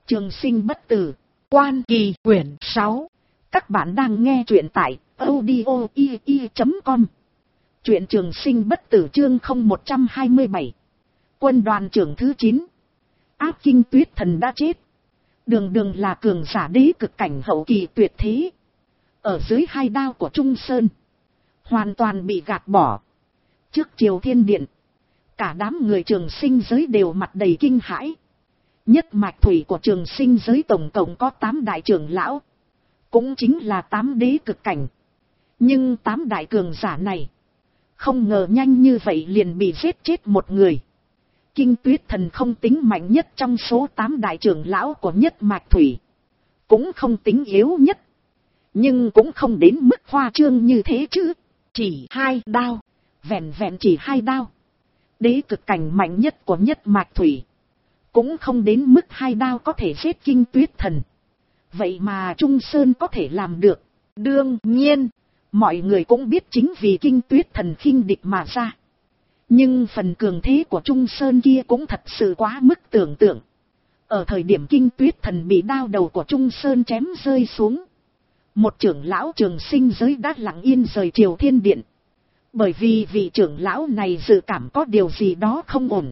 Trường sinh bất tử, Quan Kỳ quyển 6. Các bạn đang nghe truyện tại audio.com. Truyện Trường sinh bất tử chương 0127. Quân đoàn trưởng thứ 9. Áp Kinh Tuyết Thần đã chết. Đường đường là cường giả đế cực cảnh hậu kỳ tuyệt thế. Ở dưới hai đao của Trung Sơn, hoàn toàn bị gạt bỏ. Trước Triều Thiên Điện, cả đám người trường sinh giới đều mặt đầy kinh hãi. Nhất mạch thủy của trường sinh giới tổng cộng có 8 đại trưởng lão, cũng chính là 8 đế cực cảnh. Nhưng 8 đại cường giả này, không ngờ nhanh như vậy liền bị giết chết một người. Kinh Tuyết Thần không tính mạnh nhất trong số 8 đại trưởng lão của nhất mạch thủy, cũng không tính yếu nhất, nhưng cũng không đến mức khoa trương như thế chứ. Chỉ 2 đao, vẹn vẹn chỉ 2 đao. Đế cực cảnh mạnh nhất của nhất mạch thủy, cũng không đến mức 2 đao có thể giết Kinh Tuyết Thần. Vậy mà Trung Sơn có thể làm được. Đương nhiên, mọi người cũng biết chính vì Kinh Tuyết Thần khinh địch mà ra. Nhưng phần cường thế của Trung Sơn kia cũng thật sự quá mức tưởng tượng. Ở thời điểm Kinh Tuyết Thần bị đao đầu của Trung Sơn chém rơi xuống, một trưởng lão trường sinh giới đã lặng yên rời Triều Thiên Điện. Bởi vì vị trưởng lão này dự cảm có điều gì đó không ổn,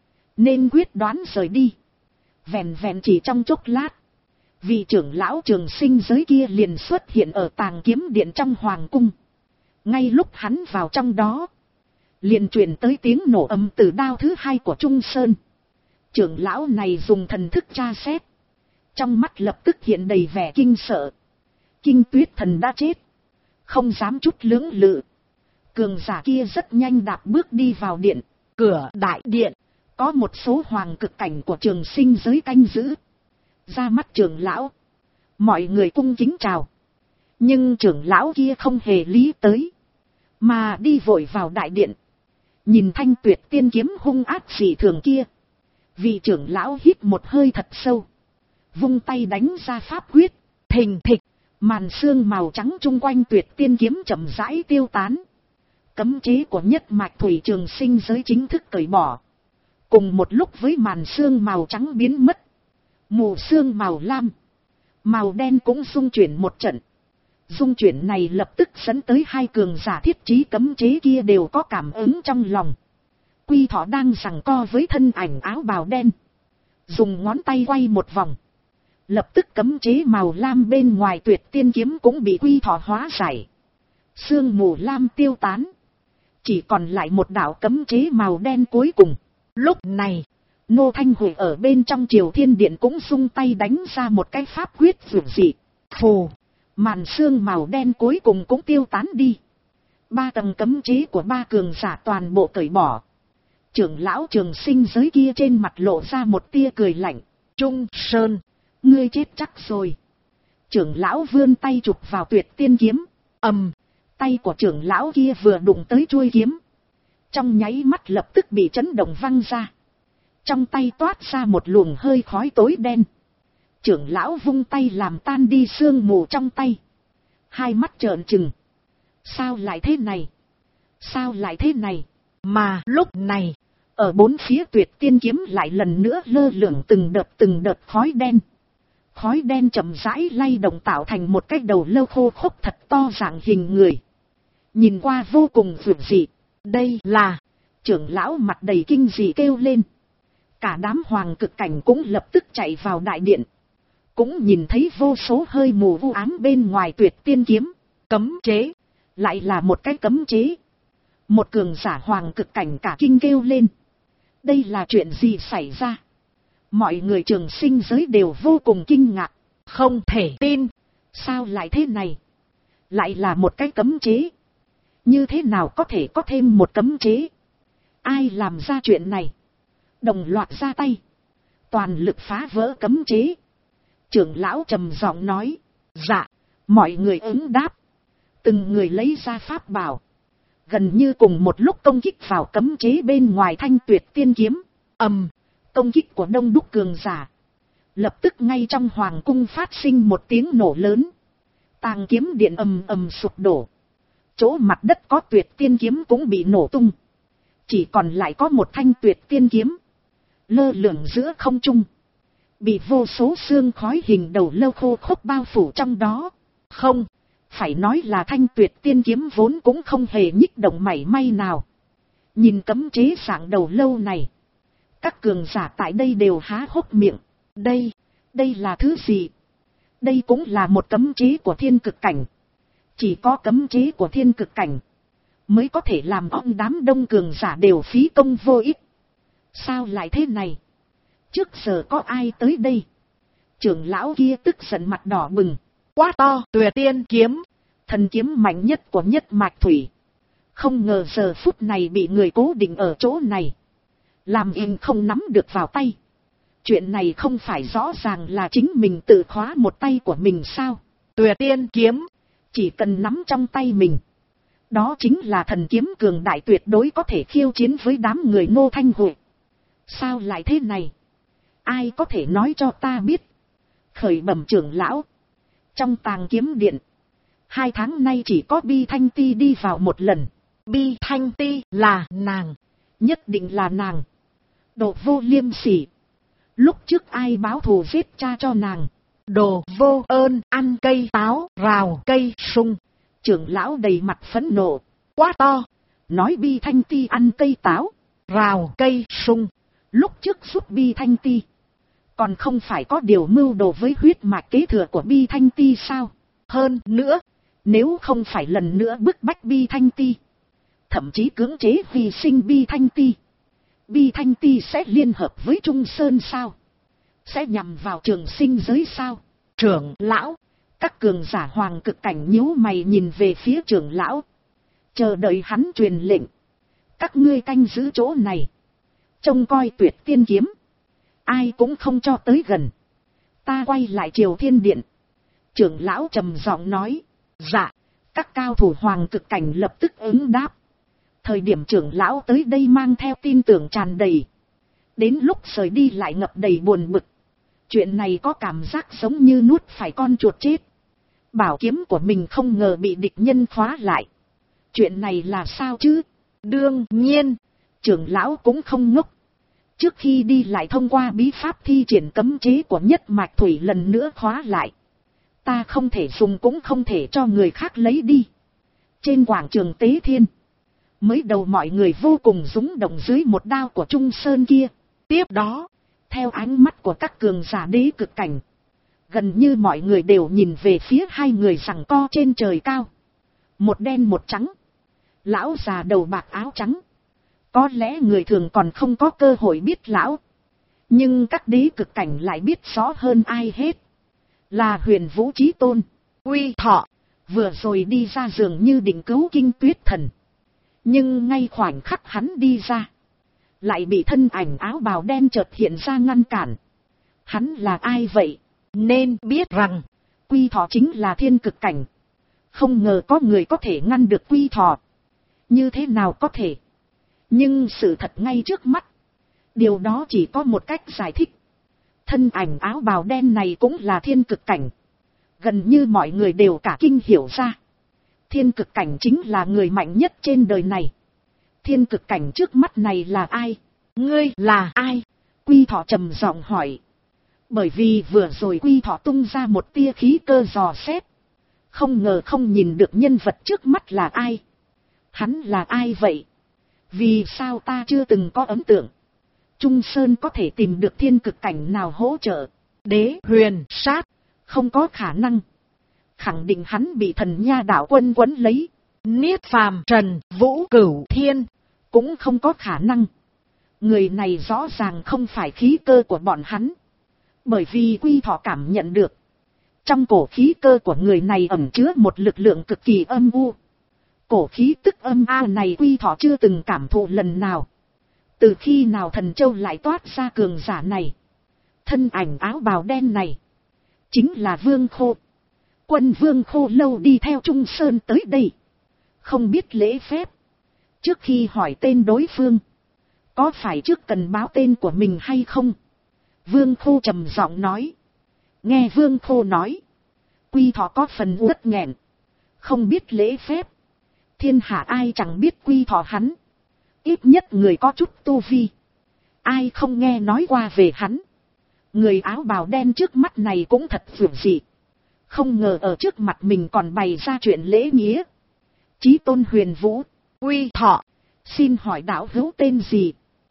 nên quyết đoán rời đi. Vẹn vẹn chỉ trong chốc lát, vị trưởng lão trường sinh giới kia liền xuất hiện ở tàng kiếm điện trong hoàng cung. Ngay lúc hắn vào trong đó, liền truyền tới tiếng nổ ầm từ đao thứ 2 của Trung Sơn. Trưởng lão này dùng thần thức tra xét, trong mắt lập tức hiện đầy vẻ kinh sợ. Kinh Tuyết Thần đã chết, không dám chút lưỡng lự. Cường giả kia rất nhanh đạp bước đi vào điện. Cửa đại điện, có một số hoàng cực cảnh của trường sinh giới canh giữ. Ra mắt trưởng lão, mọi người cung kính chào. Nhưng trưởng lão kia không hề lý tới, mà đi vội vào đại điện. Nhìn thanh tuyệt tiên kiếm hung ác dị thường kia, vị trưởng lão hít một hơi thật sâu, vung tay đánh ra pháp quyết. Thình thịch, màn sương màu trắng chung quanh tuyệt tiên kiếm chậm rãi tiêu tán. Cấm chế của nhất mạch thủy trường sinh giới chính thức cởi bỏ. Cùng một lúc với màn sương màu trắng biến mất, mù sương màu lam, màu đen cũng xung chuyển một trận. Dung chuyển này lập tức dẫn tới 2 cường giả thiết trí cấm chế kia đều có cảm ứng trong lòng. Quy Thọ đang giằng co với thân ảnh áo bào đen, dùng ngón tay quay một vòng. Lập tức cấm chế màu lam bên ngoài tuyệt tiên kiếm cũng bị Quy Thọ hóa giải. Sương mù lam tiêu tán, chỉ còn lại một đạo cấm chế màu đen cuối cùng. Lúc này, Nô Thanh Huệ ở bên trong Triều Thiên Điện cũng xung tay đánh ra một cái pháp quyết dữ dị. Phù, màn sương màu đen cuối cùng cũng tiêu tán đi. 3 tầng cấm chế của 3 cường giả toàn bộ cởi bỏ. Trưởng lão trường sinh giới kia trên mặt lộ ra một tia cười lạnh. Trung Sơn, ngươi chết chắc rồi. Trưởng lão vươn tay chụp vào tuyệt tiên kiếm. Tay của trưởng lão kia vừa đụng tới chuôi kiếm, trong nháy mắt lập tức bị chấn động văng ra. Trong tay toát ra một luồng hơi khói tối đen. Trưởng lão vung tay làm tan đi sương mù trong tay. 2 mắt trợn trừng. Sao lại thế này? Sao lại thế này? Mà lúc này, ở bốn phía tuyệt tiên kiếm lại lần nữa lơ lửng từng đợt khói đen. Khói đen chậm rãi lay động tạo thành một cái đầu lâu khô khốc thật to dạng hình người. Nhìn qua vô cùng dữ dị. Đây là... Trưởng lão mặt đầy kinh dị kêu lên. Cả đám hoàng cực cảnh cũng lập tức chạy vào đại điện. Cũng nhìn thấy vô số hơi mù u ám bên ngoài tuyệt tiên kiếm. Cấm chế. Lại là một cái cấm chế. Một cường giả hoàng cực cảnh cả kinh kêu lên. Đây là chuyện gì xảy ra? Mọi người trường sinh giới đều vô cùng kinh ngạc. Không thể tin. Sao lại thế này? Lại là một cái cấm chế. Như thế nào có thể có thêm một cấm chế? Ai làm ra chuyện này? Đồng loạt ra tay, toàn lực phá vỡ cấm chế. Trưởng lão trầm giọng nói. Dạ. Mọi người ứng đáp. Từng người lấy ra pháp bảo, gần như cùng một lúc công kích vào cấm chế bên ngoài thanh tuyệt tiên kiếm. Công kích của đông đúc cường giả, lập tức ngay trong hoàng cung phát sinh một tiếng nổ lớn. Tàng kiếm điện ầm sụp đổ. Chỗ mặt đất có tuyệt tiên kiếm cũng bị nổ tung. Chỉ còn lại có một thanh tuyệt tiên kiếm lơ lửng giữa không trung. bị vô số xương khói hình đầu lâu khô khốc bao phủ trong đó. Không, phải nói là Thanh Tuyệt tiên kiếm vốn cũng không hề nhích động mảy may nào. Nhìn cấm chế dạng đầu lâu này, các cường giả tại đây đều há hốc miệng. Đây là thứ gì? Đây cũng là một cấm chế của thiên cực cảnh. Chỉ có cấm chế của thiên cực cảnh mới có thể làm ông đám đông cường giả đều phí công vô ích. Sao lại thế này? Trước giờ có ai tới đây? Trưởng lão kia tức giận mặt đỏ bừng. Quá to, Tuyệt tiên kiếm, thần kiếm mạnh nhất của Nhất Mạch Thủy. Không ngờ giờ phút này bị người cố định ở chỗ này, làm im không nắm được vào tay. Chuyện này không phải rõ ràng là chính mình tự khóa một tay của mình sao? Tuyệt tiên kiếm, chỉ cần nắm trong tay mình, đó chính là thần kiếm cường đại tuyệt đối có thể khiêu chiến với đám người Ngô Thanh Hội. Sao lại thế này? Ai có thể nói cho ta biết? Khởi bẩm trưởng lão, trong tàng kiếm điện, 2 tháng nay chỉ có Bi Thanh Ti đi vào một lần. Bi Thanh Ti là nàng, nhất định là nàng. Đồ vô liêm sỉ. Lúc trước ai báo thù giết cha cho nàng? Đồ vô ơn, ăn cây táo, rào cây sung. Trưởng lão đầy mặt phẫn nộ. Quá to. Nói Bi Thanh Ti ăn cây táo, rào cây sung. Lúc trước giúp Bi Thanh Ti, còn không phải có điều mưu đồ với huyết mạch kế thừa của Bi Thanh Ti sao? Hơn nữa, nếu không phải lần nữa bức bách Bi Thanh Ti, thậm chí cưỡng chế vì sinh Bi Thanh Ti, Bi Thanh Ti sẽ liên hợp với Trung Sơn sao? Sẽ nhằm vào Trường Sinh giới sao? Trưởng lão, các cường giả hoàng cực cảnh nhíu mày nhìn về phía trưởng lão, chờ đợi hắn truyền lệnh. Các ngươi canh giữ chỗ này, trông coi Tuyệt tiên kiếm, ai cũng không cho tới gần. Ta quay lại Triều Thiên Điện. Trưởng lão trầm giọng nói. Dạ. Các cao thủ hoàng cực cảnh lập tức ứng đáp. Thời điểm trưởng lão tới đây mang theo tin tưởng tràn đầy, đến lúc rời đi lại ngập đầy buồn bực. Chuyện này có cảm giác giống như nuốt phải con chuột chết. Bảo kiếm của mình không ngờ bị địch nhân khóa lại. Chuyện này là sao chứ? Đương nhiên, trưởng lão cũng không ngốc. Trước khi đi lại thông qua bí pháp thi triển cấm chế của Nhất Mạch Thủy lần nữa khóa lại. Ta không thể dùng cũng không thể cho người khác lấy đi. Trên quảng trường Tế Thiên, mới đầu mọi người vô cùng rúng động dưới một đao của Trung Sơn kia. Tiếp đó, theo ánh mắt của các cường giả đế cực cảnh, gần như mọi người đều nhìn về phía hai người giằng co trên trời cao. Một đen một trắng. Lão già đầu bạc áo trắng. Có lẽ người thường còn không có cơ hội biết lão, nhưng các đế cực cảnh lại biết rõ hơn ai hết. Là Huyền Vũ Chí Tôn, Uy Thọ, vừa rồi đi ra dường như định cứu Kinh Tuyết Thần. Nhưng ngay khoảnh khắc hắn đi ra, lại bị thân ảnh áo bào đen chợt hiện ra ngăn cản. Hắn là ai vậy? Nên biết rằng, Quy Thọ chính là thiên cực cảnh. Không ngờ có người có thể ngăn được Quy Thọ. Như thế nào có thể? Nhưng sự thật ngay trước mắt, điều đó chỉ có một cách giải thích. Thân ảnh áo bào đen này cũng là thiên cực cảnh. Gần như mọi người đều cả kinh hiểu ra. Thiên cực cảnh chính là người mạnh nhất trên đời này. Thiên cực cảnh trước mắt này là ai? Ngươi là ai? Quy Thọ trầm giọng hỏi. Bởi vì vừa rồi Quy Thọ tung ra một tia khí cơ dò xét, không ngờ không nhìn được nhân vật trước mắt là ai. Hắn là ai vậy? Vì sao ta chưa từng có ấn tượng? Trung Sơn có thể tìm được thiên cực cảnh nào hỗ trợ? Đế huyền sát, không có khả năng. Khẳng định hắn bị thần nha đạo quân quấn lấy. Niết phàm trần vũ cửu thiên, cũng không có khả năng. Người này rõ ràng không phải khí cơ của bọn hắn. Bởi vì Quy Thọ cảm nhận được, trong cổ khí cơ của người này ẩn chứa một lực lượng cực kỳ âm u. Cổ khí tức âm a này Quy Thọ chưa từng cảm thụ lần nào. Từ khi nào Thần Châu lại toát ra cường giả này? Thân ảnh áo bào đen này chính là Vương Khô. Quân Vương Khô lâu đi theo Trung Sơn tới đây, không biết lễ phép. Trước khi hỏi tên đối phương, có phải trước cần báo tên của mình hay không? Vương Khô trầm giọng nói. Nghe Vương Khô nói, Quy Thọ có phần uất nghẹn, không biết lễ phép. Thiên hạ ai chẳng biết Quy Thọ hắn. Ít nhất người có chút tu vi, ai không nghe nói qua về hắn. Người áo bào đen trước mắt này cũng thật vượt dị. Không ngờ ở trước mặt mình còn bày ra chuyện lễ nghĩa. Chí Tôn Huyền Vũ, Quy Thọ, xin hỏi đạo hữu tên gì?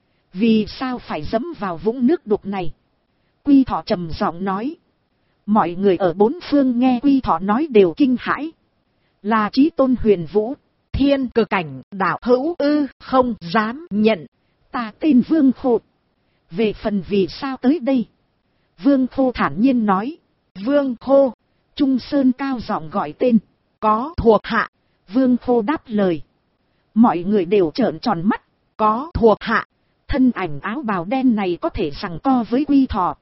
Vì sao phải dẫm vào vũng nước đục này? Quy Thọ trầm giọng nói. Mọi người ở bốn phương nghe Quy Thọ nói đều kinh hãi. Là Chí Tôn Huyền Vũ, Thiên Cực Cảnh đạo hữu ư? Không dám nhận. Ta tên Vương Khô. Về phần vì sao tới đây? Vương Khô thản nhiên nói. Vương Khô. Trung Sơn cao giọng gọi tên. Có thuộc hạ. Vương Khô đáp lời. Mọi người đều trợn tròn mắt. Có thuộc hạ. Thân ảnh áo bào đen này có thể giằng co với Quy Thọ.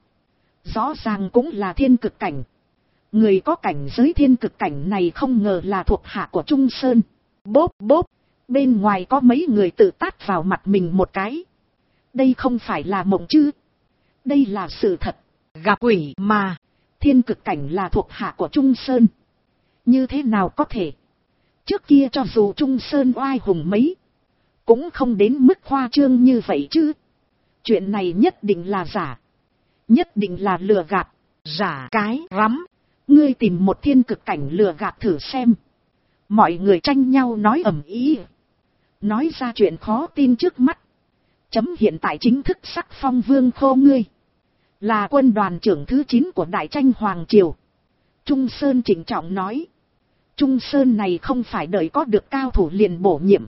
Rõ ràng cũng là thiên cực cảnh. Người có cảnh giới thiên cực cảnh này không ngờ là thuộc hạ của Trung Sơn. Bốp bốp. Bên ngoài có mấy người tự tát vào mặt mình một cái. Đây không phải là mộng chứ. Đây là sự thật. Gặp quỷ mà. Thiên cực cảnh là thuộc hạ của Trung Sơn. Như thế nào có thể? Trước kia cho dù Trung Sơn oai hùng mấy, cũng không đến mức khoa trương như vậy chứ. Chuyện này nhất định là giả. Nhất định là lừa gạt. Giả cái rắm. Ngươi tìm một thiên cực cảnh lừa gạt thử xem. Mọi người tranh nhau nói ầm ĩ. Nói ra chuyện khó tin trước mắt. Chấm hiện tại chính thức sắc phong Vương Khô ngươi. Là quân đoàn trưởng thứ 9 của Đại Tranh Hoàng Triều. Trung Sơn trịnh trọng nói. Trung Sơn này không phải đợi có được cao thủ liền bổ nhiệm.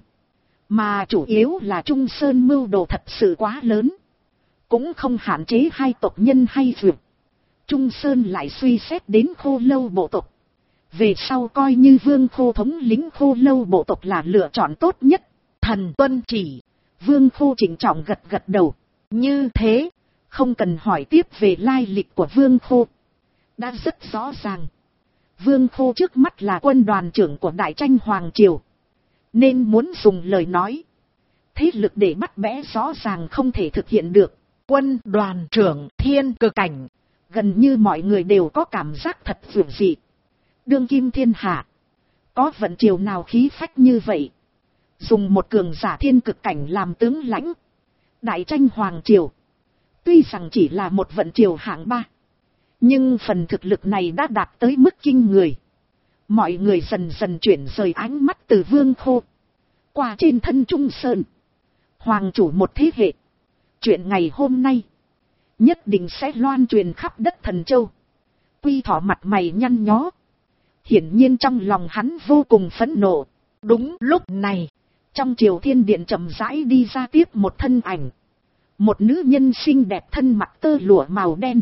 Mà chủ yếu là Trung Sơn mưu đồ thật sự quá lớn. Cũng không hạn chế hai tộc nhân hay vượt. Trung Sơn lại suy xét đến Khô Lâu bộ tộc. Về sau coi như Vương Khô thống lĩnh Khô Lâu bộ tộc là lựa chọn tốt nhất. Thần tuân chỉ. Vương Khô trịnh trọng gật gật đầu. Như thế, không cần hỏi tiếp về lai lịch của Vương Khô. Đã rất rõ ràng. Vương Khô trước mắt là quân đoàn trưởng của Đại Tranh Hoàng Triều. Nên muốn dùng lời nói. Thế lực để bắt bẽ rõ ràng không thể thực hiện được. Quân đoàn trưởng thiên cực cảnh. Gần như mọi người đều có cảm giác thật vượt dị. Đương kim thiên hạ. Có vận triều nào khí phách như vậy? Dùng một cường giả thiên cực cảnh làm tướng lãnh. Đại Tranh Hoàng Triều. Tuy rằng chỉ là một vận triều hạng 3. Nhưng phần thực lực này đã đạt tới mức kinh người. Mọi người dần dần chuyển rời ánh mắt từ Vương Khô qua trên thân Trung Sơn. Hoàng chủ một thế hệ. Chuyện ngày hôm nay nhất định sẽ loan truyền khắp đất Thần Châu. Quy Thọ mặt mày nhăn nhó. Hiển nhiên trong lòng hắn vô cùng phẫn nộ. Đúng lúc này, trong Triều Thiên Điện chậm rãi đi ra tiếp một thân ảnh. Một nữ nhân xinh đẹp thân mặc tơ lụa màu đen.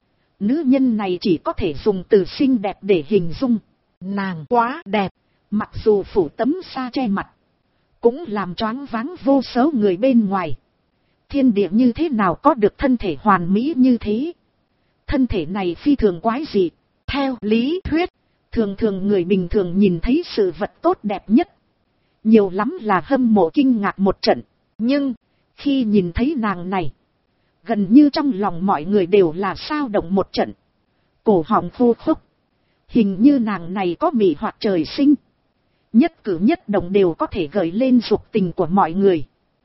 Nữ nhân này chỉ có thể dùng từ xinh đẹp để hình dung. Nàng quá đẹp, mặc dù phủ tấm sa che mặt, cũng làm choáng váng vô số người bên ngoài. Thiên địa như thế nào có được thân thể hoàn mỹ như thế? Thân thể này phi thường quái dị. Theo lý thuyết, thường thường người bình thường nhìn thấy sự vật tốt đẹp nhất, nhiều lắm là hâm mộ kinh ngạc một trận. Nhưng, khi nhìn thấy nàng này, gần như trong lòng mọi người đều là sao động một trận. Cổ họng khô khốc. Hình như nàng này có mị hoặc trời sinh. Nhất cử nhất động đều có thể gợi lên dục tình của mọi người.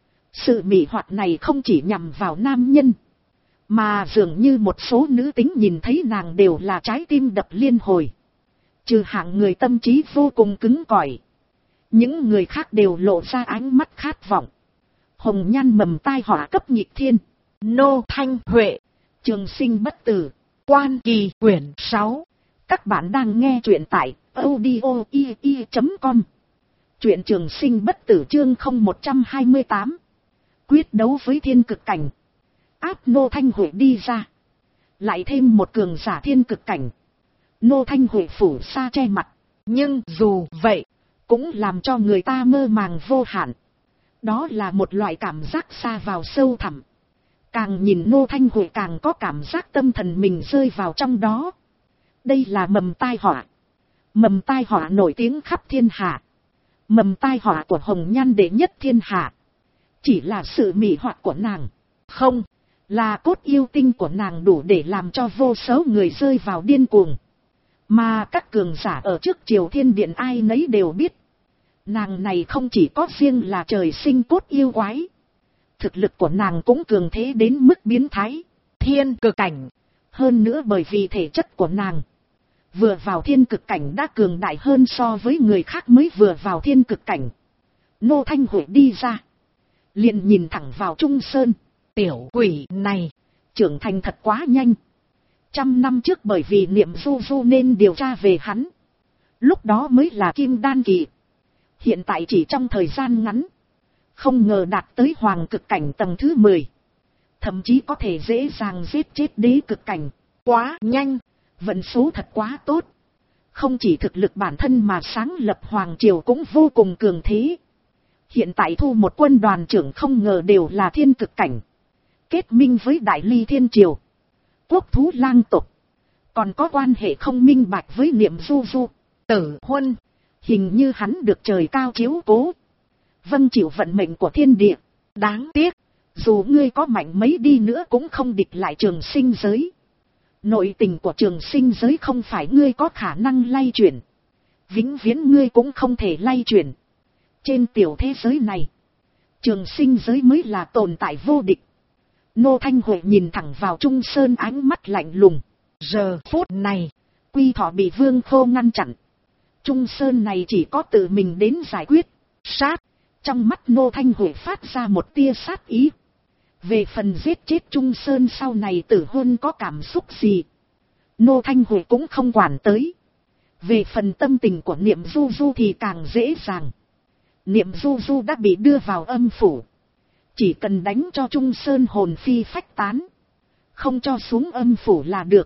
Sự mị hoặc này không chỉ nhằm vào nam nhân, mà dường như một số nữ tính nhìn thấy nàng đều là trái tim đập liên hồi. Trừ hạng người tâm trí vô cùng cứng cỏi, những người khác đều lộ ra ánh mắt khát vọng. Hồng nhan mầm tai họa cấp nhịp thiên. Nô Thanh Huệ. Trường sinh bất tử. Quan Kỳ quyển 6. Các bạn đang nghe truyện tại audio.com. Truyện Trường sinh bất tử chương 0128. Quyết đấu với thiên cực cảnh. Áp Nô Thanh Huệ đi ra. Lại thêm một cường giả thiên cực cảnh. Nô Thanh Huệ phủ sa che mặt. Nhưng dù vậy, cũng làm cho người ta mơ màng vô hạn. Đó là một loại cảm giác xa vào sâu thẳm. Càng nhìn Nô Thanh Huệ càng có cảm giác tâm thần mình rơi vào trong đó. Đây là mầm tai họa. Mầm tai họa nổi tiếng khắp thiên hạ. Mầm tai họa của Hồng Nhan đệ nhất thiên hạ. Chỉ là sự mị hoặc của nàng. Không, là cốt yêu tinh của nàng đủ để làm cho vô số người rơi vào điên cuồng. Mà các cường giả ở trước Triều Thiên Điện ai nấy đều biết. Nàng này không chỉ có riêng là trời sinh cốt yêu quái. Thực lực của nàng cũng cường thế đến mức biến thái. Thiên cực cảnh. hơn nữa bởi vì thể chất của nàng vừa vào thiên cực cảnh đã cường đại hơn so với người khác mới vừa vào thiên cực cảnh. Nô Thanh Huệ đi ra, liền nhìn thẳng vào Trung Sơn. Tiểu quỷ này, trưởng thành thật quá nhanh. 100 năm trước bởi vì niệm du du nên điều tra về hắn. Lúc đó mới là kim đan kỳ. Hiện tại chỉ trong thời gian ngắn, không ngờ đạt tới hoàng cực cảnh tầng thứ 10. Thậm chí có thể dễ dàng giết chết đế cực cảnh. Quá nhanh, vận số thật quá tốt. Không chỉ thực lực bản thân mà sáng lập hoàng triều cũng vô cùng cường thế. Hiện tại thu một quân đoàn trưởng không ngờ đều là thiên cực cảnh. Kết minh với Đại Ly Thiên Triều, quốc thú lang tộc, còn có quan hệ không minh bạch với niệm du du, tử huân. Hình như hắn được trời cao chiếu cố, vâng chịu vận mệnh của thiên địa. Đáng tiếc, dù ngươi có mạnh mấy đi nữa cũng không địch lại Trường Sinh giới. Nội tình của Trường Sinh giới không phải ngươi có khả năng lay chuyển. Vĩnh viễn ngươi cũng không thể lay chuyển. Trên tiểu thế giới này, Trường Sinh giới mới là tồn tại vô địch. Nô Thanh Huệ nhìn thẳng vào Trung Sơn, ánh mắt lạnh lùng. Giờ phút này, Quy Thọ bị Vương Khô ngăn chặn. Trung Sơn này chỉ có tự mình đến giải quyết. Sát, trong mắt Nô Thanh Huệ phát ra một tia sát ý. Về phần giết chết Trung Sơn sau này tử hôn có cảm xúc gì, Nô Thanh Huệ cũng không quản tới. Về phần tâm tình của niệm du du thì càng dễ dàng. Niệm du du đã bị đưa vào âm phủ. Chỉ cần đánh cho Trung Sơn hồn phi phách tán, không cho xuống âm phủ là được.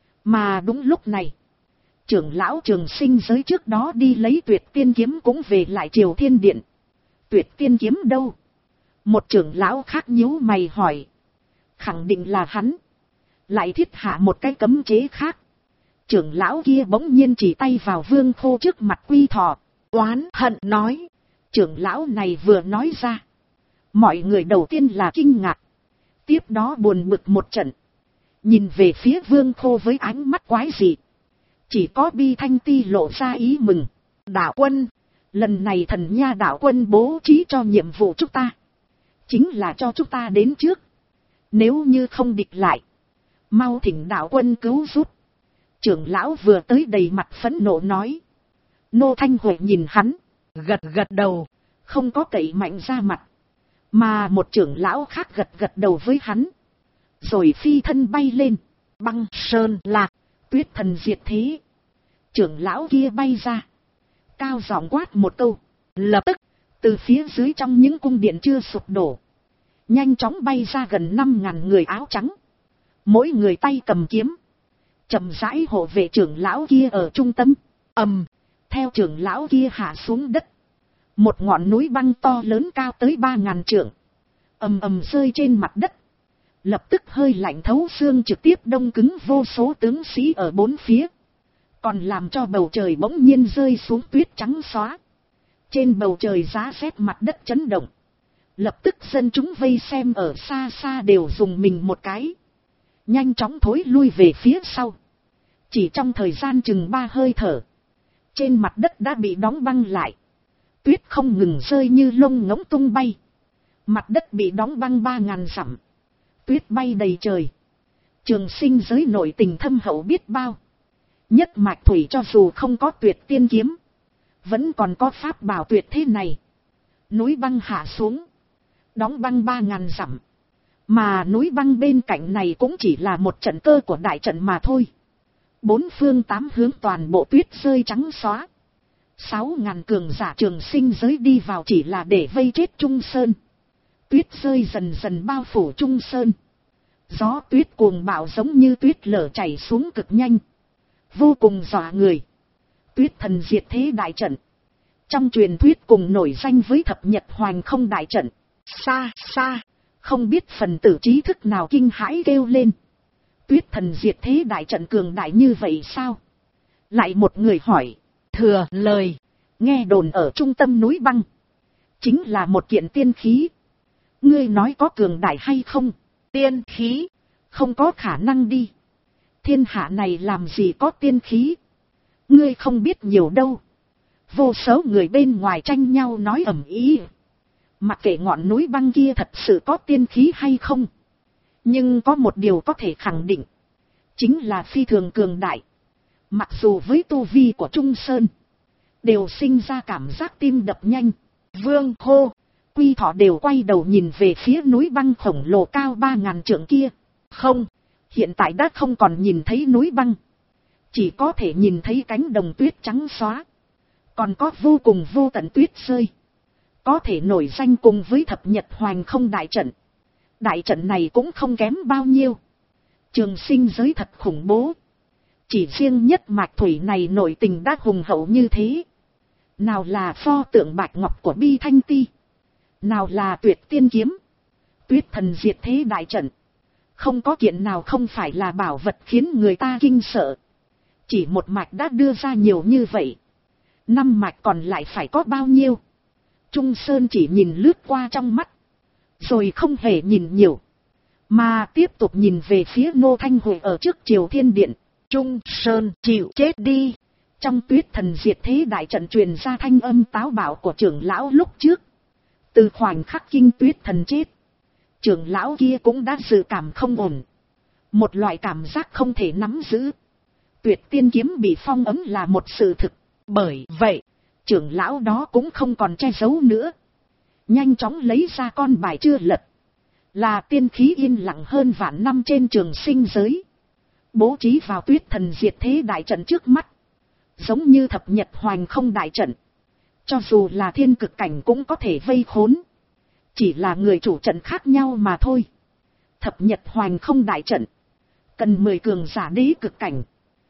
Mà đúng lúc này, trưởng lão Trường Sinh giới trước đó đi lấy Tuyệt Tiên kiếm cũng về lại Triều Thiên Điện. Tuyệt Tiên kiếm đâu? Một trưởng lão khác nhíu mày hỏi. Khẳng định là hắn. Lại thiết hạ một cái cấm chế khác. Trưởng lão kia bỗng nhiên chỉ tay vào Vương Khô trước mặt Quy Thọ, oán hận nói. Trưởng lão này vừa nói ra, mọi người đầu tiên là kinh ngạc, tiếp đó buồn bực một trận, nhìn về phía Vương Khô với ánh mắt quái dị. Chỉ có Bi Thanh Ti lộ ra ý mừng. Đạo quân, lần này Thần Nha đạo quân bố trí cho nhiệm vụ chúng ta, chính là cho chúng ta đến trước. Nếu như không địch lại, mau thỉnh đạo quân cứu giúp. Trưởng lão vừa tới đầy mặt phẫn nộ nói. Nô Thanh Huệ nhìn hắn, gật gật đầu, không có cậy mạnh ra mặt. Mà một trưởng lão khác gật gật đầu với hắn, rồi phi thân bay lên. Băng sơn lạc, tuyết thần diệt thế. Trưởng lão kia bay ra, cao giọng quát một câu. Lập tức, từ phía dưới trong những cung điện chưa sụp đổ, nhanh chóng bay ra gần 5.000 người áo trắng. Mỗi người tay cầm kiếm, chậm rãi hộ vệ trưởng lão kia ở trung tâm. Theo trưởng lão kia hạ xuống đất, một ngọn núi băng to lớn cao tới 3.000 trượng, rơi trên mặt đất. Lập tức hơi lạnh thấu xương trực tiếp đông cứng vô số tướng sĩ ở bốn phía. Còn làm cho bầu trời bỗng nhiên rơi xuống tuyết trắng xóa. Trên bầu trời giá rét, mặt đất chấn động. Lập tức dân chúng vây xem ở xa xa đều dùng mình một cái, nhanh chóng thối lui về phía sau. Chỉ trong thời gian chừng 3 hơi thở, trên mặt đất đã bị đóng băng lại. Tuyết không ngừng rơi như lông ngỗng tung bay. Mặt đất bị đóng băng 3.000 dặm. Tuyết bay đầy trời. Trường Sinh giới nội tình thâm hậu biết bao. Nhất mạch thủy cho dù không có Tuyệt Tiên kiếm, vẫn còn có pháp bảo tuyệt thế này. Núi băng hạ xuống, đóng băng 3.000 dặm. Mà núi băng bên cạnh này cũng chỉ là một trận cơ của đại trận mà thôi. 4 phương 8 hướng toàn bộ tuyết rơi trắng xóa. 6.000 cường giả Trường Sinh giới đi vào chỉ là để vây chết Trung Sơn. Tuyết rơi dần dần bao phủ Trung Sơn. Gió tuyết cuồng bạo giống như tuyết lở chảy xuống cực nhanh, vô cùng dọa người. Tuyết thần diệt thế đại trận, trong truyền thuyết cùng nổi danh với thập nhật hoành không đại trận. Xa xa, không biết phần tử trí thức nào kinh hãi kêu lên. Tuyết thần diệt thế đại trận cường đại như vậy sao? Lại một người hỏi. Thừa lời, nghe đồn ở trung tâm núi băng chính là một kiện tiên khí. Ngươi nói có cường đại hay không? Tiên khí? Không có khả năng đi. Thiên hạ này làm gì có tiên khí? Ngươi không biết nhiều đâu. Vô số người bên ngoài tranh nhau nói ầm ĩ. Mặc kệ ngọn núi băng kia thật sự có tiên khí hay không, nhưng có một điều có thể khẳng định, chính là phi thường cường đại. Mặc dù với tu vi của Trung Sơn, đều sinh ra cảm giác tim đập nhanh. Vương hô, Quy Thọ đều quay đầu nhìn về phía núi băng khổng lồ cao 3000 trượng kia. Không, hiện tại đã không còn nhìn thấy núi băng, chỉ có thể nhìn thấy cánh đồng tuyết trắng xóa, còn có vô cùng vô tận tuyết rơi. Có thể nổi danh cùng với thập nhật hoành không đại trận. Đại trận này cũng không kém bao nhiêu. Trường sinh giới thật khủng bố. Chỉ riêng nhất mạch thủy này nội tình đã hùng hậu như thế. Nào là pho tượng bạch ngọc của Bi Thanh Ti, nào là Tuyệt Tiên Kiếm, Tuyết Thần Diệt Thế đại trận, không có kiện nào không phải là bảo vật khiến người ta kinh sợ. Chỉ một mạch đã đưa ra nhiều như vậy, 5 mạch còn lại phải có bao nhiêu? Trung Sơn chỉ nhìn lướt qua trong mắt, rồi không hề nhìn nhiều, mà tiếp tục nhìn về phía Ngô Thanh Huệ ở trước Triều Thiên Điện. Trung Sơn chịu chết đi. Trong Tuyết Thần Diệt Thế đại trận truyền ra thanh âm táo bạo của trưởng lão lúc trước. Từ khoảnh khắc Kinh Tuyết Thần chết, trưởng lão kia cũng đã dự cảm không ổn. Một loại cảm giác không thể nắm giữ. Tuyệt Tiên Kiếm bị phong ấn là một sự thực. Bởi vậy, trưởng lão đó cũng không còn che giấu nữa. Nhanh chóng lấy ra con bài chưa lật. Là tiên khí yên lặng hơn vạn năm trên trường sinh giới. Bố trí vào Tuyết Thần Diệt Thế đại trận trước mắt. Giống như thập nhật hoành không đại trận. Cho dù là thiên cực cảnh cũng có thể vây khốn. Chỉ là người chủ trận khác nhau mà thôi. Thập nhật hoành không đại trận cần 10 cường giả đế cực cảnh,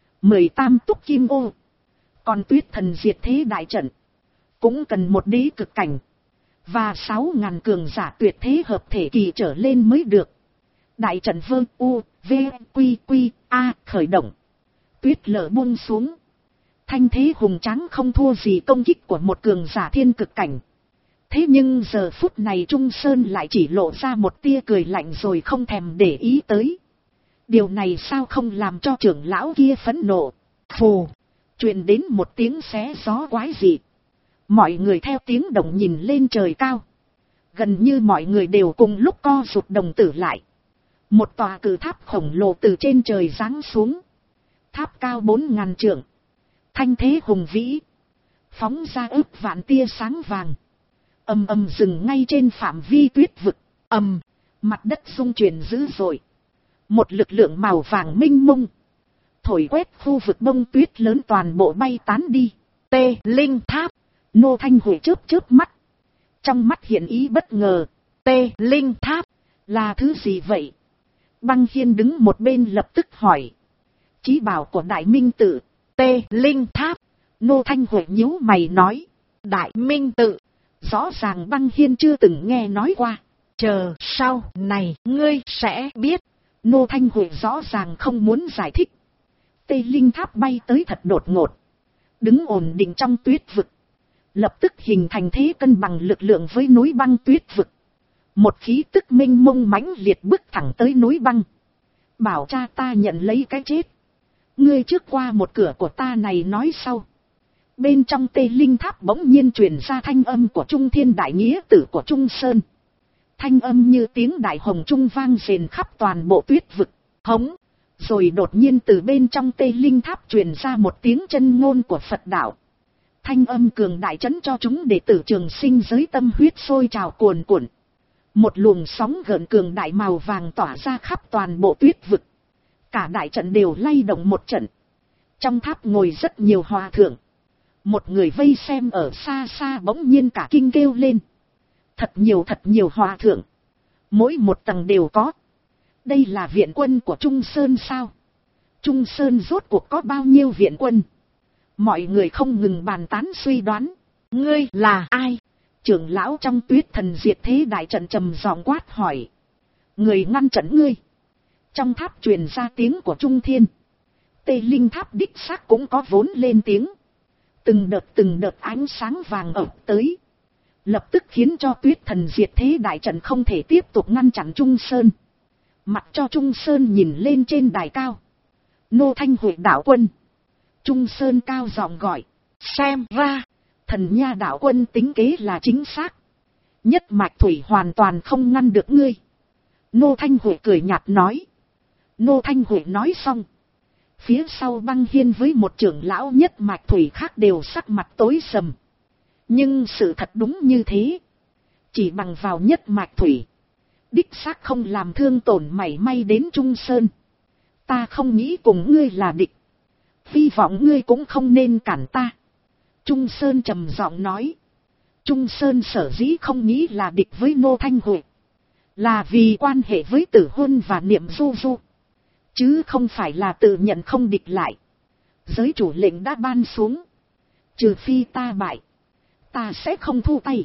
10 tam túc kim ô. Còn Tuyết Thần Diệt Thế đại trận cũng cần 1 đế cực cảnh và 6.000 cường giả tuyệt thế hợp thể kỳ trở lên mới được. Đại trận Vương U, V, Quy, Quy, A khởi động. Tuyết lở buông xuống. Thanh thế hùng tráng không thua gì công kích của một cường giả thiên cực cảnh. Thế nhưng giờ phút này Trung Sơn lại chỉ lộ ra một tia cười lạnh rồi không thèm để ý tới. Điều này sao không làm cho trưởng lão kia phẫn nộ. Phù, truyền đến một tiếng xé gió quái dị. Mọi người theo tiếng động nhìn lên trời cao. Gần như mọi người đều cùng lúc co rụt đồng tử lại. Một tòa cử tháp khổng lồ từ trên trời giáng xuống. Tháp cao 4000 trượng. Thanh thế hùng vĩ. Phóng ra ức vạn tia sáng vàng. Ầm ầm dừng ngay trên phạm vi tuyết vực. Ầm, mặt đất rung chuyển dữ dội. Một lực lượng màu vàng minh mông thổi quét khu vực bông tuyết lớn toàn bộ bay tán đi. Tê Linh Tháp. Ngô Thanh Huệ chớp chớp mắt. Trong mắt hiện ý bất ngờ. Tê Linh Tháp là thứ gì vậy? Băng Hiên đứng một bên lập tức hỏi. Chí bảo của Đại Minh Tự. Tê Linh Tháp. Ngô Thanh Huệ nhíu mày nói. Đại Minh Tự. Rõ ràng Băng Hiên chưa từng nghe nói qua. Chờ sau này ngươi sẽ biết. Ngô Thanh Huệ rõ ràng không muốn giải thích. Tê Linh Tháp bay tới thật đột ngột. Đứng ổn định trong tuyết vực. Lập tức hình thành thế cân bằng lực lượng với núi băng tuyết vực. Một khí tức minh mông mãnh liệt bước thẳng tới núi băng. Bảo cha ta nhận lấy cái chết. Ngươi trước qua một cửa của ta này nói sau. Bên trong Tê Linh Tháp bỗng nhiên truyền ra thanh âm của Trung Thiên Đại Nghĩa Tử của Trung Sơn. Thanh âm như tiếng đại hồng trung vang rền khắp toàn bộ tuyết vực. Hống. Rồi đột nhiên từ bên trong Tê Linh Tháp truyền ra một tiếng chân ngôn của Phật đạo. Thanh âm cường đại chấn cho chúng đệ tử trường sinh giới tâm huyết sôi trào cuồn cuộn. Một luồng sóng gợn cường đại màu vàng tỏa ra khắp toàn bộ tuyết vực. Cả đại trận đều lay động một trận. Trong tháp ngồi rất nhiều hòa thượng. Một người vây xem ở xa xa bỗng nhiên cả kinh kêu lên. Thật nhiều hòa thượng. Mỗi một tầng đều có. Đây là viện quân của Trung Sơn sao? Trung Sơn rốt cuộc có bao nhiêu viện quân? Mọi người không ngừng bàn tán suy đoán. Ngươi là ai? Trưởng lão trong Tuyết Thần Diệt Thế đại trận trầm giọng quát hỏi. Người ngăn trận ngươi. Trong tháp truyền ra tiếng của Trung Thiên. Tê Linh Tháp đích xác cũng có vốn lên tiếng. Từng đợt ánh sáng vàng ập tới. Lập tức khiến cho Tuyết Thần Diệt Thế đại trận không thể tiếp tục ngăn chặn Trung Sơn. Mặc cho Trung Sơn nhìn lên trên đài cao. Ngô Thanh Huệ đạo quân. Trung Sơn cao giọng gọi. Xem ra, thần nha đạo quân tính kế là chính xác. Nhất mạch thủy hoàn toàn không ngăn được ngươi. Ngô Thanh Huệ cười nhạt nói. Ngô Thanh Huệ nói xong. Phía sau Băng Hiên với một trưởng lão nhất mạch thủy khác đều sắc mặt tối sầm. Nhưng sự thật đúng như thế. Chỉ bằng vào nhất mạch thủy, đích xác không làm thương tổn mảy may đến Trung Sơn. Ta không nghĩ cùng ngươi là địch. Hy vọng ngươi cũng không nên cản ta. Trung Sơn trầm giọng nói. Trung Sơn sở dĩ không nghĩ là địch với Nô Thanh Huệ, là vì quan hệ với Tử Huân và Niệm Du Du, chứ không phải là tự nhận không địch lại. Giới chủ lệnh đã ban xuống. Trừ phi ta bại, ta sẽ không thu tay.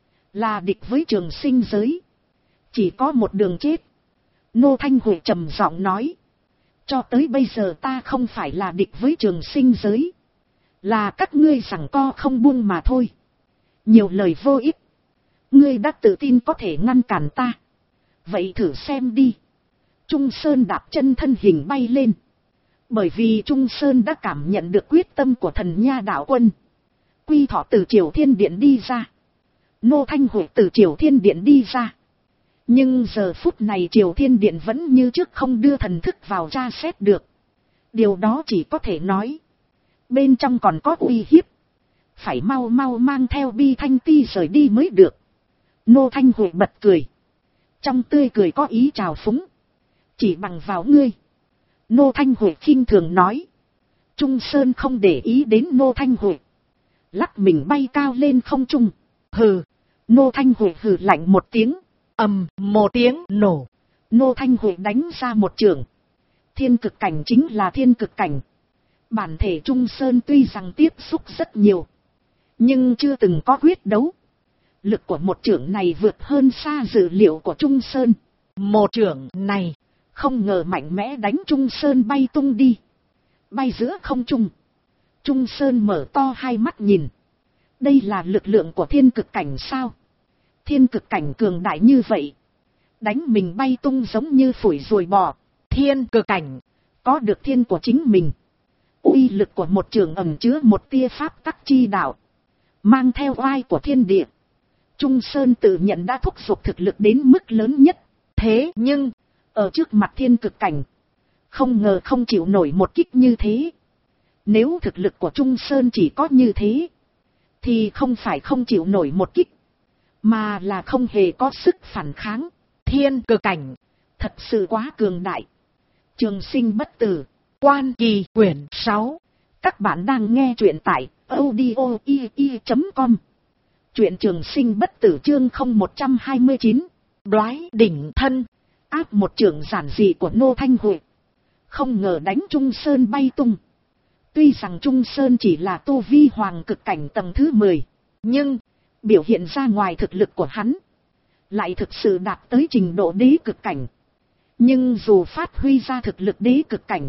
Là địch với Trường Sinh giới, chỉ có một đường chết. Nô Thanh Huệ trầm giọng nói. Cho tới bây giờ ta không phải là địch với Trường Sinh giới, là các ngươi giằng co không buông mà thôi. Nhiều lời vô ích. Ngươi đã tự tin có thể ngăn cản ta, vậy thử xem đi. Trung Sơn đạp chân thân hình bay lên. Bởi vì Trung Sơn đã cảm nhận được quyết tâm của Thần Nha đạo quân. Quy Thọ từ Triều Thiên Điện đi ra, Nô Thanh Huệ từ Triều Thiên Điện đi ra. Nhưng giờ phút này Triều Thiên Điện vẫn như trước không đưa thần thức vào tra xét được. Điều đó chỉ có thể nói bên trong còn có uy hiếp. Phải mau mau mang theo Bi Thanh Ti rời đi mới được. Nô Thanh Huệ bật cười. Trong tươi cười có ý trào phúng. Chỉ bằng vào ngươi. Nô Thanh Huệ khinh thường nói. Trung Sơn không để ý đến Nô Thanh Huệ, lắc mình bay cao lên không trung. Hừ. Nô Thanh Huệ hừ lạnh một tiếng. Ầm một tiếng nổ. Nô Thanh Huệ đánh ra một chưởng. Thiên cực cảnh chính là thiên cực cảnh. Bản thể Trung Sơn tuy rằng tiếp xúc rất nhiều, nhưng chưa từng có quyết đấu. Lực của một chưởng này vượt hơn xa dự liệu của Trung Sơn. Một chưởng này không ngờ mạnh mẽ đánh Trung Sơn bay tung đi. Bay giữa không trung. Trung Sơn mở to hai mắt nhìn. Đây là lực lượng của thiên cực cảnh sao? Thiên cực cảnh cường đại như vậy, đánh mình bay tung giống như phủi ruồi bò. Thiên cực cảnh có được thiên của chính mình. Uy lực của một trường ẩn chứa một tia pháp tắc chi đạo, mang theo oai của thiên địa. Trung Sơn tự nhận đã thúc giục thực lực đến mức lớn nhất. Thế nhưng ở trước mặt thiên cực cảnh, không ngờ không chịu nổi một kích như thế. Nếu thực lực của Trung Sơn chỉ có như thế, thì không phải không chịu nổi một kích, mà là không hề có sức phản kháng. Thiên cực cảnh thật sự quá cường đại. Trường Sinh bất tử, Quan Kỳ quyển 6. Các bạn đang nghe truyện tại audio.ie.com. Truyện Trường Sinh bất tử chương 0129. Đoái đỉnh thân. Áp một chưởng giản dị của Nô Thanh Huệ, không ngờ đánh Trung Sơn bay tung. Tuy rằng Trung Sơn chỉ là tu vi hoàng cực cảnh tầng thứ 10, nhưng biểu hiện ra ngoài thực lực của hắn lại thực sự đạt tới trình độ đế cực cảnh. Nhưng dù phát huy ra thực lực đế cực cảnh,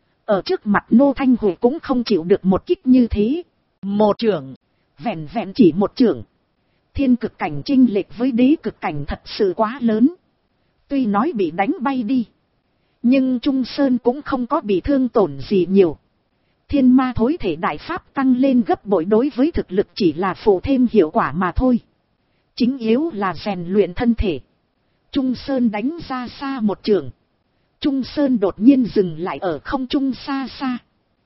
ở trước mặt Nô Thanh Huệ cũng không chịu được một kích như thế. Một chưởng, vẹn vẹn chỉ một chưởng. Thiên cực cảnh chênh lệch với đế cực cảnh thật sự quá lớn. Tuy nói bị đánh bay đi, nhưng Trung Sơn cũng không có bị thương tổn gì nhiều. Thiên ma thối thể đại pháp tăng lên gấp bội đối với thực lực chỉ là phụ thêm hiệu quả mà thôi. Chính yếu là rèn luyện thân thể. Trung Sơn đánh ra xa một chưởng. Trung Sơn đột nhiên dừng lại ở không trung xa xa.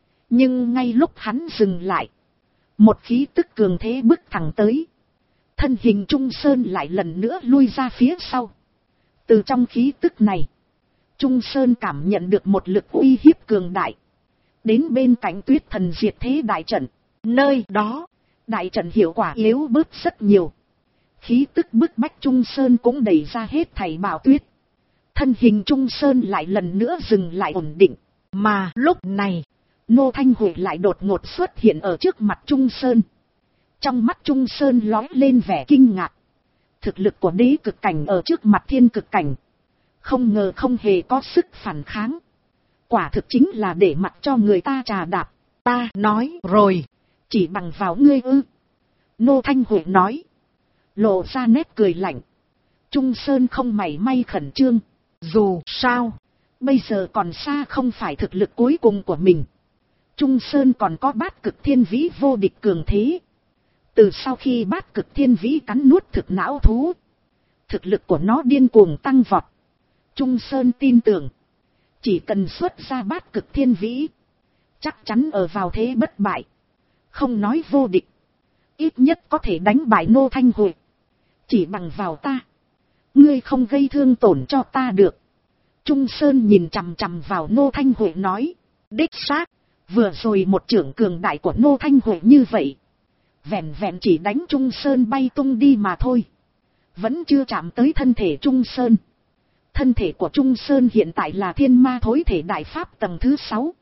Nhưng ngay lúc hắn dừng lại, một khí tức cường thế bước thẳng tới. Thân hình Trung Sơn lại lần nữa lui ra phía sau. Từ trong khí tức này, Trung Sơn cảm nhận được một lực uy hiếp cường đại. Đến bên cạnh Tuyết Thần diệt thế đại trận. Nơi đó, đại trận hiệu quả yếu bớt rất nhiều. Khí tức bức bách Trung Sơn cũng đẩy ra hết thảy bão tuyết. Thân hình Trung Sơn lại lần nữa dừng lại ổn định. Mà lúc này, Nô Thanh Huệ lại đột ngột xuất hiện ở trước mặt Trung Sơn. Trong mắt Trung Sơn lóe lên vẻ kinh ngạc. Thực lực của đế cực cảnh ở trước mặt thiên cực cảnh, không ngờ không hề có sức phản kháng. Quả thực chính là để mặc cho người ta trà đạp. Ta nói rồi, chỉ bằng vào ngươi ư? Nô Thanh Huệ nói, lộ ra nét cười lạnh. Trung Sơn không mảy may khẩn trương. Dù sao, bây giờ còn xa không phải thực lực cuối cùng của mình. Trung Sơn còn có Bát Cực Thiên Vĩ vô địch cường thế. Từ sau khi Bát Cực Thiên Vĩ cắn nuốt thực não thú, thực lực của nó điên cuồng tăng vọt. Trung Sơn tin tưởng, chỉ cần xuất ra Bát Cực Thiên Vĩ, chắc chắn ở vào thế bất bại, không nói vô địch, ít nhất có thể đánh bại Ngô Thanh Huệ. Chỉ bằng vào ta, ngươi không gây thương tổn cho ta được. Trung Sơn nhìn chằm chằm vào Ngô Thanh Huệ nói, đích xác, vừa rồi một chưởng cường đại của Ngô Thanh Huệ như vậy, vẹn vẹn chỉ đánh Trung Sơn bay tung đi mà thôi, vẫn chưa chạm tới thân thể Trung Sơn. Thân thể của Trung Sơn hiện tại là thiên ma thối thể đại pháp tầng thứ 6.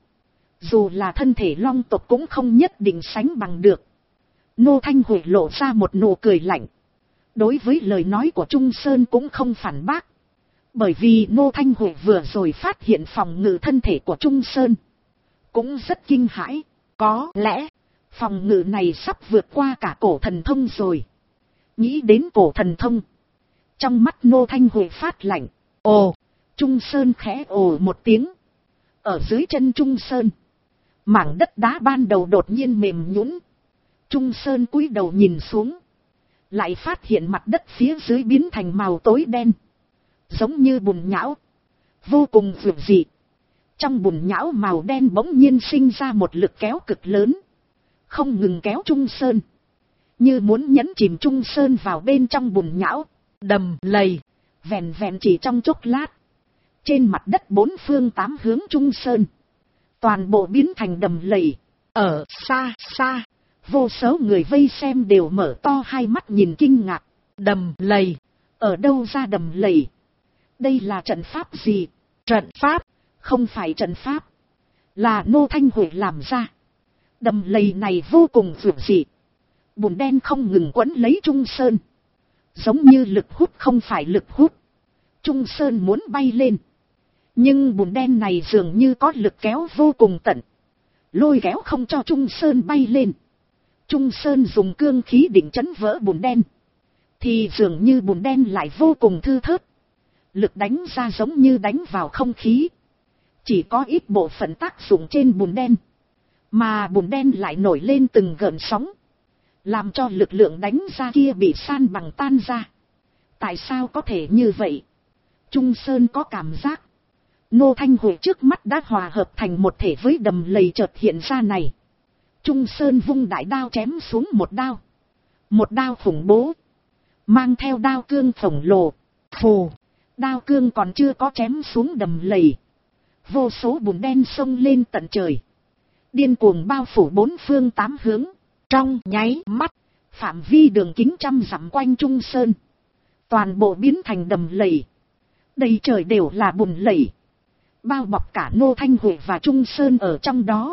Dù là thân thể long tộc cũng không nhất định sánh bằng được. Ngô Thanh Huệ lộ ra một nụ cười lạnh. Đối với lời nói của Trung Sơn cũng không phản bác. Bởi vì Ngô Thanh Huệ vừa rồi phát hiện phòng ngự thân thể của Trung Sơn cũng rất kinh hãi. Có lẽ phòng ngự này sắp vượt qua cả cổ thần thông rồi. Nghĩ đến cổ thần thông, trong mắt Ngô Thanh Huệ phát lạnh. Ồ, Trung Sơn khẽ ồ một tiếng. Ở dưới chân Trung Sơn, mảng đất đá ban đầu đột nhiên mềm nhũn. Trung Sơn cúi đầu nhìn xuống, lại phát hiện mặt đất phía dưới biến thành màu tối đen, giống như bùn nhão, vô cùng vượt dị. Trong bùn nhão màu đen bỗng nhiên sinh ra một lực kéo cực lớn, không ngừng kéo Trung Sơn, như muốn nhấn chìm Trung Sơn vào bên trong bùn nhão. Đầm lầy, vẹn vẹn chỉ trong chốc lát, trên mặt đất 4 phương 8 hướng Trung Sơn toàn bộ biến thành đầm lầy. Ở xa xa, vô số người vây xem đều mở to hai mắt nhìn kinh ngạc. Đầm lầy, ở đâu ra đầm lầy? Đây là trận pháp gì? Trận pháp? Không phải trận pháp, là Ngô Thanh Huệ làm ra. Đầm lầy này vô cùng vượt dị, bùn đen không ngừng quấn lấy Trung Sơn, giống như lực hút không phải lực hút. Trung Sơn muốn bay lên, nhưng bùn đen này dường như có lực kéo vô cùng tận, lôi kéo không cho Trung Sơn bay lên. Trung Sơn dùng cương khí định chấn vỡ bùn đen, thì dường như bùn đen lại vô cùng thư thớt, lực đánh ra giống như đánh vào không khí, chỉ có ít bộ phận tác dụng trên bùn đen, mà bùn đen lại nổi lên từng gợn sóng, làm cho lực lượng đánh ra kia bị san bằng tan ra. Tại sao có thể như vậy? Trung Sơn có cảm giác Ngô Thanh Huệ trước mắt đã hòa hợp thành một thể với đầm lầy chợt hiện ra này. Trung Sơn vung đại đao chém xuống một đao khủng bố, mang theo đao cương khổng lồ. Phù, đao cương còn chưa có chém xuống đầm lầy, vô số bùn đen xông lên tận trời, điên cuồng bao phủ 4 phương 8 hướng. Trong nháy mắt, phạm vi đường kính 100 dặm quanh Trung Sơn toàn bộ biến thành đầm lầy, đầy trời đều là bùn lầy, bao bọc cả Ngô Thanh Huệ và Trung Sơn ở trong đó.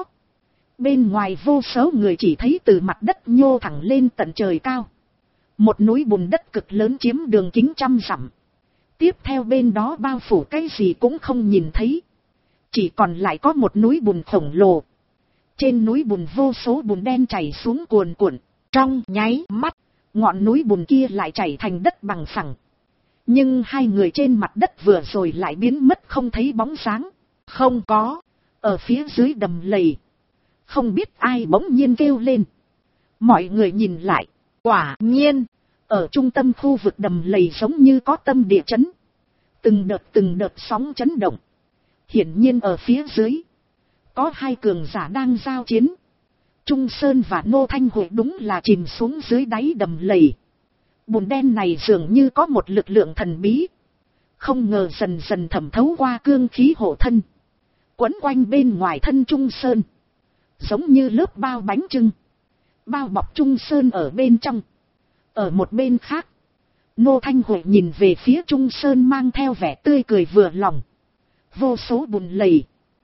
Bên ngoài vô số người chỉ thấy từ mặt đất nhô thẳng lên tận trời cao, một núi bùn đất cực lớn chiếm đường kính 100 dặm. Tiếp theo bên đó bao phủ cái gì cũng không nhìn thấy, chỉ còn lại có một núi bùn khổng lồ. Trên núi bùn vô số bùn đen chảy xuống cuồn cuộn. Trong nháy mắt, ngọn núi bùn kia lại chảy thành đất bằng phẳng. Nhưng hai người trên mặt đất vừa rồi lại biến mất không thấy bóng dáng. Không có. Ở phía dưới đầm lầy, không biết ai bỗng nhiên kêu lên. Mọi người nhìn lại, quả nhiên, ở trung tâm khu vực đầm lầy giống như có tâm địa chấn. Từng đợt sóng chấn động. Hiển nhiên ở phía dưới có hai cường giả đang giao chiến. Trung Sơn và Ngô Thanh Huệ đúng là chìm xuống dưới đáy đầm lầy. Bùn đen này dường như có một lực lượng thần bí, không ngờ dần dần thẩm thấu qua cương khí hộ thân, quấn quanh bên ngoài thân Trung Sơn, giống như lớp bao bánh chưng, bao bọc Trung Sơn ở bên trong. Ở một bên khác, Ngô Thanh Huệ nhìn về phía Trung Sơn mang theo vẻ tươi cười vừa lòng. Vô số bùn lầy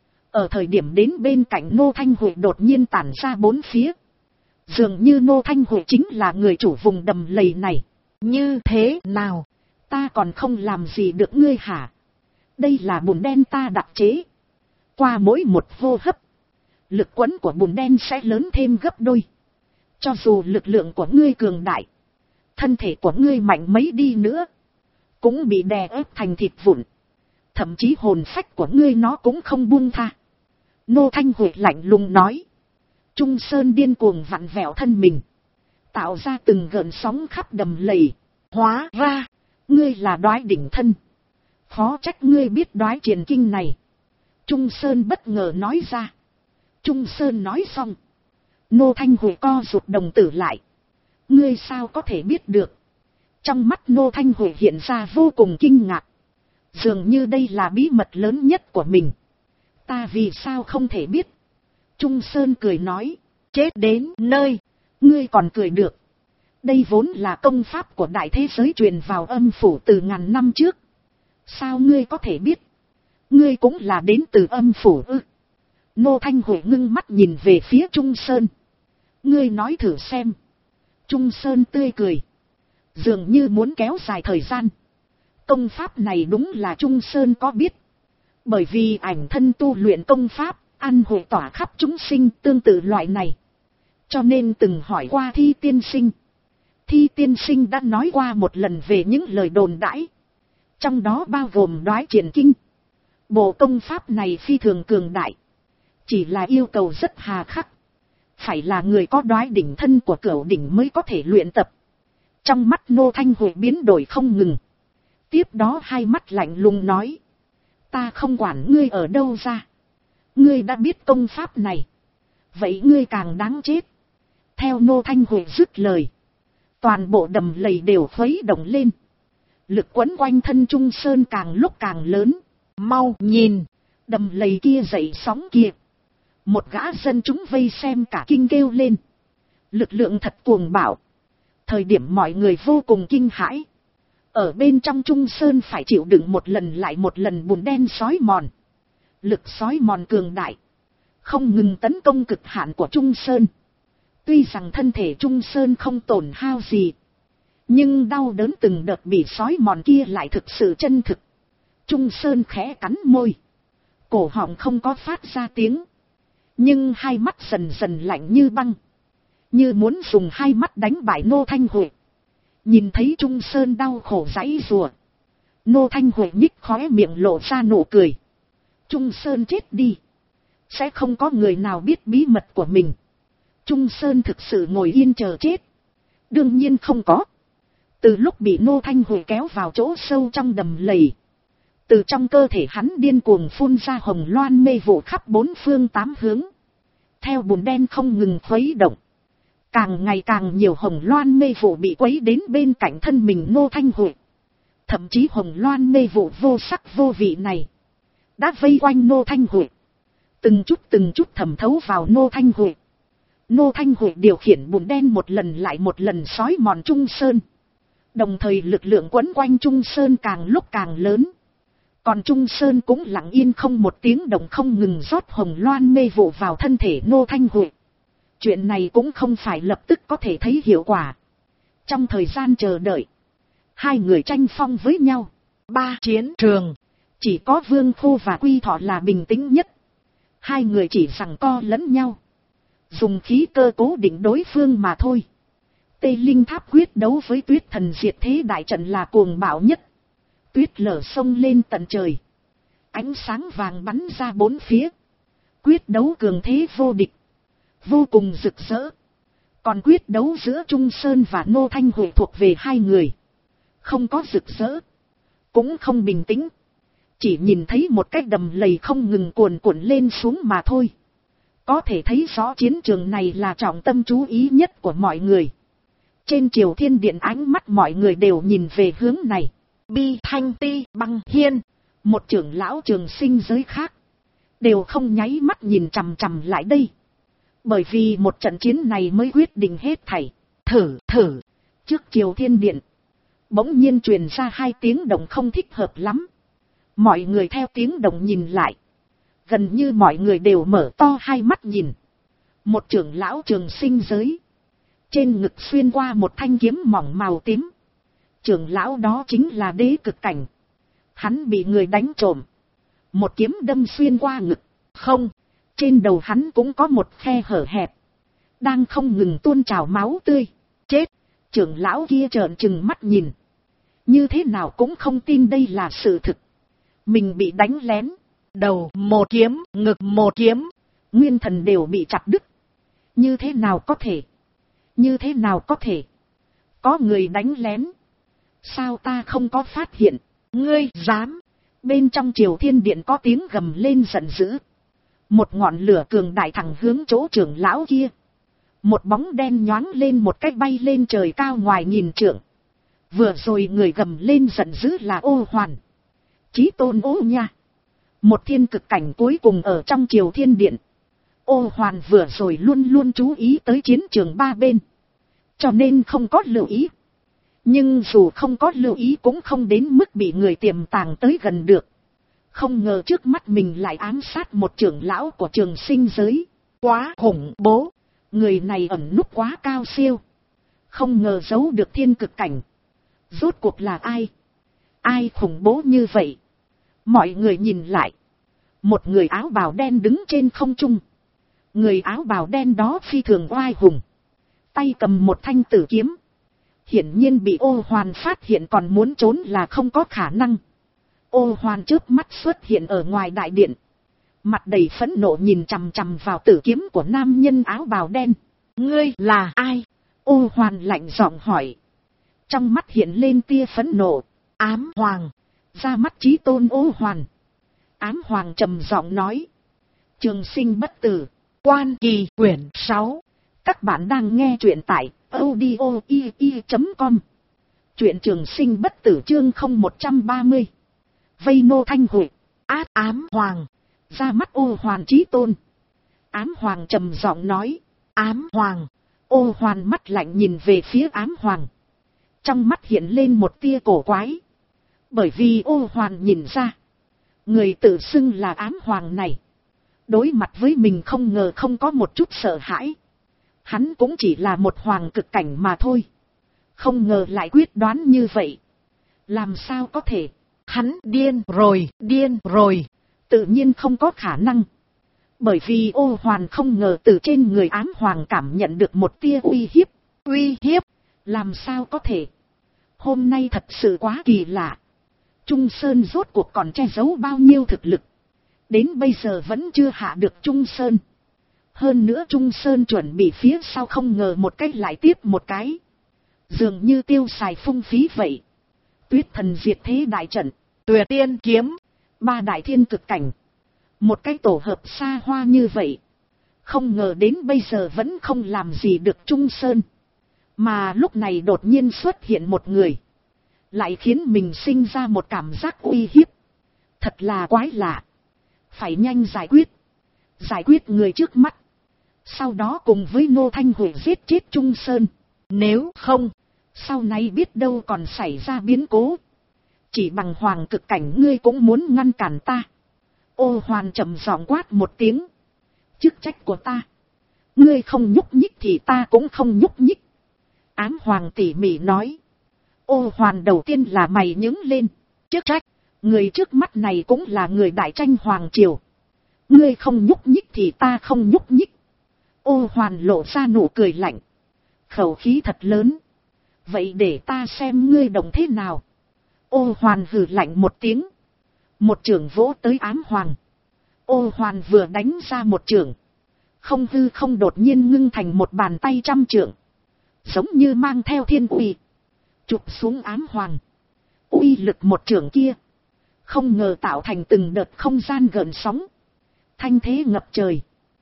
ở thời điểm đến bên cạnh Ngô Thanh Huệ đột nhiên tản ra bốn phía. Dường như Ngô Thanh Huệ chính là người chủ vùng đầm lầy này. Như thế nào? Ta còn không làm gì được ngươi hả? Đây là bùn đen ta đặc chế. Qua mỗi một hô hấp, lực quấn của bùn đen sẽ lớn thêm gấp đôi. Cho dù lực lượng của ngươi cường đại, thân thể của ngươi mạnh mấy đi nữa, cũng bị đè ép thành thịt vụn. Thậm chí hồn phách của ngươi nó cũng không buông tha. Ngô Thanh Huệ lạnh lùng nói. Trung Sơn điên cuồng vặn vẹo thân mình, tạo ra từng gợn sóng khắp đầm lầy. Hóa ra, ngươi là Đoái đỉnh thân. Khó trách ngươi biết Đoái Triền Kinh này. Trung Sơn bất ngờ nói ra. Trung Sơn nói xong. Nô Thanh Huệ co rụt đồng tử lại. Ngươi sao có thể biết được? Trong mắt Nô Thanh Huệ hiện ra vô cùng kinh ngạc. Dường như đây là bí mật lớn nhất của mình. Ta vì sao không thể biết? Trung Sơn cười nói. Chết đến nơi, ngươi còn cười được. Đây vốn là công pháp của đại thế giới truyền vào âm phủ từ ngàn năm trước. Sao ngươi có thể biết? Ngươi cũng là đến từ âm phủ ư? Nô Thanh Huệ ngưng mắt nhìn về phía Trung Sơn. Ngươi nói thử xem. Trung Sơn tươi cười. Dường như muốn kéo dài thời gian. Công pháp này đúng là Trung Sơn có biết. Bởi vì ảnh thân tu luyện công pháp, ăn hội tỏa khắp chúng sinh tương tự loại này. Cho nên từng hỏi qua Thi tiên sinh. Thi tiên sinh đã nói qua một lần về những lời đồn đãi. Trong đó bao gồm Đoái Triển Kinh. Bộ công pháp này phi thường cường đại. Chỉ là yêu cầu rất hà khắc. Phải là người có đoái đỉnh thân của cửu đỉnh mới có thể luyện tập. Trong mắt Nô Thanh Huệ biến đổi không ngừng. Tiếp đó hai mắt lạnh lùng nói. Ta không quản ngươi ở đâu ra. Ngươi đã biết công pháp này. Vậy ngươi càng đáng chết. Theo Nô Thanh Huệ dứt lời. Toàn bộ đầm lầy đều khuấy động lên. Lực quấn quanh thân Trung Sơn càng lúc càng lớn. Mau nhìn. Đầm lầy kia dậy sóng kia. Một gã dân chúng vây xem cả kinh kêu lên. Lực lượng thật cuồng bạo. Thời điểm mọi người vô cùng kinh hãi. Ở bên trong Trung Sơn phải chịu đựng một lần lại một lần bùn đen xói mòn. Lực xói mòn cường đại. Không ngừng tấn công cực hạn của Trung Sơn. Tuy rằng thân thể Trung Sơn không tổn hao gì. Nhưng đau đớn từng đợt bị xói mòn kia lại thực sự chân thực. Trung Sơn khẽ cắn môi. Cổ họng không có phát ra tiếng. Nhưng hai mắt dần dần lạnh như băng. Như muốn dùng hai mắt đánh bại Nô Thanh Huệ. Nhìn thấy Trung Sơn đau khổ giãy giụa. Nô Thanh Huệ nhích khóe miệng lộ ra nụ cười. Trung Sơn chết đi. Sẽ không có người nào biết bí mật của mình. Trung Sơn thực sự ngồi yên chờ chết. Đương nhiên không có. Từ lúc bị Nô Thanh Huệ kéo vào chỗ sâu trong đầm lầy. Từ trong cơ thể hắn điên cuồng phun ra hồng loan mê vụ khắp bốn phương tám hướng. Theo bùn đen không ngừng khuấy động. Càng ngày càng nhiều hồng loan mê vụ bị quấy đến bên cạnh thân mình Nô Thanh Huệ. Thậm chí hồng loan mê vụ vô sắc vô vị này. Đã vây quanh Nô Thanh Huệ. Từng chút thẩm thấu vào Nô Thanh Huệ. Nô Thanh Huệ điều khiển bùn đen một lần lại một lần xói mòn Trung Sơn. Đồng thời lực lượng quấn quanh Trung Sơn càng lúc càng lớn. Còn Trung Sơn cũng lặng yên không một tiếng động không ngừng rót hồng loan mê vụ vào thân thể Nô Thanh Huệ. Chuyện này cũng không phải lập tức có thể thấy hiệu quả. Trong thời gian chờ đợi, hai người tranh phong với nhau. Ba chiến trường, chỉ có Vương Khô và Quy Thọ là bình tĩnh nhất. Hai người chỉ giằng co lẫn nhau. Dùng khí cơ cố định đối phương mà thôi. Tây Linh Tháp quyết đấu với Tuyết Thần diệt thế đại trận là cuồng bạo nhất. Tuyết lở sông lên tận trời. Ánh sáng vàng bắn ra bốn phía. Quyết đấu cường thế vô địch. Vô cùng rực rỡ. Còn quyết đấu giữa Trung Sơn và Nô Thanh Huệ thuộc về hai người. Không có rực rỡ. Cũng không bình tĩnh. Chỉ nhìn thấy một cái đầm lầy không ngừng cuồn cuộn lên xuống mà thôi. Có thể thấy rõ chiến trường này là trọng tâm chú ý nhất của mọi người. Trên Triều Thiên Điện ánh mắt mọi người đều nhìn về hướng này. Bi Thanh Ti Băng Hiên, một trưởng lão trường sinh giới khác, đều không nháy mắt nhìn chằm chằm lại đây. Bởi vì một trận chiến này mới quyết định hết thảy. Thử. Trước Triều Thiên Điện, bỗng nhiên truyền ra hai tiếng động không thích hợp lắm. Mọi người theo tiếng động nhìn lại. Gần như mọi người đều mở to hai mắt nhìn. Một trưởng lão trường sinh giới. Trên ngực xuyên qua một thanh kiếm mỏng màu tím. Trưởng lão đó chính là Đế Cực Cảnh. Hắn bị người đánh trộm. Một kiếm đâm xuyên qua ngực. Không, trên đầu hắn cũng có một khe hở hẹp. Đang không ngừng tuôn trào máu tươi. Chết, trưởng lão kia trợn trừng mắt nhìn. Như thế nào cũng không tin đây là sự thực. Mình bị đánh lén. Đầu một kiếm, ngực một kiếm. Nguyên thần đều bị chặt đứt. Như thế nào có thể? Như thế nào có thể? Có người đánh lén. Sao ta không có phát hiện? Ngươi dám? Bên trong Triều Thiên Điện có tiếng gầm lên giận dữ. Một ngọn lửa cường đại thẳng hướng chỗ trưởng lão kia. Một bóng đen nhoáng lên một cách bay lên trời cao ngoài nghìn trượng. Vừa rồi người gầm lên giận dữ là Ô Hoàn. Chí Tôn Ô nha. Một thiên cực cảnh cuối cùng ở trong Triều Thiên Điện. Ô Hoàn vừa rồi luôn luôn chú ý tới chiến trường ba bên. Cho nên không có lưu ý. Nhưng dù không có lưu ý cũng không đến mức bị người tiềm tàng tới gần được. Không ngờ trước mắt mình lại ám sát một trưởng lão của Trường Sinh giới. Quá khủng bố. Người này ẩn núp quá cao siêu. Không ngờ giấu được thiên cực cảnh. Rốt cuộc là ai? Ai khủng bố như vậy? Mọi người nhìn lại. Một người áo bào đen đứng trên không trung. Người áo bào đen đó phi thường oai hùng. Tay cầm một thanh tử kiếm. Hiển nhiên bị Ô Hoàn phát hiện còn muốn trốn là không có khả năng. Ô Hoàn chớp mắt xuất hiện ở ngoài đại điện. Mặt đầy phẫn nộ nhìn chằm chằm vào tử kiếm của nam nhân áo bào đen. Ngươi là ai? Ô Hoàn lạnh giọng hỏi. Trong mắt hiện lên tia phẫn nộ. Ám Hoàng. Ra mắt Chí Tôn Ô Hoàn. Ám Hoàng trầm giọng nói. Trường Sinh bất tử. Quan Kỳ quyển 6. Các bạn đang nghe truyện tại audio.com. Truyện Trường Sinh bất tử chương 0130. Vây nô thanh hội. Ám Hoàng. Ra mắt Ô Hoàn Chí Tôn. Ám Hoàng trầm giọng nói. Ám Hoàng. Ô Hoàn mắt lạnh nhìn về phía Ám Hoàng. Trong mắt hiện lên một tia cổ quái. Bởi vì Ô Hoàn nhìn ra. Người tự xưng là Ám Hoàng này. Đối mặt với mình không ngờ không có một chút sợ hãi. Hắn cũng chỉ là một hoàng cực cảnh mà thôi. Không ngờ lại quyết đoán như vậy. Làm sao có thể? Hắn điên rồi. Tự nhiên không có khả năng. Bởi vì Ô Hoàn không ngờ từ trên người Ám Hoàng cảm nhận được một tia uy hiếp. Uy hiếp? Làm sao có thể? Hôm nay thật sự quá kỳ lạ. Trung Sơn rốt cuộc còn che giấu bao nhiêu thực lực. Đến bây giờ vẫn chưa hạ được Trung Sơn. Hơn nữa Trung Sơn chuẩn bị phía sau không ngờ một cái lại tiếp một cái. Dường như tiêu xài phung phí vậy. Tuyết thần diệt thế đại trận. Tuyệt tiên kiếm. 3 đại thiên cực cảnh. Một cái tổ hợp xa hoa như vậy. Không ngờ đến bây giờ vẫn không làm gì được Trung Sơn. Mà lúc này đột nhiên xuất hiện một người. Lại khiến mình sinh ra một cảm giác uy hiếp. Thật là quái lạ. Phải nhanh giải quyết. Giải quyết người trước mắt. Sau đó cùng với Nô Thanh Huệ giết chết Trung Sơn. Nếu không, sau này biết đâu còn xảy ra biến cố. Chỉ bằng hoàng cực cảnh ngươi cũng muốn ngăn cản ta. Ô Hoàn trầm giọng quát một tiếng. Chức trách của ta. Ngươi không nhúc nhích thì ta cũng không nhúc nhích. Ám Hoàng tỉ mỉ nói. Ô Hoàn đầu tiên là mày nhướng lên. Chức trách. Người trước mắt này cũng là người đại tranh hoàng triều. Ngươi không nhúc nhích thì ta không nhúc nhích. Ô Hoàn lộ ra nụ cười lạnh. Khẩu khí thật lớn. Vậy để ta xem ngươi động thế nào. Ô Hoàn hừ lạnh một tiếng. Một chưởng vỗ tới Ám Hoàng. Ô Hoàn vừa đánh ra một chưởng. Không hư không đột nhiên ngưng thành một bàn tay trăm trượng. Giống như mang theo thiên uy. Chụp xuống Ám Hoàng. Uy lực một chưởng kia. Không ngờ tạo thành từng đợt không gian gợn sóng. Thanh thế ngập trời.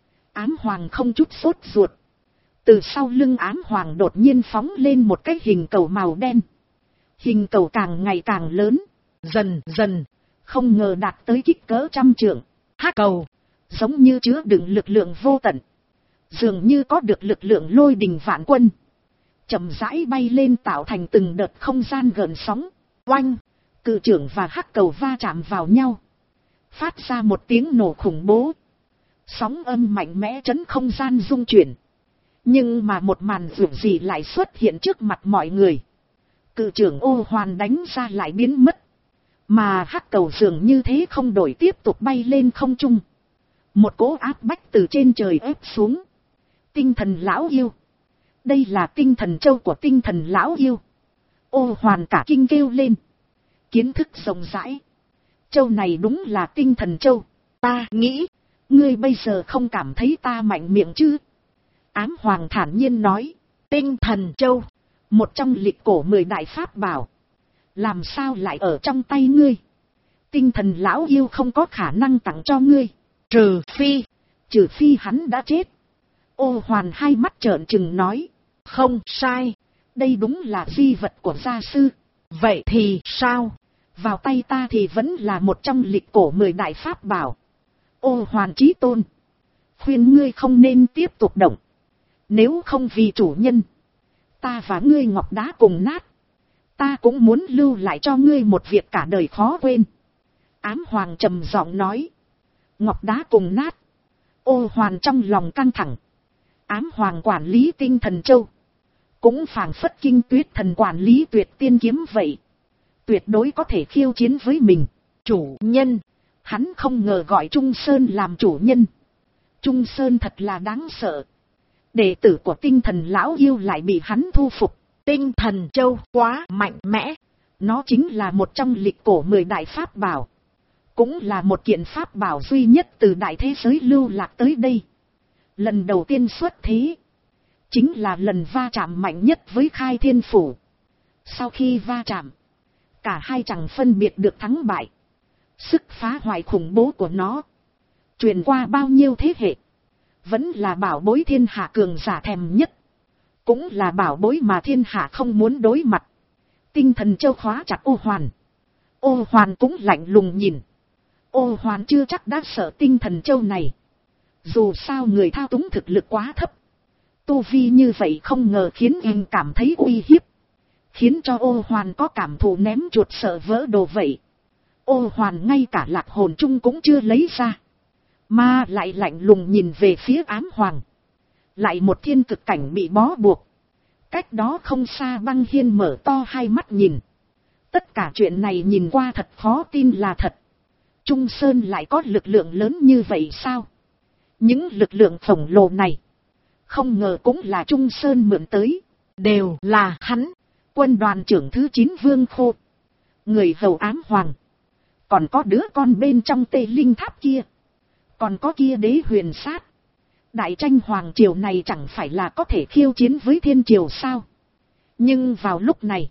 Ám Hoàng không chút sốt ruột. Từ sau lưng Ám Hoàng đột nhiên phóng lên một cái hình cầu màu đen. Hình cầu càng ngày càng lớn. Dần dần. Không ngờ đạt tới kích cỡ trăm trượng. Hắc cầu. Giống như chứa đựng lực lượng vô tận. Dường như có được lực lượng lôi đình vạn quân. Chậm rãi bay lên tạo thành từng đợt không gian gợn sóng. Oanh. Cự trưởng và hắc cầu va chạm vào nhau. Phát ra một tiếng nổ khủng bố. Sóng âm mạnh mẽ chấn không gian rung chuyển. Nhưng mà một màn dường gì lại xuất hiện trước mặt mọi người. Cự trưởng Ô Hoàn đánh ra lại biến mất. Mà hắc cầu dường như thế không đổi tiếp tục bay lên không trung. Một cỗ áp bách từ trên trời ép xuống. Tinh thần lão yêu. Đây là tinh thần châu của tinh thần lão yêu. Ô Hoàn cả kinh kêu lên. Kiến thức rộng rãi. Châu này đúng là tinh thần châu. Ta nghĩ, ngươi bây giờ không cảm thấy ta mạnh miệng chứ? Ám Hoàng thản nhiên nói. Tinh thần châu. Một trong lịch cổ 10 đại pháp bảo. Làm sao lại ở trong tay ngươi? Tinh thần lão yêu không có khả năng tặng cho ngươi. Trừ phi, Trừ phi hắn đã chết. Ô Hoàn hai mắt trợn trừng nói. Không sai. Đây đúng là di vật của gia sư. Vậy thì sao? Vào tay ta thì vẫn là một trong lịch cổ 10 đại pháp bảo. Ô Hoàn chí tôn. Khuyên ngươi không nên tiếp tục động. Nếu không vì chủ nhân. Ta và ngươi ngọc đá cùng nát. Ta cũng muốn lưu lại cho ngươi một việc cả đời khó quên. Ám Hoàng trầm giọng nói. Ngọc đá cùng nát. Ô Hoàn trong lòng căng thẳng. Ám Hoàng quản lý Tinh Thần Châu. Cũng phảng phất Kinh Tuyết Thần quản lý Tuyệt Tiên Kiếm vậy. Tuyệt đối có thể khiêu chiến với mình. Chủ nhân. Hắn không ngờ gọi Trung Sơn làm chủ nhân. Trung Sơn thật là đáng sợ. Đệ tử của Tinh Thần Lão Yêu lại bị hắn thu phục. Tinh Thần Châu quá mạnh mẽ. Nó chính là một trong lịch cổ 10 đại pháp bảo. Cũng là một kiện pháp bảo duy nhất từ đại thế giới lưu lạc tới đây. Lần đầu tiên xuất thế. Chính là lần va chạm mạnh nhất với Khai Thiên Phủ. Sau khi va chạm. Cả hai chẳng phân biệt được thắng bại. Sức phá hoại khủng bố của nó. Truyền qua bao nhiêu thế hệ. Vẫn là bảo bối thiên hạ cường giả thèm nhất. Cũng là bảo bối mà thiên hạ không muốn đối mặt. Tinh Thần Châu khóa chặt Ô Hoàn. Ô Hoàn cũng lạnh lùng nhìn. Ô Hoàn chưa chắc đã sợ Tinh Thần Châu này. Dù sao người thao túng thực lực quá thấp. Tu vi như vậy không ngờ khiến anh cảm thấy uy hiếp. Khiến cho Ô Hoàn có cảm thụ ném chuột sợ vỡ đồ vậy. Ô Hoàn ngay cả lạc hồn chung cũng chưa lấy ra. Mà lại lạnh lùng nhìn về phía Ám Hoàng. Lại một thiên cực cảnh bị bó buộc. Cách đó không xa Băng Hiên mở to hai mắt nhìn. Tất cả chuyện này nhìn qua thật khó tin là thật. Trung Sơn lại có lực lượng lớn như vậy sao? Những lực lượng khổng lồ này. Không ngờ cũng là Trung Sơn mượn tới. Đều là hắn. Quân đoàn trưởng thứ 9 Vương Khô. Người hầu Ám Hoàng. Còn có đứa con bên trong Tê Linh Tháp kia. Còn có kia Đế Huyền Sát. Đại tranh hoàng triều này chẳng phải là có thể khiêu chiến với thiên triều sao? Nhưng vào lúc này.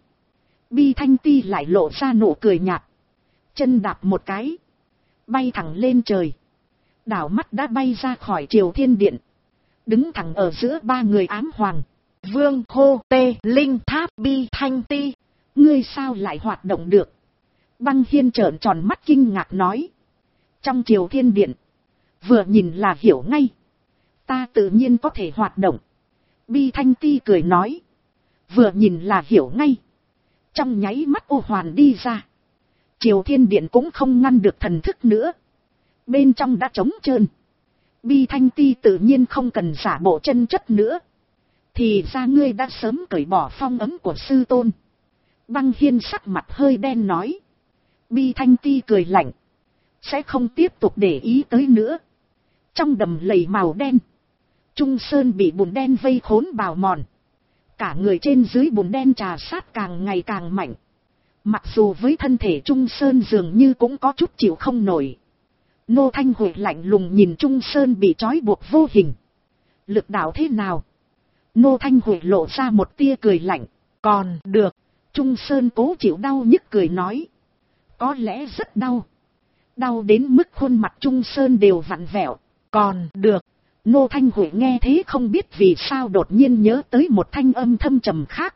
Bi Thanh Ti lại lộ ra nụ cười nhạt. Chân đạp một cái. Bay thẳng lên trời. Đảo mắt đã bay ra khỏi Triều Thiên Điện. Đứng thẳng ở giữa ba người Ám Hoàng. Vương Khô, Tê Linh Tháp, Bi Thanh Ti. Ngươi sao lại hoạt động được? Băng Hiên trợn tròn mắt kinh ngạc nói. Trong Triều Thiên Điện. Vừa nhìn là hiểu ngay. Ta tự nhiên có thể hoạt động. Bi Thanh Ti cười nói. Vừa nhìn là hiểu ngay. Trong nháy mắt Ô Hoàn đi ra. Triều Thiên Điện cũng không ngăn được thần thức nữa. Bên trong đã trống trơn. Bi Thanh Ti tự nhiên không cần giả bộ chân chất nữa. Thì ra ngươi đã sớm cởi bỏ phong ấn của sư tôn. Băng Hiên sắc mặt hơi đen nói. Bi Thanh Ti cười lạnh. Sẽ không tiếp tục để ý tới nữa. Trong đầm lầy màu đen. Trung Sơn bị bùn đen vây khốn bào mòn. Cả người trên dưới bùn đen trà sát càng ngày càng mạnh. Mặc dù với thân thể Trung Sơn dường như cũng có chút chịu không nổi. Nô Thanh Huệ lạnh lùng nhìn Trung Sơn bị trói buộc vô hình. Lực đạo thế nào? Nô Thanh Huệ lộ ra một tia cười lạnh. Còn được. Trung Sơn cố chịu đau nhức cười nói. Có lẽ rất đau. Đau đến mức khuôn mặt Trung Sơn đều vặn vẹo. Còn được. Nô Thanh Huệ nghe thế không biết vì sao đột nhiên nhớ tới một thanh âm thâm trầm khác.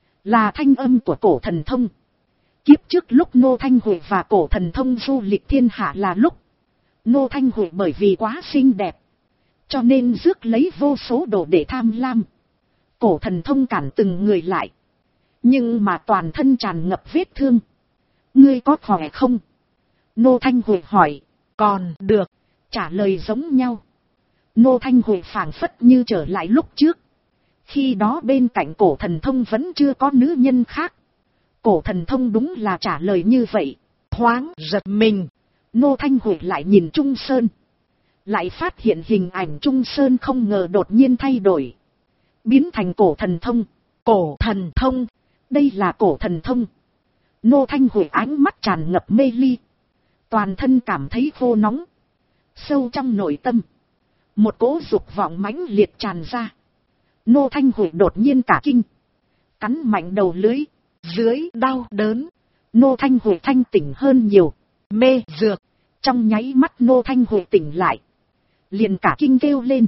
Là thanh âm của Cổ Thần Thông. Kiếp trước lúc Nô Thanh Huệ và Cổ Thần Thông du lịch thiên hạ là lúc. Nô Thanh Huệ bởi vì quá xinh đẹp. Cho nên rước lấy vô số đồ để tham lam. Cổ Thần Thông cản từng người lại. Nhưng mà toàn thân tràn ngập vết thương. Ngươi có khỏe không? Nô Thanh Huệ hỏi. Còn được. Trả lời giống nhau. Nô Thanh Huệ phảng phất như trở lại lúc trước. Khi đó bên cạnh Cổ Thần Thông vẫn chưa có nữ nhân khác. Cổ Thần Thông đúng là trả lời như vậy. Thoáng giật mình. Nô Thanh Huệ lại nhìn Trung Sơn. Lại phát hiện hình ảnh Trung Sơn không ngờ đột nhiên thay đổi. Biến thành Cổ Thần Thông. Cổ Thần Thông. Đây là Cổ Thần Thông. Nô Thanh Huệ ánh mắt tràn ngập mê ly. Toàn thân cảm thấy khô nóng. Sâu trong nội tâm. Một cỗ dục vọng mãnh liệt tràn ra. Nô Thanh Huệ đột nhiên cả kinh. Cắn mạnh đầu lưới. Dưới đau đớn. Nô Thanh Huệ thanh tỉnh hơn nhiều. Mê dược. Trong nháy mắt Nô Thanh Huệ tỉnh lại. liền cả kinh kêu lên.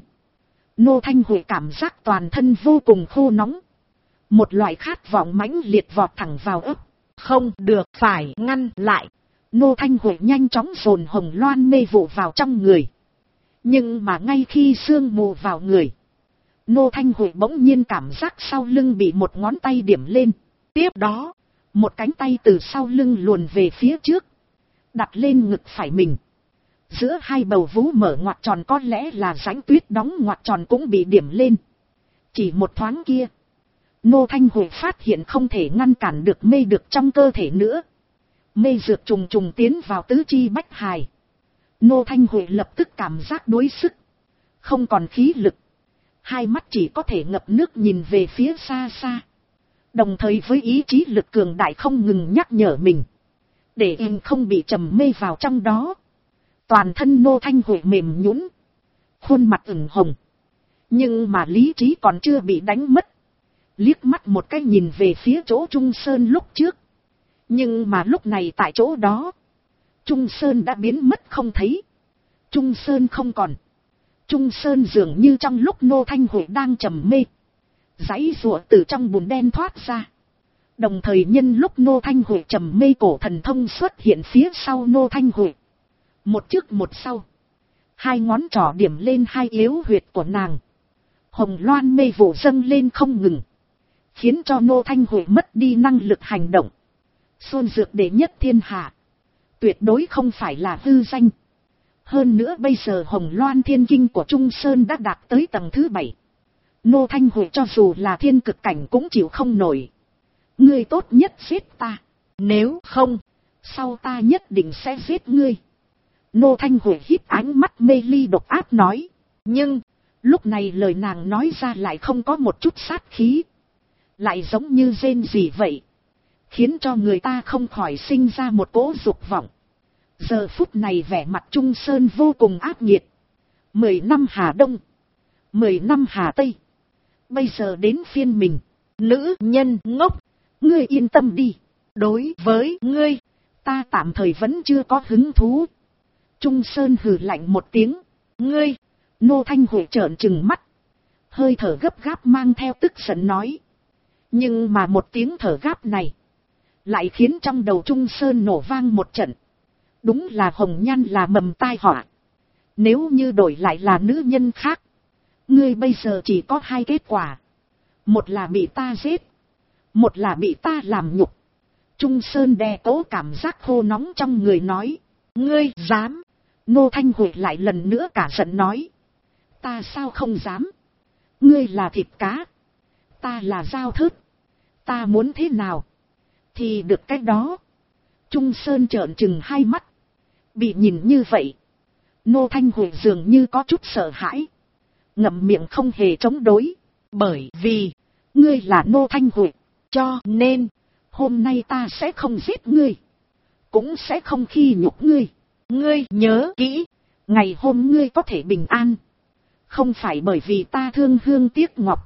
Nô Thanh Huệ cảm giác toàn thân vô cùng khô nóng. Một loại khát vọng mãnh liệt vọt thẳng vào ấp. Không được, phải ngăn lại. Nô Thanh Huệ nhanh chóng dồn hồng loan mê vụ vào trong người. Nhưng mà ngay khi sương mù vào người, Nô Thanh Huệ bỗng nhiên cảm giác sau lưng bị một ngón tay điểm lên. Tiếp đó, một cánh tay từ sau lưng luồn về phía trước, đặt lên ngực phải mình. Giữa hai bầu vú mở ngoặt tròn có lẽ là rãnh tuyết đóng ngoặt tròn cũng bị điểm lên. Chỉ một thoáng kia, Nô Thanh Huệ phát hiện không thể ngăn cản được mê được trong cơ thể nữa. Mê dược trùng trùng tiến vào tứ chi bách hài. Nô Thanh Huệ lập tức cảm giác đuối sức, không còn khí lực. Hai mắt chỉ có thể ngập nước nhìn về phía xa xa. Đồng thời với ý chí lực cường đại không ngừng nhắc nhở mình, để em không bị trầm mê vào trong đó. Toàn thân Nô Thanh Huệ mềm nhũn, khuôn mặt ửng hồng. Nhưng mà lý trí còn chưa bị đánh mất. Liếc mắt một cái nhìn về phía chỗ Trung Sơn lúc trước. Nhưng mà lúc này tại chỗ đó, Trung Sơn đã biến mất không thấy. Trung Sơn không còn. Trung Sơn dường như trong lúc Nô Thanh Huệ đang trầm mê, giãy giụa từ trong bùn đen thoát ra. Đồng thời nhân lúc Nô Thanh Huệ trầm mê, cổ thần thông xuất hiện phía sau Nô Thanh Huệ. Một trước một sau. Hai ngón trỏ điểm lên hai yếu huyệt của nàng. Hồng loan mê vụ dâng lên không ngừng, khiến cho Nô Thanh Huệ mất đi năng lực hành động. Xuân dược đệ nhất thiên hạ, tuyệt đối không phải là hư danh. Hơn nữa bây giờ Hồng Loan Thiên Kinh của Trung Sơn đã đạt tới tầng thứ 7. Nô Thanh Huệ cho dù là thiên cực cảnh cũng chịu không nổi. Ngươi tốt nhất giết ta, nếu không, sau ta nhất định sẽ giết ngươi. Nô Thanh Huệ híp ánh mắt mê ly độc ác nói. Nhưng, lúc này lời nàng nói ra lại không có một chút sát khí. Lại giống như rên rỉ vậy, khiến cho người ta không khỏi sinh ra một cỗ dục vọng. Giờ phút này vẻ mặt Trung Sơn vô cùng ác nghiệt. 10 năm Hà Đông, 10 năm Hà Tây, bây giờ đến phiên mình. Nữ nhân ngốc, ngươi yên tâm đi. Đối với ngươi, ta tạm thời vẫn chưa có hứng thú. Trung Sơn hừ lạnh một tiếng. Ngươi, Nô Thanh Huệ trợn trừng mắt, hơi thở gấp gáp mang theo tức giận nói. Nhưng mà một tiếng thở gáp này lại khiến trong đầu Trung Sơn nổ vang một trận. Đúng là hồng nhan là mầm tai họa. Nếu như đổi lại là nữ nhân khác, ngươi bây giờ chỉ có hai kết quả. Một là bị ta giết, một là bị ta làm nhục. Trung Sơn đè cố cảm giác khô nóng trong người nói. Ngươi dám? Nô Thanh Huệ lại lần nữa cả giận nói. Ta sao không dám? Ngươi là thịt cá, ta là dao thớt. Ta muốn thế nào thì được cái đó. Trung Sơn trợn trừng hai mắt. Bị nhìn như vậy, Nô Thanh Huệ dường như có chút sợ hãi, ngậm miệng không hề chống đối. Bởi vì ngươi là Nô Thanh Huệ, cho nên hôm nay ta sẽ không giết ngươi, cũng sẽ không khi nhục ngươi. Ngươi nhớ kỹ, ngày hôm ngươi có thể bình an, không phải bởi vì ta thương hương tiếc ngọc,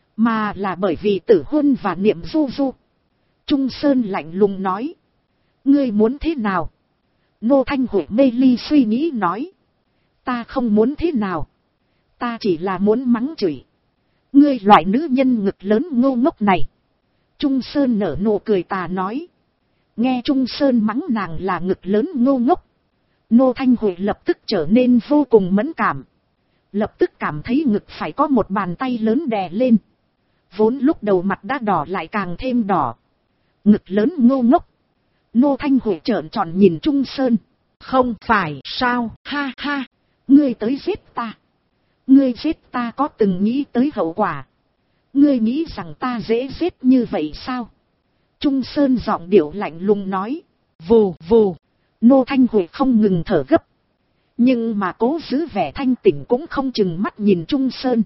mà là bởi vì Tử Huân và Niệm Du Du. Trung Sơn lạnh lùng nói. Ngươi muốn thế nào? Nô Thanh Huệ mê ly suy nghĩ nói. Ta không muốn thế nào, ta chỉ là muốn mắng chửi ngươi loại nữ nhân ngực lớn ngô ngốc này. Trung Sơn nở nụ cười tà nói. Nghe Trung Sơn mắng nàng là ngực lớn ngô ngốc, Nô Thanh Huệ lập tức trở nên vô cùng mẫn cảm. Lập tức cảm thấy ngực phải có một bàn tay lớn đè lên. Vốn lúc đầu mặt đã đỏ lại càng thêm đỏ. Ngực lớn ngô ngốc. Nô Thanh Huệ trợn tròn nhìn Trung Sơn. Không phải sao, ha ha, ngươi tới giết ta. Ngươi giết ta có từng nghĩ tới hậu quả? Ngươi nghĩ rằng ta dễ giết như vậy sao? Trung Sơn giọng điệu lạnh lùng nói. Vù vù. Nô Thanh Huệ không ngừng thở gấp, nhưng mà cố giữ vẻ thanh tỉnh cũng không chừng mắt nhìn Trung Sơn.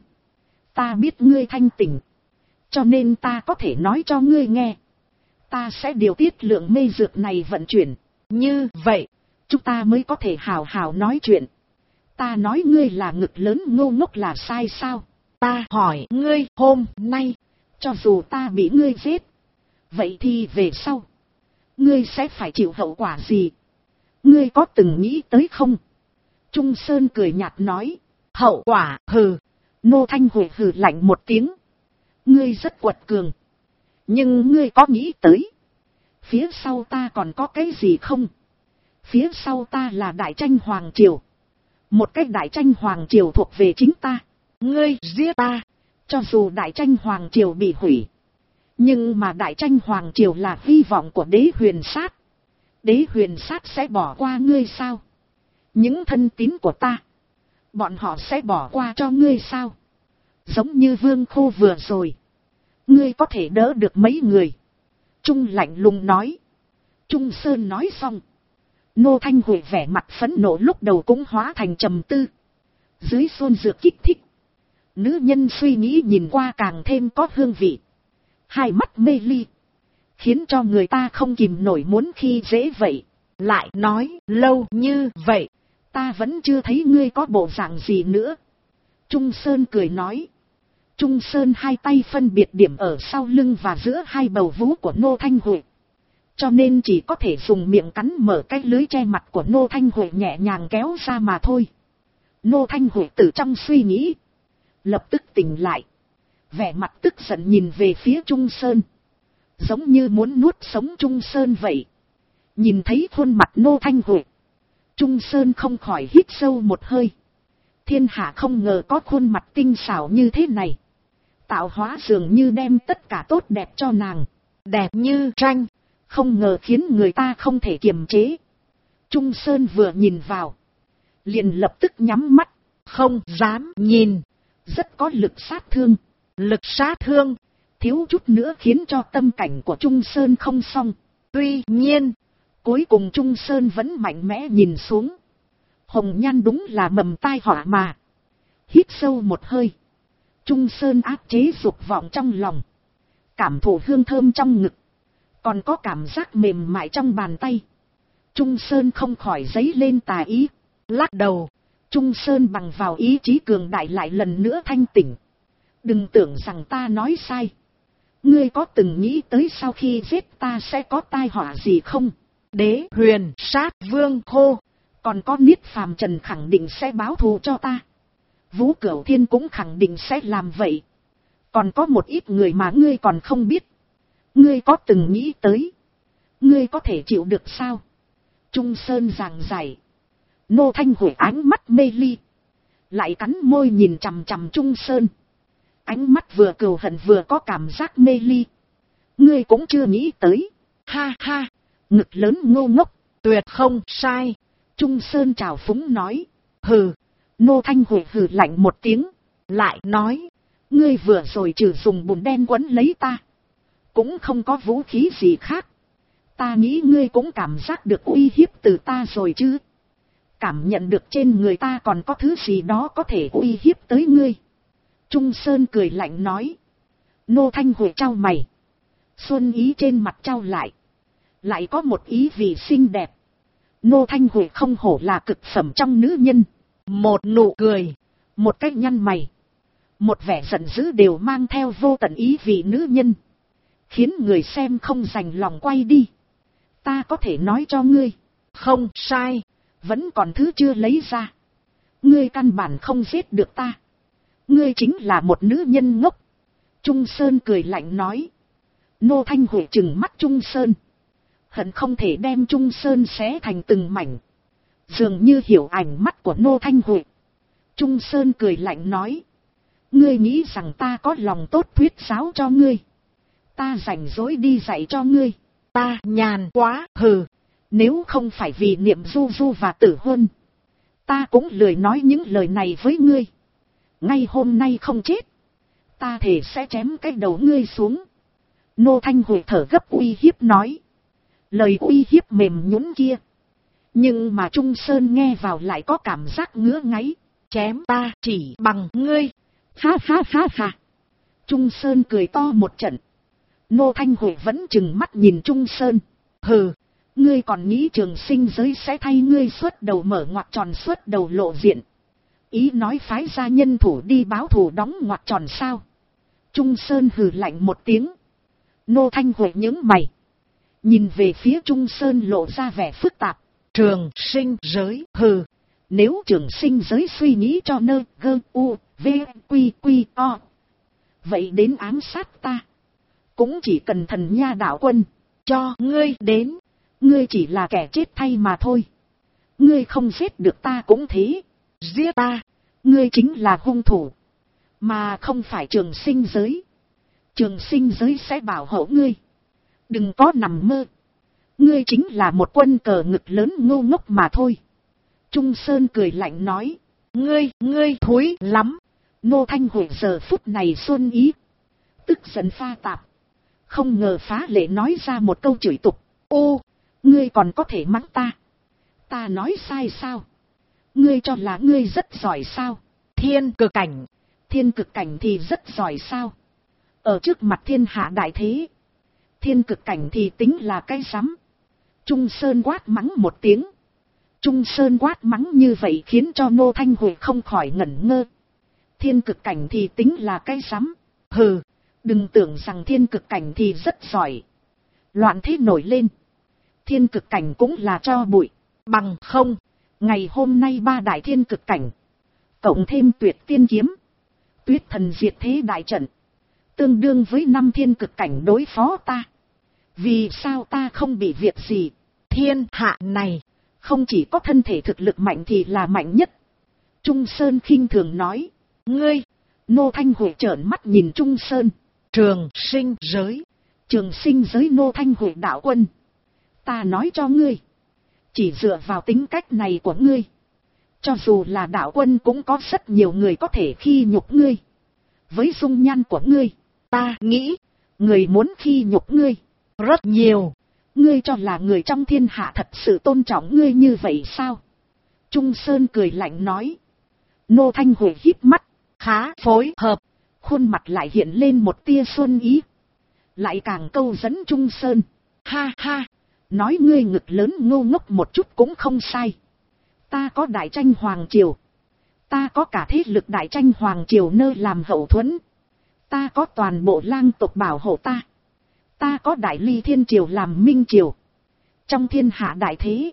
Ta biết ngươi thanh tỉnh, cho nên ta có thể nói cho ngươi nghe. Ta sẽ điều tiết lượng mê dược này vận chuyển, như vậy chúng ta mới có thể hào hào nói chuyện. Ta nói ngươi là ngực lớn ngô ngốc là sai sao? Ta hỏi ngươi hôm nay, cho dù ta bị ngươi giết, vậy thì về sau ngươi sẽ phải chịu hậu quả gì? Ngươi có từng nghĩ tới không? Trung Sơn cười nhạt nói. hậu quả. Hừ. Nô Thanh Huệ hừ lạnh một tiếng. Ngươi rất quật cường. Nhưng ngươi có nghĩ tới phía sau ta còn có cái gì không? Phía sau ta là Đại Tranh Hoàng Triều. Một cái Đại Tranh Hoàng Triều thuộc về chính ta. Ngươi giết ta. Cho dù Đại Tranh Hoàng Triều bị hủy, nhưng mà Đại Tranh Hoàng Triều là hy vọng của Đế Huyền Sát. Đế Huyền Sát sẽ bỏ qua ngươi sao? Những thân tín của ta, bọn họ sẽ bỏ qua cho ngươi sao? Giống như Vương Khô vừa rồi, ngươi có thể đỡ được mấy người? Trung lạnh lùng nói. Trung Sơn nói xong, Nô Thanh Huệ vẻ mặt phẫn nộ lúc đầu cũng hóa thành trầm tư. Dưới xôn dược kích thích, nữ nhân suy nghĩ nhìn qua càng thêm có hương vị. Hai mắt mê ly, khiến cho người ta không kìm nổi muốn khi dễ vậy. Lại nói, lâu như vậy, ta vẫn chưa thấy ngươi có bộ dạng gì nữa. Trung Sơn cười nói. Trung Sơn hai tay phân biệt điểm ở sau lưng và giữa hai bầu vú của Nô Thanh Huệ. Cho nên chỉ có thể dùng miệng cắn mở cái lưới che mặt của Nô Thanh Huệ nhẹ nhàng kéo ra mà thôi. Nô Thanh Huệ từ trong suy nghĩ, lập tức tỉnh lại. Vẻ mặt tức giận nhìn về phía Trung Sơn, giống như muốn nuốt sống Trung Sơn vậy. Nhìn thấy khuôn mặt Nô Thanh Huệ, Trung Sơn không khỏi hít sâu một hơi. Thiên hạ không ngờ có khuôn mặt tinh xảo như thế này. Tạo hóa dường như đem tất cả tốt đẹp cho nàng. Đẹp như tranh, không ngờ khiến người ta không thể kiềm chế. Trung Sơn vừa nhìn vào, liền lập tức nhắm mắt, không dám nhìn. Rất có lực sát thương. Lực sát thương, thiếu chút nữa khiến cho tâm cảnh của Trung Sơn không xong. Tuy nhiên, cuối cùng Trung Sơn vẫn mạnh mẽ nhìn xuống. Hồng nhan đúng là mầm tai họa mà. Hít sâu một hơi, Trung Sơn áp chế dục vọng trong lòng. Cảm thụ hương thơm trong ngực, còn có cảm giác mềm mại trong bàn tay. Trung Sơn không khỏi dấy lên tà ý. Lắc đầu, Trung Sơn bằng vào ý chí cường đại lại lần nữa thanh tỉnh. Đừng tưởng rằng ta nói sai. Ngươi có từng nghĩ tới sau khi giết ta sẽ có tai họa gì không? Đế Huyền Sát Vương Khô, còn có Niết Phàm Trần khẳng định sẽ báo thù cho ta. Vũ Cửu Thiên cũng khẳng định sẽ làm vậy. Còn có một ít người mà ngươi còn không biết. Ngươi có từng nghĩ tới, ngươi có thể chịu được sao? Trung Sơn giảng giải. Nô Thanh Huệ ánh mắt mê ly, lại cắn môi nhìn chằm chằm Trung Sơn. Ánh mắt vừa cừu hận vừa có cảm giác mê ly. Ngươi cũng chưa nghĩ tới. Ha ha, ngực lớn ngô ngốc. Tuyệt không sai. Trung Sơn trào phúng nói. Hừ. Nô Thanh Huệ hừ lạnh một tiếng, lại nói. Ngươi vừa rồi trừ dùng bùn đen quấn lấy ta, cũng không có vũ khí gì khác. Ta nghĩ ngươi cũng cảm giác được uy hiếp từ ta rồi chứ. Cảm nhận được trên người ta còn có thứ gì đó có thể uy hiếp tới ngươi. Trung Sơn cười lạnh nói. Nô Thanh Huệ trao mày. Xuân ý trên mặt trao lại. Lại có một ý vị xinh đẹp. Nô Thanh Huệ không hổ là cực phẩm trong nữ nhân. Một nụ cười, một cái nhăn mày, một vẻ giận dữ đều mang theo vô tận ý vị nữ nhân, khiến người xem không dành lòng quay đi. Ta có thể nói cho ngươi, không sai, vẫn còn thứ chưa lấy ra. Ngươi căn bản không giết được ta. Ngươi chính là một nữ nhân ngốc. Trung Sơn cười lạnh nói. Nô Thanh Huệ trừng mắt Trung Sơn, hận không thể đem Trung Sơn xé thành từng mảnh. Dường như hiểu ảnh mắt của Nô Thanh Huệ, Trung Sơn cười lạnh nói. Ngươi nghĩ rằng ta có lòng tốt thuyết giáo cho ngươi? Ta rảnh rỗi đi dạy cho ngươi. Ta nhàn quá. Hừ. Nếu không phải vì niệm Du Du và Tử Huân, ta cũng lười nói những lời này với ngươi. Ngay hôm nay không chết, ta thề sẽ chém cái đầu ngươi xuống. Nô Thanh Huệ thở gấp uy hiếp nói. Lời uy hiếp mềm nhũn kia, nhưng mà Trung Sơn nghe vào lại có cảm giác ngứa ngáy. Chém ta chỉ bằng ngươi. Ha ha ha ha. Trung Sơn cười to một trận. Nô Thanh Huệ vẫn chừng mắt nhìn Trung Sơn. Hừ, ngươi còn nghĩ Trường Sinh giới sẽ thay ngươi xuất đầu mở ngoặc tròn xuất đầu lộ diện? Ý nói phái ra nhân thủ đi báo thù đóng ngoặc tròn sao? Trung Sơn hừ lạnh một tiếng. Nô Thanh Huệ nhướng mày, nhìn về phía Trung Sơn lộ ra vẻ phức tạp. Trường Sinh giới, hừ, Nếu trường sinh giới suy nghĩ cho nơ gơ u v quy quy o, vậy đến ám sát ta cũng chỉ cần thần nha đạo quân cho ngươi đến. Ngươi chỉ là kẻ chết thay mà thôi. Ngươi không giết được ta cũng thế. Giết ta, ngươi chính là hung thủ, mà không phải trường sinh giới. Trường sinh giới sẽ bảo hộ ngươi. Đừng có nằm mơ. Ngươi chính là một quân cờ ngực lớn ngu ngốc mà thôi. Trung Sơn cười lạnh nói. Ngươi thối lắm. Nô Thanh Huệ giờ phút này xuân ý, tức giận pha tạp. Không ngờ Phá Lệ nói ra một câu chửi tục. Ô, ngươi còn có thể mắng ta? Ta nói sai sao? Ngươi cho là ngươi rất giỏi sao? Thiên cực cảnh. Thiên cực cảnh thì rất giỏi sao? Ở trước mặt thiên hạ đại thế, thiên cực cảnh thì tính là cái rắm. Trung Sơn quát mắng một tiếng. Trung Sơn quát mắng như vậy khiến cho Nô Thanh Huệ không khỏi ngẩn ngơ. Thiên cực cảnh thì tính là cái rắm? Hừ, đừng tưởng rằng thiên cực cảnh thì rất giỏi. Loạn thế nổi lên, thiên cực cảnh cũng là cho bụi. Bằng không, ngày hôm nay ba đại thiên cực cảnh, cộng thêm Tuyệt Tiên Kiếm, Tuyết Thần Diệt Thế đại trận, tương đương với 5 thiên cực cảnh đối phó ta. Vì sao ta không bị việc gì? Thiên hạ này, không chỉ có thân thể thực lực mạnh thì là mạnh nhất. Trung Sơn khinh thường nói. Ngươi! Nô Thanh Huệ trợn mắt nhìn Trung Sơn. Trường sinh giới. Trường sinh giới Nô Thanh Huệ đạo quân. Ta nói cho ngươi, chỉ dựa vào tính cách này của ngươi, cho dù là đạo quân cũng có rất nhiều người có thể khi nhục ngươi. Với dung nhan của ngươi, ta nghĩ, người muốn khi nhục ngươi rất nhiều. Ngươi cho là người trong thiên hạ thật sự tôn trọng ngươi như vậy sao? Trung Sơn cười lạnh nói. Nô Thanh Huệ híp mắt, khá phối hợp, khuôn mặt lại hiện lên một tia xuân ý, lại càng câu dẫn Trung Sơn. Ha ha, nói ngươi ngực lớn ngô ngốc một chút cũng không sai. Ta có đại tranh hoàng triều, ta có cả thế lực đại tranh hoàng triều nơi làm hậu thuẫn, ta có toàn bộ lang tộc bảo hộ ta, ta có đại ly thiên triều làm minh triều. Trong thiên hạ đại thế,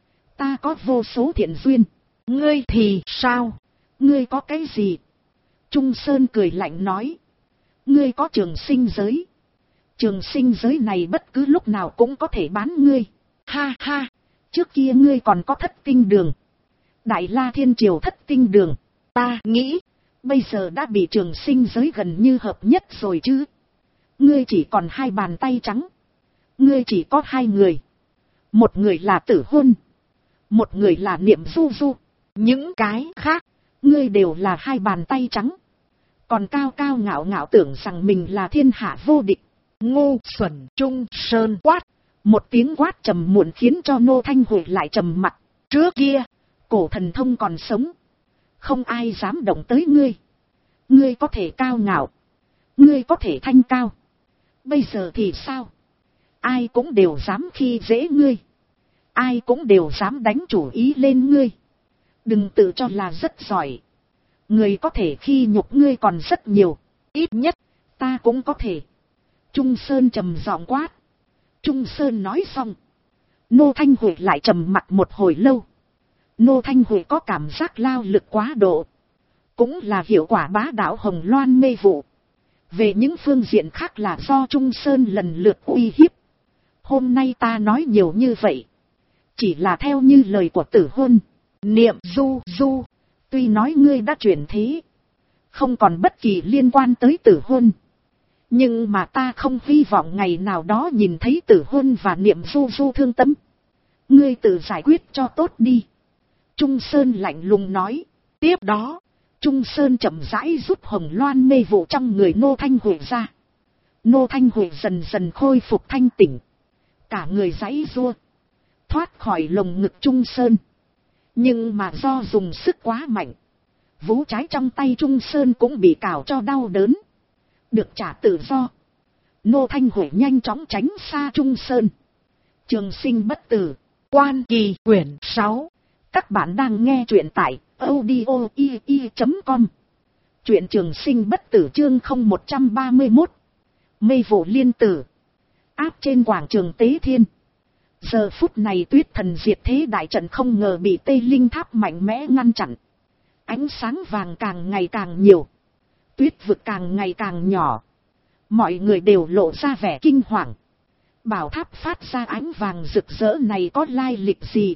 ta có vô số thiện duyên. Ngươi thì sao? Ngươi có cái gì? Trung Sơn cười lạnh nói. Ngươi có trường sinh giới. Trường sinh giới này bất cứ lúc nào cũng có thể bán ngươi. Ha ha, trước kia ngươi còn có Thất Tinh Đường, Đại La Thiên Triều Thất Tinh Đường. Ta nghĩ, bây giờ đã bị trường sinh giới gần như hợp nhất rồi chứ. Ngươi chỉ còn 2 bàn tay trắng. Ngươi chỉ có 2 người. Một người là Tử Hôn, một người là Niệm Du Du. Những cái khác, ngươi đều là 2 bàn tay trắng. Còn cao cao ngạo ngạo tưởng rằng mình là thiên hạ vô địch. Ngu xuẩn! Trung Sơn quát. Một tiếng quát trầm muộn khiến cho Nô Thanh Huệ lại trầm mặt. Trước kia, cổ thần thông còn sống, không ai dám động tới ngươi. Ngươi có thể cao ngạo, ngươi có thể thanh cao. Bây giờ thì sao? Ai cũng đều dám khi dễ ngươi, ai cũng đều dám đánh chủ ý lên ngươi. Đừng tự cho là rất giỏi. Người có thể khi nhục ngươi còn rất nhiều. Ít nhất, ta cũng có thể. Trung Sơn trầm giọng quát. Trung Sơn nói xong, Nô Thanh Huệ lại trầm mặt một hồi lâu. Nô Thanh Huệ có cảm giác lao lực quá độ, cũng là hiệu quả bá đạo hồng loan mê vụ. Về những phương diện khác là do Trung Sơn lần lượt uy hiếp. Hôm nay ta nói nhiều như vậy, chỉ là theo như lời của Tử Hôn, Niệm Du Du. Tuy nói ngươi đã chuyển thế, không còn bất kỳ liên quan tới Tử Hôn, nhưng mà ta không hy vọng ngày nào đó nhìn thấy Tử Hôn và Niệm Du Du thương tâm. Ngươi tự giải quyết cho tốt đi. Trung Sơn lạnh lùng nói. Tiếp đó, Trung Sơn chậm rãi rút hồng loan mê vụ trong người Nô Thanh Huệ ra. Nô Thanh Huệ dần dần khôi phục thanh tỉnh, cả người giãy giụa, thoát khỏi lồng ngực Trung Sơn. Nhưng mà do dùng sức quá mạnh, vú trái trong tay Trung Sơn cũng bị cào cho đau đớn. Được trả tự do, Nô Thanh Huệ nhanh chóng tránh xa Trung Sơn. Trường sinh bất tử, Quan Kỳ quyển 6. Các bạn đang nghe truyện tại audio.com. Truyện trường sinh bất tử chương 0131. Mây vụ liên tử. Áp trên quảng trường Tế Thiên. Giờ phút này Tuyết Thần diệt thế đại trận không ngờ bị Tây Linh Tháp mạnh mẽ ngăn chặn. Ánh sáng vàng càng ngày càng nhiều. Tuyết vực càng ngày càng nhỏ. Mọi người đều lộ ra vẻ kinh hoàng. Bảo tháp phát ra ánh vàng rực rỡ này có lai lịch gì?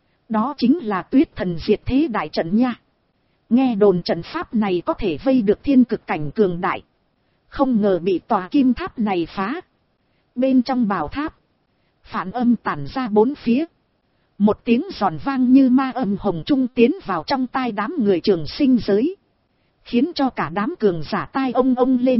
Đó chính là Tuyết Thần diệt thế đại trận nha. Nghe đồn trận pháp này có thể vây được thiên cực cảnh cường đại. Không ngờ bị tòa kim tháp này phá. Bên trong bảo tháp, phản âm tản ra bốn phía. Một tiếng giòn vang như ma âm hồng trung tiến vào trong tai đám người Trường Sinh giới. Khiến cho cả đám cường giả tai ông lên.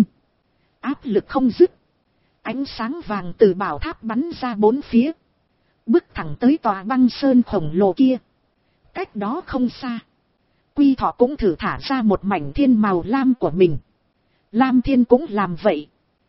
Áp lực không dứt. Ánh sáng vàng từ bảo tháp bắn ra bốn phía. Bước thẳng tới tòa băng sơn khổng lồ kia. Cách đó không xa, Quy Thọ cũng thử thả ra một mảnh thiên màu lam của mình. Lam Thiên cũng làm vậy.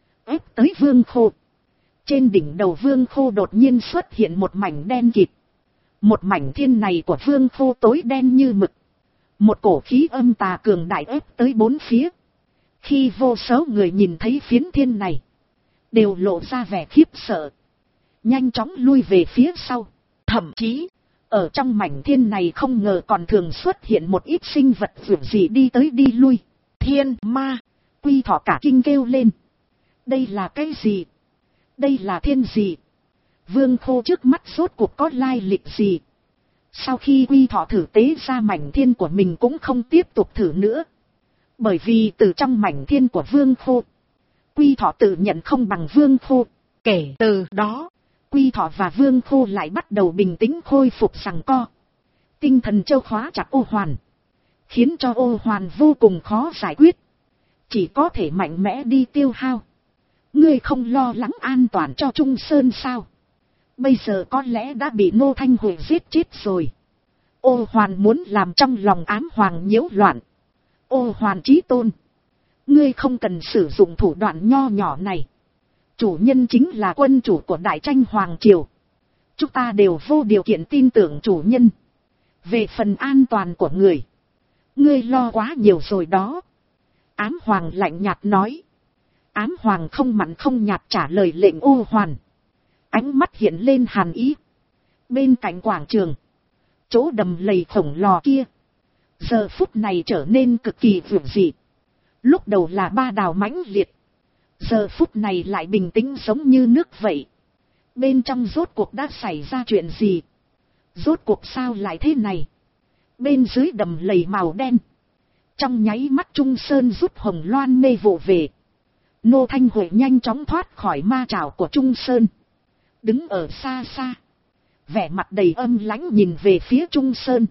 Ép tới Vương Khô. Trên đỉnh đầu Vương Khô đột nhiên xuất hiện một mảnh đen kịt. Một mảnh thiên này của Vương Khô tối đen như mực. Một cổ khí âm tà cường đại ép tới bốn phía. Khi vô số người nhìn thấy phiến thiên này, đều lộ ra vẻ khiếp sợ. Nhanh chóng lui về phía sau. Thậm chí, ở trong mảnh thiên này không ngờ còn thường xuất hiện một ít sinh vật vượt gì đi tới đi lui. Thiên ma! Quy Thọ cả kinh kêu lên. Đây là cái gì? Đây là thiên gì? Vương Khô trước mắt rốt cuộc có lai lịch gì? Sau khi Quy Thọ thử tế ra mảnh thiên của mình cũng không tiếp tục thử nữa. Bởi vì từ trong mảnh thiên của Vương Khô, Quy Thọ tự nhận không bằng Vương Khô. Kể từ đó, Quy Thọ và Vương Khô lại bắt đầu bình tĩnh khôi phục giằng co. Tinh thần châu khóa chặt ô hoàn, khiến cho ô hoàn vô cùng khó giải quyết. Chỉ có thể mạnh mẽ đi tiêu hao. Ngươi không lo lắng an toàn cho Trung Sơn sao? Bây giờ có lẽ đã bị Ngô Thanh Huệ giết chết rồi. Ô hoàn muốn làm trong lòng ám hoàng nhiễu loạn. Ô hoàn chí tôn, ngươi không cần sử dụng thủ đoạn nho nhỏ này. Chủ nhân chính là quân chủ của Đại Tranh Hoàng Triều. Chúng ta đều vô điều kiện tin tưởng chủ nhân. Về phần an toàn của người, ngươi lo quá nhiều rồi đó. Ám hoàng lạnh nhạt nói. Ám hoàng không mặn không nhạt trả lời lệnh ô hoàn. Ánh mắt hiện lên hàn ý. Bên cạnh quảng trường, chỗ đầm lầy khổng lồ kia, giờ phút này trở nên cực kỳ vượng dị. Lúc đầu là ba đào mãnh liệt, giờ phút này lại bình tĩnh giống như nước vậy. Bên trong rốt cuộc đã xảy ra chuyện gì? Rốt cuộc sao lại thế này? Bên dưới đầm lầy màu đen, trong nháy mắt Trung Sơn rút hồng loan mê vụ về. Ngô Thanh Huệ nhanh chóng thoát khỏi ma trảo của Trung Sơn. Đứng ở xa xa, vẻ mặt đầy âm lãnh nhìn về phía Trung Sơn.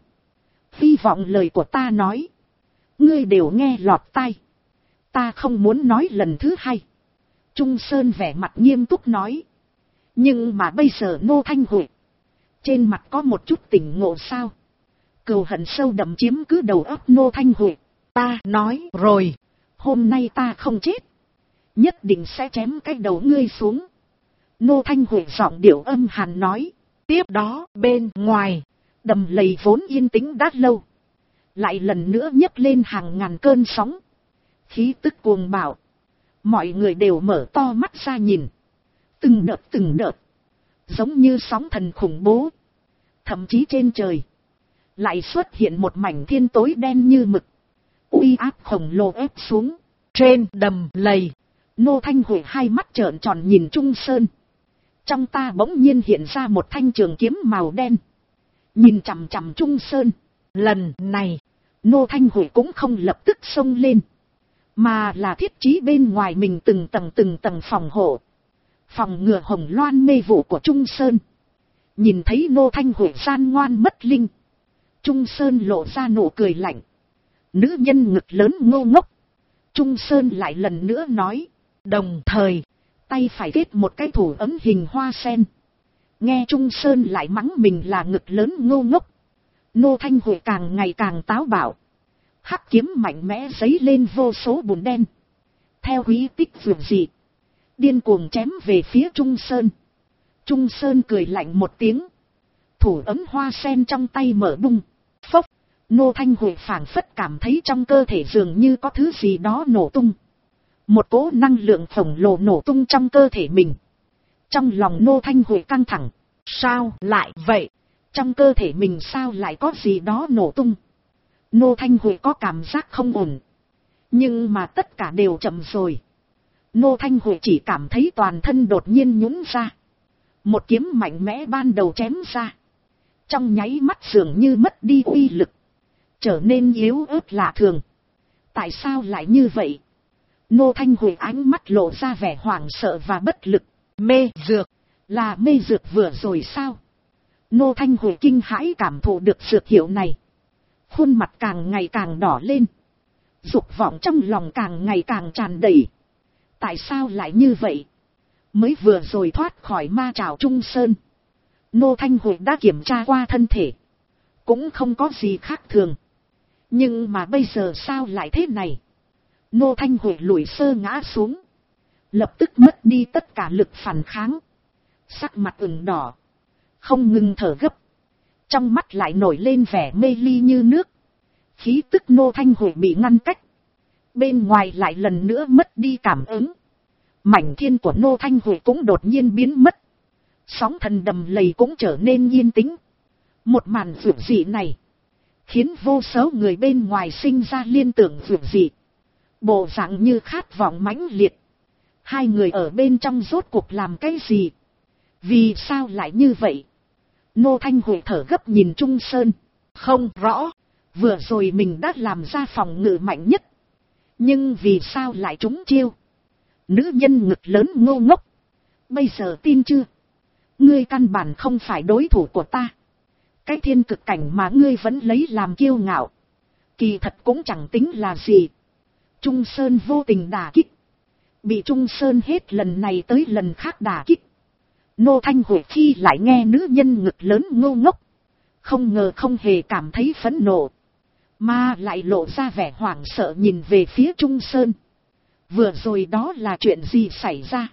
Hy vọng lời của ta nói, ngươi đều nghe lọt tai. Ta không muốn nói lần thứ hai. Trung Sơn vẻ mặt nghiêm túc nói. Nhưng mà bây giờ Ngô Thanh Huệ, trên mặt có một chút tỉnh ngộ sao? Cừu hận sâu đậm chiếm cứ đầu óc Ngô Thanh Huệ. Ta nói rồi, hôm nay ta không chết, nhất định sẽ chém cái đầu ngươi xuống. Ngô Thanh Huệ giọng điệu âm hàn nói. Tiếp đó bên ngoài, đầm lầy vốn yên tĩnh đã lâu, lại lần nữa nhấc lên hàng ngàn cơn sóng. Khí tức cuồng bạo. Mọi người đều mở to mắt ra nhìn. Từng đợt, giống như sóng thần khủng bố. Thậm chí trên trời, lại xuất hiện một mảnh thiên tối đen như mực. Uy áp khổng lồ ép xuống. Trên đầm lầy, Ngô Thanh Huệ hai mắt trợn tròn nhìn Trung Sơn. Trong ta bỗng nhiên hiện ra một thanh trường kiếm màu đen. Nhìn chằm chằm Trung Sơn. Lần này, Ngô Thanh Huệ cũng không lập tức xông lên, mà là thiết trí bên ngoài mình từng tầng phòng hộ, phòng ngừa hồng loan mê vụ của Trung Sơn. Nhìn thấy Ngô Thanh Huệ gian ngoan mất linh, Trung Sơn lộ ra nụ cười lạnh. Nữ nhân ngực lớn ngô ngốc. Trung Sơn lại lần nữa nói. Đồng thời, tay phải kết một cái thủ ấm hình hoa sen. Nghe Trung Sơn lại mắng mình là ngực lớn ngô ngốc, Ngô Thanh Huệ càng ngày càng táo bạo. Hắc kiếm mạnh mẽ giấy lên vô số bùn đen. Theo quý tích vượt dị, điên cuồng chém về phía Trung Sơn. Trung Sơn cười lạnh một tiếng. Thủ ấm hoa sen trong tay mở bung. Phốc, Ngô Thanh Huệ phảng phất cảm thấy trong cơ thể dường như có thứ gì đó nổ tung. Một cỗ năng lượng khổng lồ nổ tung trong cơ thể mình. Trong lòng Ngô Thanh Huệ căng thẳng. Sao lại vậy? Trong cơ thể mình sao lại có gì đó nổ tung? Nô Thanh Huệ có cảm giác không ổn. Nhưng mà tất cả đều chậm rồi. Nô Thanh Huệ chỉ cảm thấy toàn thân đột nhiên nhũn ra. Một kiếm mạnh mẽ ban đầu chém ra. Trong nháy mắt dường như mất đi uy lực. Trở nên yếu ớt lạ thường. Tại sao lại như vậy? Nô Thanh Huệ ánh mắt lộ ra vẻ hoảng sợ và bất lực. Mê dược. Là mê dược vừa rồi sao? Nô Thanh Huệ kinh hãi cảm thụ được dược hiệu này. Khuôn mặt càng ngày càng đỏ lên. Dục vọng trong lòng càng ngày càng tràn đầy. Tại sao lại như vậy? Mới vừa rồi thoát khỏi ma trảo Trung Sơn. Nô Thanh Huệ đã kiểm tra qua thân thể. Cũng không có gì khác thường. Nhưng mà bây giờ sao lại thế này? Nô Thanh Huệ lùi sơ ngã xuống. Lập tức mất đi tất cả lực phản kháng. Sắc mặt ửng đỏ. Không ngừng thở gấp. Trong mắt lại nổi lên vẻ mê ly như nước. Khí tức Nô Thanh Huệ bị ngăn cách. Bên ngoài lại lần nữa mất đi cảm ứng. Mảnh thiên của Nô Thanh Huệ cũng đột nhiên biến mất. Sóng thần đầm lầy cũng trở nên yên tĩnh. Một màn vượt dị này khiến vô số người bên ngoài sinh ra liên tưởng vượt dị. Bộ dạng như khát vọng mãnh liệt. Hai người ở bên trong rốt cuộc làm cái gì? Vì sao lại như vậy? Nô Thanh Huệ thở gấp nhìn Trung Sơn. Không rõ. Vừa rồi mình đã làm ra phòng ngự mạnh nhất. Nhưng vì sao lại trúng chiêu? Nữ nhân ngực lớn ngô ngốc. Bây giờ tin chưa? Ngươi căn bản không phải đối thủ của ta. Cái thiên cực cảnh mà ngươi vẫn lấy làm kiêu ngạo. Kỳ thật cũng chẳng tính là gì. Trung Sơn vô tình đả kích. Bị Trung Sơn hết lần này tới lần khác đả kích. Nô Thanh Huệ khi lại nghe nữ nhân ngực lớn ngô ngốc. Không ngờ không hề cảm thấy phẫn nộ. Mà lại lộ ra vẻ hoảng sợ nhìn về phía Trung Sơn. Vừa rồi đó là chuyện gì xảy ra?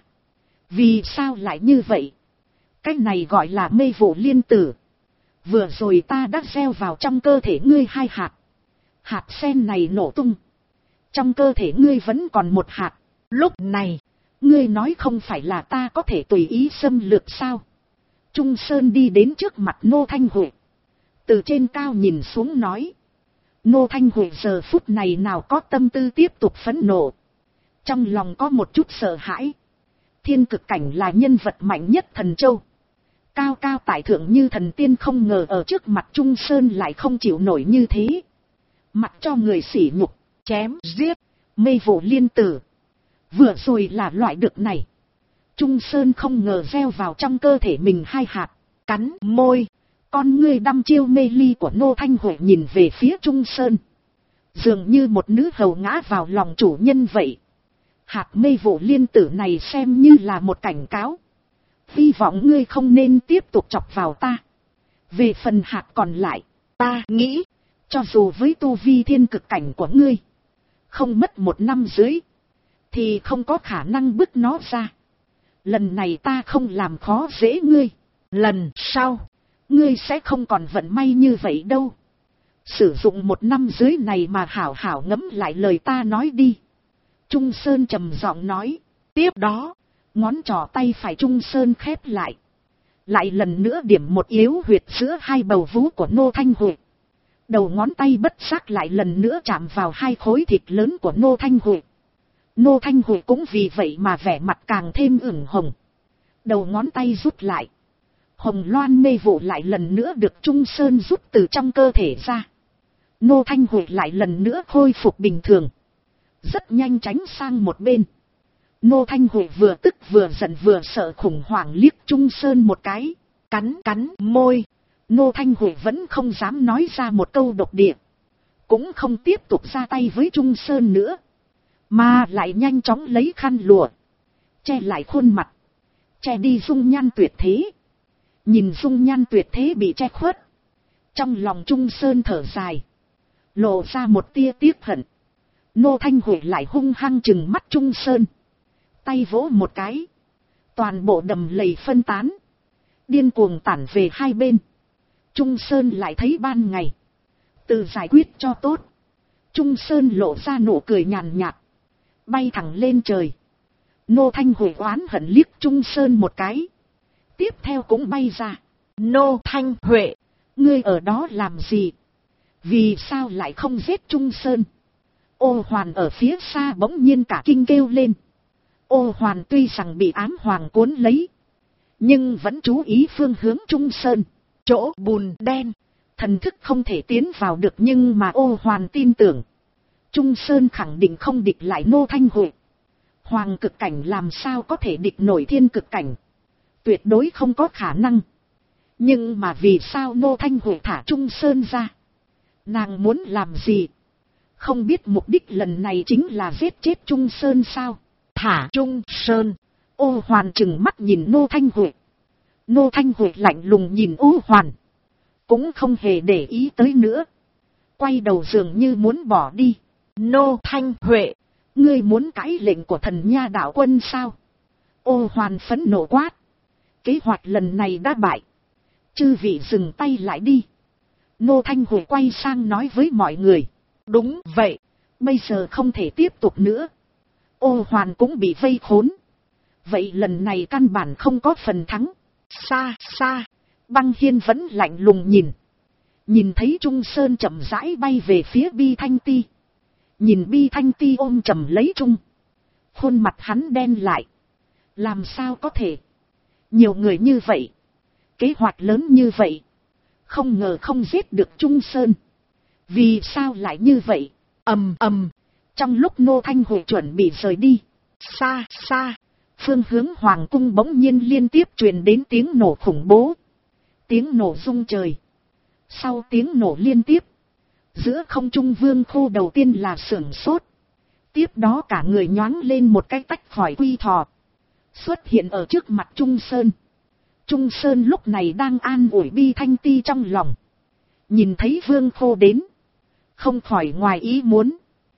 Vì sao lại như vậy? Cái này gọi là mê vụ liên tử. Vừa rồi ta đã gieo vào trong cơ thể ngươi 2 hạt. Hạt sen này nổ tung. Trong cơ thể ngươi vẫn còn 1 hạt. Lúc này, ngươi nói không phải là ta có thể tùy ý xâm lược sao? Trung Sơn đi đến trước mặt Nô Thanh Huệ. Từ trên cao nhìn xuống nói. Nô Thanh Huệ giờ phút này nào có tâm tư tiếp tục phẫn nộ. Trong lòng có một chút sợ hãi. Thiên cực cảnh là nhân vật mạnh nhất Thần Châu. Cao cao tại thượng như thần tiên, không ngờ ở trước mặt Trung Sơn lại không chịu nổi như thế. Mặc cho người sỉ nhục, chém, giết, mê vụ liên tử. Vừa rồi là loại đực này. Trung Sơn không ngờ gieo vào trong cơ thể mình 2 hạt, cắn môi. Con ngươi đăm chiêu mê ly của Nô Thanh Huệ nhìn về phía Trung Sơn. Dường như một nữ hầu ngã vào lòng chủ nhân vậy. Hạt mê vụ liên tử này xem như là một cảnh cáo. Hy vọng ngươi không nên tiếp tục chọc vào ta. Về phần hạt còn lại, ta nghĩ, cho dù với tu vi thiên cực cảnh của ngươi, không mất 1 năm dưới, thì không có khả năng bứt nó ra. Lần này ta không làm khó dễ ngươi. Lần sau, ngươi sẽ không còn vận may như vậy đâu. Sử dụng 1 năm dưới này mà hảo hảo ngẫm lại lời ta nói đi. Trung Sơn trầm giọng nói. Tiếp đó, ngón trỏ tay phải Trung Sơn khép lại. Lại lần nữa điểm một yếu huyệt giữa 2 bầu vú của Nô Thanh Huệ. Đầu ngón tay bất giác lại lần nữa chạm vào 2 khối thịt lớn của Nô Thanh Huệ. Nô Thanh Huệ cũng vì vậy mà vẻ mặt càng thêm ửng hồng. Đầu ngón tay rút lại. Hồng loan mê vụ lại lần nữa được Trung Sơn rút từ trong cơ thể ra. Nô Thanh Huệ lại lần nữa khôi phục bình thường. Rất nhanh tránh sang một bên. Nô Thanh Huệ vừa tức vừa giận vừa sợ khủng hoảng liếc Trung Sơn một cái. Cắn môi. Nô Thanh Huệ vẫn không dám nói ra một câu độc địa. Cũng không tiếp tục ra tay với Trung Sơn nữa. Mà lại nhanh chóng lấy khăn lụa. Che lại khuôn mặt. Che đi dung nhan tuyệt thế. Nhìn dung nhan tuyệt thế bị che khuất. Trong lòng Trung Sơn thở dài. Lộ ra một tia tiếc hận. Nô Thanh Huệ lại hung hăng trừng mắt Trung Sơn. Tay vỗ một cái. Toàn bộ đầm lầy phân tán. Điên cuồng tản về 2 bên. Trung Sơn lại thấy ban ngày. Tự giải quyết cho tốt. Trung Sơn lộ ra nụ cười nhàn nhạt. Bay thẳng lên trời. Nô Thanh Huệ oán hận liếc Trung Sơn một cái. Tiếp theo cũng bay ra. Nô Thanh Huệ, ngươi ở đó làm gì? Vì sao lại không giết Trung Sơn? Ô Hoàn ở phía xa bỗng nhiên cả kinh kêu lên. Ô Hoàn tuy rằng bị ám hoàng cuốn lấy, nhưng vẫn chú ý phương hướng Trung Sơn. chỗ bùn đen, Thần thức không thể tiến vào được, nhưng mà Ô Hoàn tin tưởng Trung Sơn khẳng định không địch lại Nô Thanh Huệ. Hoàng cực cảnh làm sao có thể địch nổi thiên cực cảnh? Tuyệt đối không có khả năng. Nhưng mà vì sao Nô Thanh Huệ thả Trung Sơn ra? Nàng muốn làm gì? Không biết mục đích lần này chính là giết chết Trung Sơn sao? thả Trung Sơn. Ô Hoàn trừng mắt nhìn Nô Thanh Huệ. Nô Thanh Huệ lạnh lùng nhìn Ô Hoàn, cũng không hề để ý tới nữa, quay đầu dường như muốn bỏ đi. Nô Thanh Huệ, ngươi muốn cãi lệnh của Thần Nha Đạo Quân sao? Ô Hoàn phẫn nộ quát. Kế hoạch lần này đã bại, chư vị dừng tay lại đi. Nô Thanh Huệ quay sang nói với mọi người. đúng vậy, Bây giờ không thể tiếp tục nữa. Ô Hoàn cũng bị vây khốn. Vậy lần này căn bản không có phần thắng. xa xa, Băng Hiên vẫn lạnh lùng nhìn. Nhìn thấy Trung Sơn chậm rãi bay về phía Bi Thanh Ti. Nhìn Bi Thanh Ti ôm chầm lấy Trung. Khuôn mặt hắn đen lại. Làm sao có thể? Nhiều người như vậy, kế hoạch lớn như vậy, không ngờ không giết được Trung Sơn. Vì sao lại như vậy? ầm ầm, Trong lúc Nô Thanh Huệ chuẩn bị rời đi, xa xa, phương hướng Hoàng cung bỗng nhiên liên tiếp truyền đến tiếng nổ khủng bố. Tiếng nổ rung trời. Sau tiếng nổ liên tiếp, giữa không trung Vương Khô đầu tiên là sửng sốt. Tiếp đó cả người nhoáng lên một cái tách khỏi quy thò, xuất hiện ở trước mặt Trung Sơn. Trung Sơn lúc này đang an ủi Bi Thanh Ti trong lòng. Nhìn thấy Vương Khô đến, không khỏi ngoài ý muốn.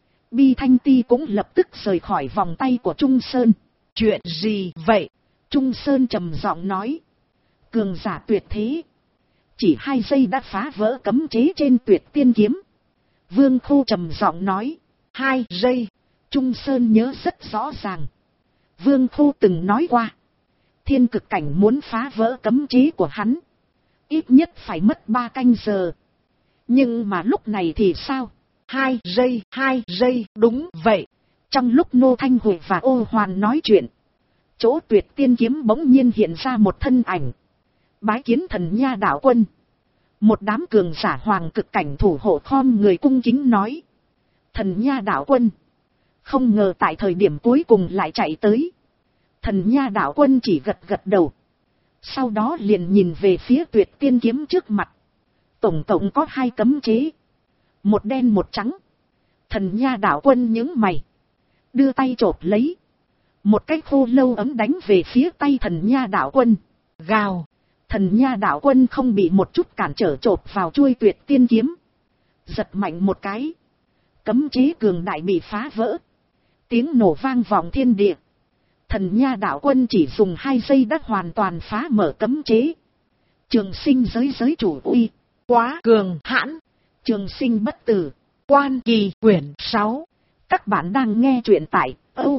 Bi Thanh Ti cũng lập tức rời khỏi vòng tay của Trung Sơn. chuyện gì vậy? Trung Sơn trầm giọng nói. Cường giả tuyệt thế, chỉ 2 giây đã phá vỡ cấm chế trên Tuyệt Tiên Kiếm. Vương Khô trầm giọng nói. 2 giây, Trung Sơn nhớ rất rõ ràng. Vương Khô từng nói qua, thiên cực cảnh muốn phá vỡ cấm chế của hắn, ít nhất phải mất 3 canh giờ. Nhưng mà lúc này thì sao? 2 giây, 2 giây, đúng vậy. Trong lúc Nô Thanh Huệ và Ô Hoàn nói chuyện, chỗ Tuyệt Tiên Kiếm bỗng nhiên hiện ra một thân ảnh. Bái kiến Thần Nha Đạo Quân. Một đám cường giả hoàng cực cảnh thủ hộ khom người cung kính nói. Thần Nha Đạo Quân. Không ngờ tại thời điểm cuối cùng lại chạy tới. Thần Nha Đạo Quân chỉ gật gật đầu. Sau đó liền nhìn về phía Tuyệt Tiên Kiếm trước mặt. Tổng cộng có 2 cấm chế, một đen một trắng. Thần Nha Đạo Quân nhướng mày, đưa tay chộp lấy. Một cái khô lâu ấm đánh về phía tay Thần Nha Đạo Quân. Gào. Thần Nha Đạo Quân không bị một chút cản trở, chộp vào chuôi Tuyệt Tiên Kiếm. Giật mạnh một cái, cấm chế cường đại bị phá vỡ. Tiếng nổ vang vọng thiên địa. Thần Nha Đạo Quân chỉ dùng 2 giây đã hoàn toàn phá mở cấm chế. Trường Sinh giới chủ uy Quá cường hãn. Trường Sinh bất tử. Quan Kỳ quyển 6. Các bạn đang nghe truyện tại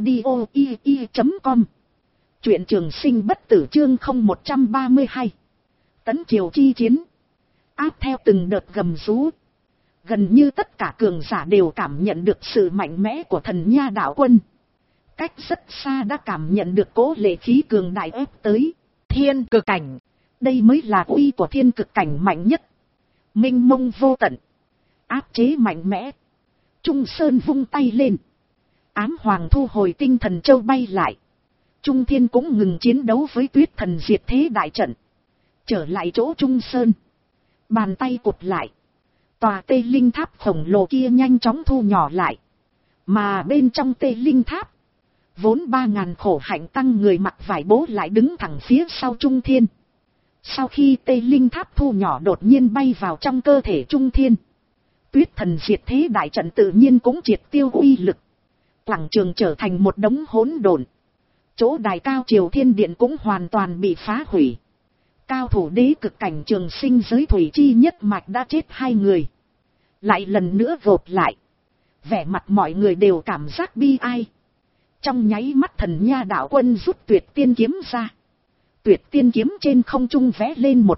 audio.com. Truyện Trường Sinh bất tử chương 0132. Tấn triều chi chiến. Áp theo từng đợt gầm rú. Gần như tất cả cường giả đều cảm nhận được sự mạnh mẽ của Thần Nha Đạo Quân. Cách rất xa đã cảm nhận được cỗ lệ khí cường đại ép tới. Thiên cực cảnh. Đây mới là uy của thiên cực cảnh mạnh nhất. Minh mông vô tận, áp chế mạnh mẽ. Trung Sơn vung tay lên, Ám Hoàng thu hồi tinh thần châu bay lại. Trung Thiên cũng ngừng chiến đấu với Tuyết Thần diệt thế đại trận, trở lại chỗ Trung Sơn. Bàn tay cụt lại, tòa Tê Linh Tháp khổng lồ kia nhanh chóng thu nhỏ lại. Mà bên trong Tê Linh Tháp, vốn 3.000 khổ hạnh tăng người mặc vải bố lại đứng thẳng phía sau Trung Thiên. Sau khi Tê Linh Tháp thu nhỏ đột nhiên bay vào trong cơ thể Trung Thiên, Tuyết Thần diệt thế đại trận tự nhiên cũng triệt tiêu uy lực. Quảng trường trở thành một đống hỗn độn. Chỗ đài cao Triều Thiên Điện cũng hoàn toàn bị phá hủy. Cao thủ đế cực cảnh Trường Sinh giới thủy chi nhất mạch đã chết 2 người. Lại lần nữa gộp lại, vẻ mặt mọi người đều cảm giác bi ai. Trong nháy mắt Thần Nha Đạo Quân rút Tuyệt Tiên Kiếm ra. Tuyệt tiên kiếm trên không trung vẽ lên một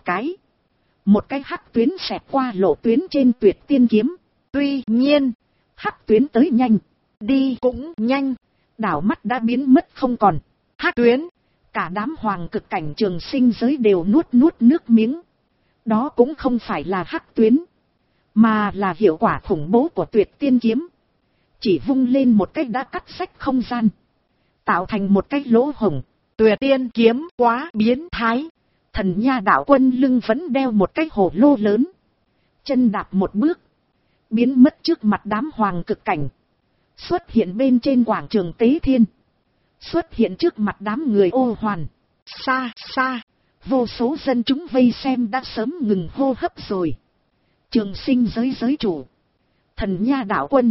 cái hắc tuyến xẹt qua lộ tuyến trên tuyệt tiên kiếm. Tuy nhiên, Hắc tuyến tới nhanh, đi cũng nhanh. đảo mắt đã biến mất không còn. Hắc tuyến, Cả đám hoàng cực cảnh trường sinh giới đều nuốt nước miếng. Đó cũng không phải là hắc tuyến, mà là hiệu quả khủng bố của tuyệt tiên kiếm. Chỉ vung lên một cách đã cắt rách không gian, tạo thành một cái lỗ hổng. Tuyệt tiên kiếm quá biến thái. Thần Nha đạo quân lưng vẫn đeo một cái hồ lô lớn, chân đạp một bước, biến mất trước mặt đám hoàng cực cảnh, xuất hiện bên trên quảng trường Tế Thiên, xuất hiện trước mặt đám người Ô Hoàn. Xa xa, vô số dân chúng vây xem đã sớm ngừng hô hấp rồi. Trường sinh giới giới chủ, Thần Nha đạo quân,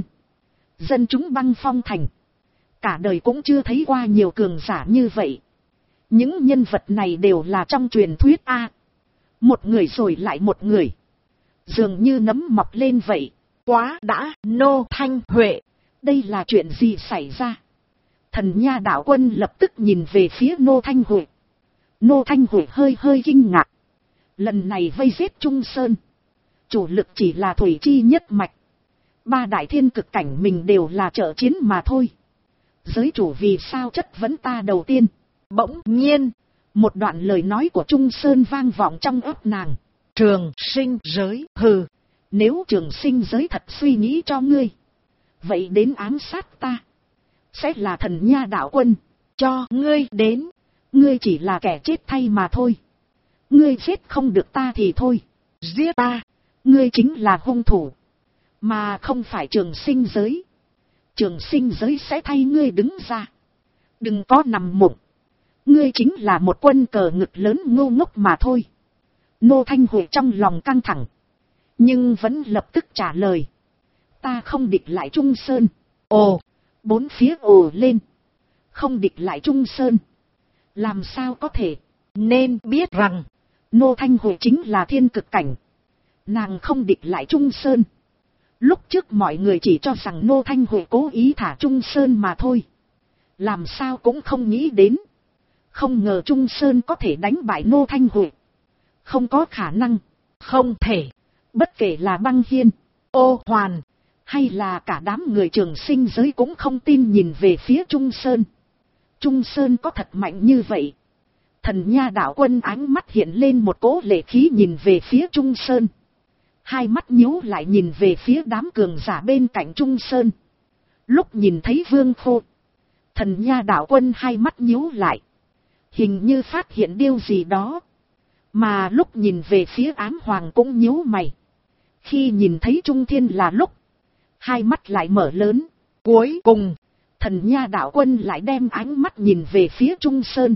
dân chúng Băng Phong thành, cả đời cũng chưa thấy qua nhiều cường giả như vậy. Những nhân vật này đều là trong truyền thuyết a. Một người rồi lại một người, dường như nấm mọc lên vậy. Quá đã. Nô Thanh Huệ, đây là chuyện gì xảy ra? Thần Nha đạo quân lập tức nhìn về phía Nô Thanh Huệ. Nô Thanh Huệ hơi kinh ngạc. Lần này vây giết Trung Sơn, chủ lực chỉ là thủy chi nhất mạch. 3 đại thiên cực cảnh mình đều là trợ chiến mà thôi. Giới chủ vì sao chất vấn ta đầu tiên? Bỗng nhiên, một đoạn lời nói của Trung Sơn vang vọng trong óc nàng. Trường sinh giới, hừ. Nếu trường sinh giới thật suy nghĩ cho ngươi, vậy đến ám sát ta, sẽ là Thần Nha đạo quân cho ngươi đến. Ngươi chỉ là kẻ chết thay mà thôi. Ngươi giết không được ta thì thôi. Giết ta, ngươi chính là hung thủ, mà không phải trường sinh giới. Trường sinh giới sẽ thay ngươi đứng ra. Đừng có nằm mộng. Ngươi chính là một quân cờ ngực lớn ngu ngốc mà thôi. Nô Thanh Huệ trong lòng căng thẳng, nhưng vẫn lập tức trả lời. Ta không địch lại Trung Sơn. Ồ, bốn phía ồ lên. Không địch lại Trung Sơn, làm sao có thể? Nên biết rằng, Nô Thanh Huệ chính là thiên cực cảnh. Nàng không địch lại Trung Sơn. Lúc trước mọi người chỉ cho rằng Nô Thanh Huệ cố ý thả Trung Sơn mà thôi. Làm sao cũng không nghĩ đến. Không ngờ Trung Sơn có thể đánh bại Nô Thanh Huệ. Không có khả năng. Không thể. Bất kể là Băng Hiên, Ô Hoàn, hay là cả đám người trường sinh giới cũng không tin nhìn về phía Trung Sơn. Trung Sơn có thật mạnh như vậy? Thần Nha đạo quân ánh mắt hiện lên một cỗ lệ khí nhìn về phía Trung Sơn. Hai mắt nhíu lại nhìn về phía đám cường giả bên cạnh Trung Sơn. Lúc nhìn thấy Vương Khô, Thần Nha đạo quân hai mắt nhíu lại, hình như phát hiện điều gì đó. Mà lúc nhìn về phía Ám Hoàng cũng nhíu mày. Khi nhìn thấy Trung Thiên là lúc, hai mắt lại mở lớn. Cuối cùng, Thần Nha đạo quân lại đem ánh mắt nhìn về phía Trung Sơn.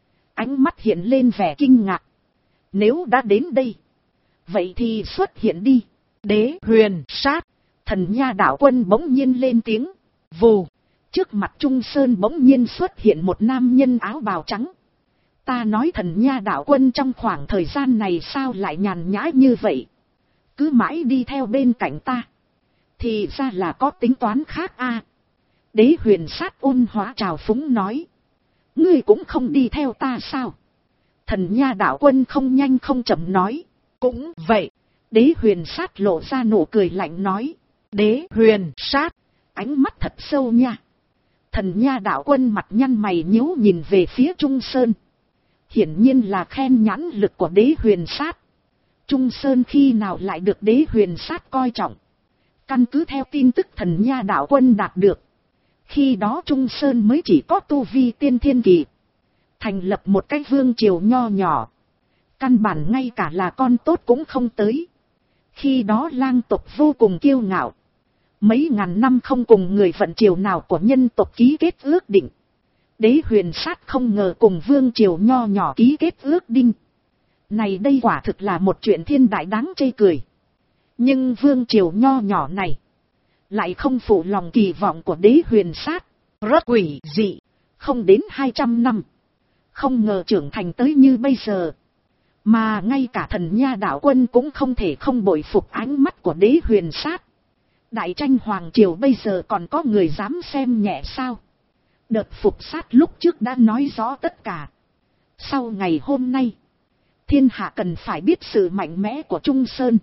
Ánh mắt hiện lên vẻ kinh ngạc. Nếu đã đến đây, vậy thì xuất hiện đi. Đế huyền sát. Thần Nha đạo quân bỗng nhiên lên tiếng. Vù. Trước mặt Trung Sơn bỗng nhiên xuất hiện một nam nhân áo bào trắng. Ta nói Thần Nha đạo quân trong khoảng thời gian này sao lại nhàn nhã như vậy? Cứ mãi đi theo bên cạnh ta, thì ra là có tính toán khác a. Đế huyền sát ôn hóa trào phúng nói. Ngươi cũng không đi theo ta sao? Thần Nha đạo quân không nhanh không chậm nói. Cũng vậy. Đế huyền sát lộ ra nụ cười lạnh nói. Đế huyền sát, ánh mắt thật sâu nha. Thần Nha đạo quân mặt nhăn mày nhíu nhìn về phía Trung Sơn. Hiển nhiên là khen nhãn lực của đế huyền sát. Trung Sơn khi nào lại được đế huyền sát coi trọng? Căn cứ theo tin tức Thần Nha đạo quân đạt được, khi đó Trung Sơn mới chỉ có tu vi tiên thiên kỳ, thành lập một cái vương triều nho nhỏ. Căn bản ngay cả là con tốt cũng không tới. Khi đó lang tộc vô cùng kiêu ngạo. Mấy ngàn năm không cùng người vận triều nào của nhân tộc ký kết ước định. Đế huyền sát không ngờ cùng vương triều nho nhỏ ký kết ước định. Này đây quả thực là một chuyện thiên đại đáng chê cười. Nhưng vương triều nho nhỏ này lại không phụ lòng kỳ vọng của đế huyền sát. Rất quỷ dị. Không đến 200 năm, không ngờ trưởng thành tới như bây giờ. Mà ngay cả Thần Nha đạo quân cũng không thể không bội phục ánh mắt của đế huyền sát. Đại tranh hoàng triều bây giờ còn có người dám xem nhẹ sao? Đợt phục sát lúc trước đã nói rõ tất cả. Sau ngày hôm nay, thiên hạ cần phải biết sự mạnh mẽ của Trung Sơn,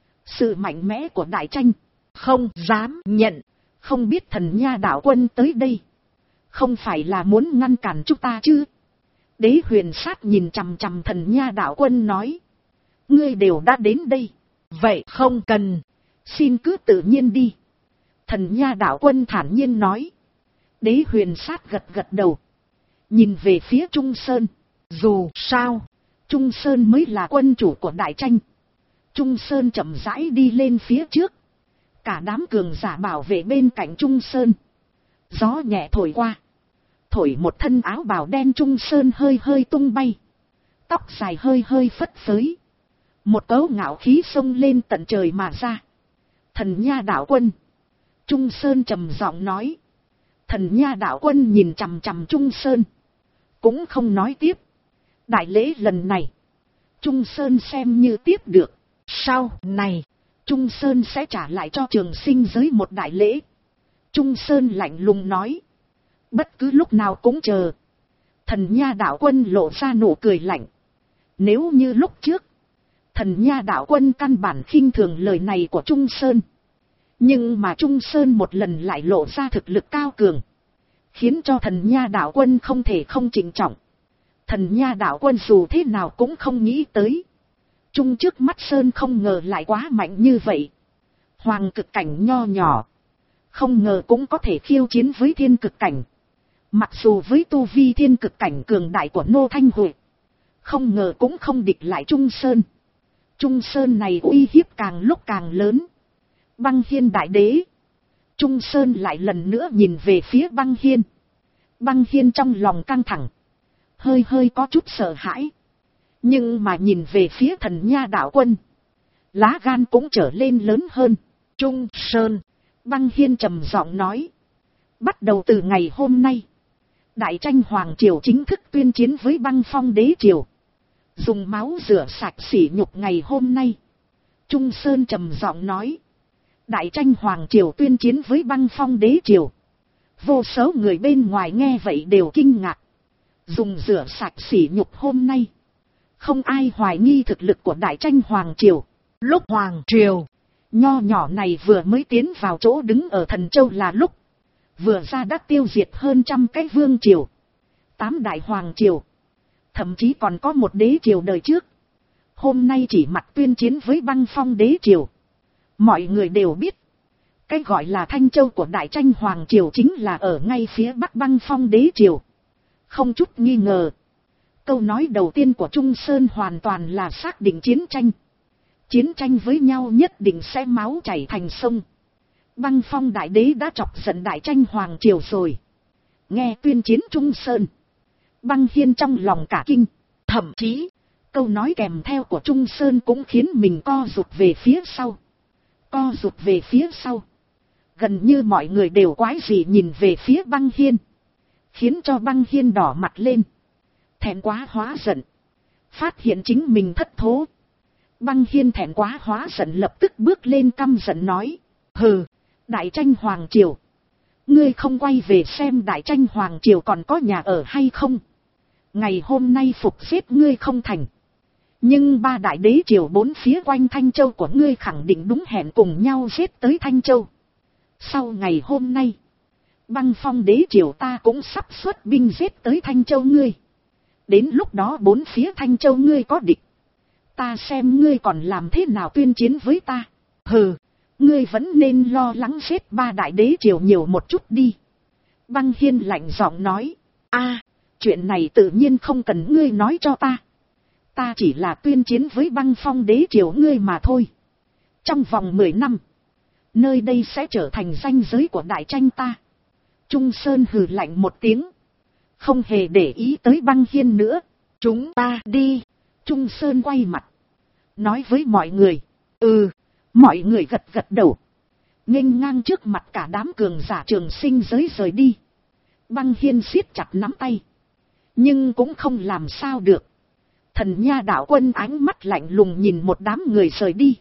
sự mạnh mẽ của Đại Tranh. Không dám nhận. Không biết Thần Nha đạo quân tới đây, không phải là muốn ngăn cản chúng ta chứ? Đế Huyền Sát nhìn chằm chằm Thần Nha đạo quân nói. Ngươi đều đã đến đây, vậy không cần. xin cứ tự nhiên đi. Thần Nha đạo quân thản nhiên nói. Đế Huyền Sát gật gật đầu, nhìn về phía Trung Sơn. Dù sao, Trung Sơn mới là quân chủ của Đại Tranh. Trung Sơn chậm rãi đi lên phía trước, cả đám cường giả bảo vệ bên cạnh Trung Sơn. Gió nhẹ thổi qua, thổi một thân áo bào đen Trung Sơn hơi hơi tung bay, tóc dài hơi hơi phất phới, một cấu ngạo khí xông lên tận trời mà ra. Thần Nha đạo quân. Trung Sơn trầm giọng nói. Thần Nha đạo quân nhìn chằm chằm Trung Sơn, cũng không nói tiếp. Đại lễ lần này, Trung Sơn xem như tiếp được. sau này, Trung Sơn sẽ trả lại cho Trường Sinh giới một đại lễ. Trung Sơn lạnh lùng nói. Bất cứ lúc nào cũng chờ. Thần Nha đạo quân lộ ra nụ cười lạnh. Nếu như lúc trước, Thần Nha đạo quân căn bản khinh thường lời này của Trung Sơn. Nhưng mà Trung Sơn một lần lại lộ ra thực lực cao cường, khiến cho Thần Nha đạo quân không thể không trịnh trọng. Thần Nha đạo quân dù thế nào cũng không nghĩ tới, Trung trước mắt Sơn không ngờ lại quá mạnh như vậy. Hoàng cực cảnh nho nhỏ, không ngờ cũng có thể khiêu chiến với thiên cực cảnh. Mặc dù với tu vi thiên cực cảnh cường đại của Nô Thanh Huệ, không ngờ cũng không địch lại Trung Sơn. Trung Sơn này uy hiếp càng lúc càng lớn. Băng Hiên đại đế. Trung Sơn lại lần nữa nhìn về phía Băng Hiên. Băng Hiên trong lòng căng thẳng, hơi hơi có chút sợ hãi. Nhưng mà nhìn về phía Thần Nha đạo quân, lá gan cũng trở lên lớn hơn. Trung Sơn. Băng Hiên trầm giọng nói. Bắt đầu từ ngày hôm nay, Đại Tranh Hoàng Triều chính thức tuyên chiến với Băng Phong Đế Triều. Dùng máu rửa sạch sỉ nhục ngày hôm nay. Trung Sơn trầm giọng nói. Đại Tranh Hoàng Triều tuyên chiến với Băng Phong Đế Triều. Vô số người bên ngoài nghe vậy đều kinh ngạc. Dùng rửa sạch sỉ nhục hôm nay, không ai hoài nghi thực lực của Đại Tranh Hoàng Triều. Lúc Hoàng Triều nho nhỏ này vừa mới tiến vào chỗ đứng ở Thần Châu là lúc, vừa ra đã tiêu diệt hơn 100 cái vương triều, 8 đại hoàng triều, thậm chí còn có một đế triều đời trước. Hôm nay chỉ mặt tuyên chiến với Băng Phong Đế Triều. Mọi người đều biết, cái gọi là Thanh Châu của Đại Tranh Hoàng Triều chính là ở ngay phía bắc Băng Phong Đế Triều. Không chút nghi ngờ, câu nói đầu tiên của Trung Sơn hoàn toàn là xác định chiến tranh. Chiến tranh với nhau nhất định sẽ máu chảy thành sông. Băng Phong Đại Đế đã chọc giận Đại Tranh Hoàng Triều rồi. Nghe tuyên chiến Trung Sơn, Băng Hiên trong lòng cả kinh. Thậm chí, câu nói kèm theo của Trung Sơn cũng khiến mình co rụt về phía sau. Co rụt về phía sau. Gần như mọi người đều quái dị nhìn về phía Băng Hiên, khiến cho Băng Hiên đỏ mặt lên. Thẹn quá hóa giận, phát hiện chính mình thất thố. Băng Hiên thẹn quá hóa giận lập tức bước lên căm giận nói. Hừ, Đại Tranh Hoàng Triều, ngươi không quay về xem Đại Tranh Hoàng Triều còn có nhà ở hay không? Ngày hôm nay phục giết ngươi không thành, nhưng 3 đại đế triều 4 phía quanh Thanh Châu của ngươi khẳng định đúng hẹn cùng nhau giết tới Thanh Châu. Sau ngày hôm nay, Băng Phong Đế Triều ta cũng sắp xuất binh giết tới Thanh Châu ngươi. Đến lúc đó 4 phía Thanh Châu ngươi có địch, ta xem ngươi còn làm thế nào tuyên chiến với ta. Hừ, ngươi vẫn nên lo lắng giết 3 đại đế triều nhiều một chút đi. Băng Hiên lạnh giọng nói. A, chuyện này tự nhiên không cần ngươi nói cho ta. Ta chỉ là tuyên chiến với Băng Phong Đế Triều ngươi mà thôi. Trong vòng 10 năm, nơi đây sẽ trở thành ranh giới của Đại Tranh ta. Trung Sơn hừ lạnh một tiếng, không hề để ý tới Băng Hiên nữa. Chúng ta đi. Trung Sơn quay mặt, nói với mọi người. Ừ. Mọi người gật gật đầu, nghênh ngang trước mặt cả đám cường giả Trường Sinh giới rời đi. Băng Hiên siết chặt nắm tay, nhưng cũng không làm sao được. Thần Nha đạo quân ánh mắt lạnh lùng nhìn một đám người rời đi.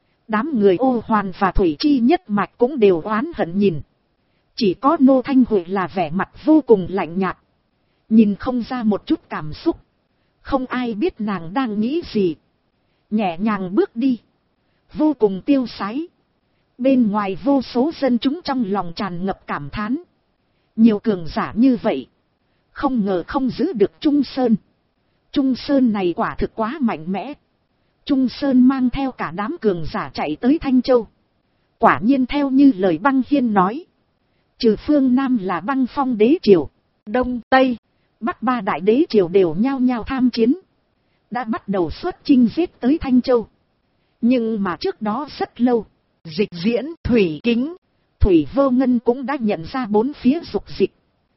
Đám người Ô Hoàn và Thủy Chi nhất mạch cũng đều oán hận nhìn. Chỉ có Nô Thanh Huệ là vẻ mặt vô cùng lạnh nhạt, nhìn không ra một chút cảm xúc. Không ai biết nàng đang nghĩ gì. Nhẹ nhàng bước đi. Vô cùng tiêu sái. Bên ngoài vô số dân chúng trong lòng tràn ngập cảm thán. Nhiều cường giả như vậy. Không ngờ không giữ được Trung Sơn. Trung Sơn này quả thực quá mạnh mẽ. Trung Sơn mang theo cả đám cường giả chạy tới Thanh Châu. Quả nhiên theo như lời Băng Hiên nói. Trừ phương Nam là Băng Phong đế triều. Đông, Tây, Bắc ba đại đế triều đều nhao nhao tham chiến. Đã bắt đầu xuất chinh giết tới Thanh Châu. Nhưng mà trước đó rất lâu. Dịch Diễn, Thủy Kính, Thủy Vô Ngân cũng đã nhận ra bốn phía dục dịch.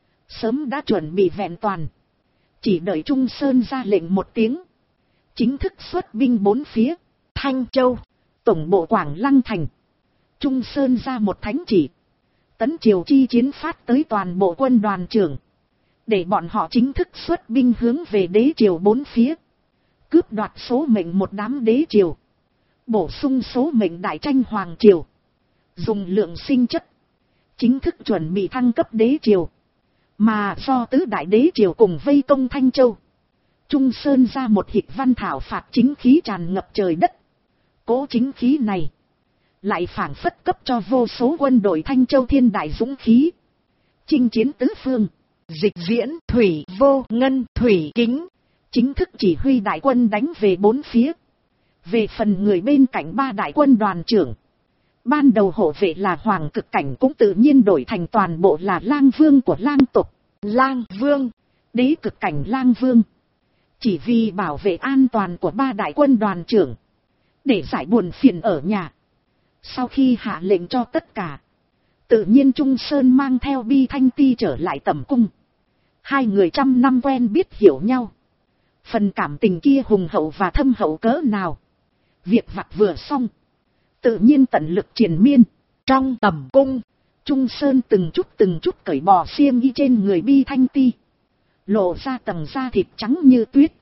Sớm đã chuẩn bị vẹn toàn. Chỉ đợi Trung Sơn ra lệnh một tiếng. Chính thức xuất binh bốn phía. Thanh Châu, tổng bộ Quảng Lăng Thành. Trung Sơn ra một thánh chỉ. Tấn triều chi chiến phát tới toàn bộ quân đoàn trưởng. Để bọn họ chính thức xuất binh hướng về đế triều bốn phía. Cướp đoạt số mệnh một đám đế triều. Bổ sung số mệnh đại tranh hoàng triều. Dùng lượng sinh chất. Chính thức chuẩn bị thăng cấp đế triều. Mà do tứ đại đế triều cùng vây công Thanh Châu. Trung Sơn ra một hịch văn thảo phạt chính khí tràn ngập trời đất. Cố chính khí này. Lại phảng phất cấp cho vô số quân đội Thanh Châu thiên đại dũng khí. Chinh chiến tứ phương. Dịch Diễn, Thủy Vô Ngân, Thủy Kính. Chính thức chỉ huy đại quân đánh về bốn phía. Về phần người bên cạnh ba đại quân đoàn trưởng. Ban đầu hộ vệ là Hoàng Cực Cảnh cũng tự nhiên đổi thành toàn bộ là lang vương của lang tộc. Lang vương, đế cực cảnh lang vương. Chỉ vì bảo vệ an toàn của ba đại quân đoàn trưởng. Để giải buồn phiền ở nhà. Sau khi hạ lệnh cho tất cả. Tự nhiên Trung Sơn mang theo Bi Thanh Ti trở lại tẩm cung. Hai người trăm năm quen biết hiểu nhau. Phần cảm tình kia hùng hậu và thâm hậu cỡ nào. Việc vặt vừa xong. Tự nhiên tận lực triền miên. Trong tẩm cung, Trung Sơn từng chút cởi bỏ xiêm y trên người Bi Thanh Ti. Lộ ra tầng da thịt trắng như tuyết.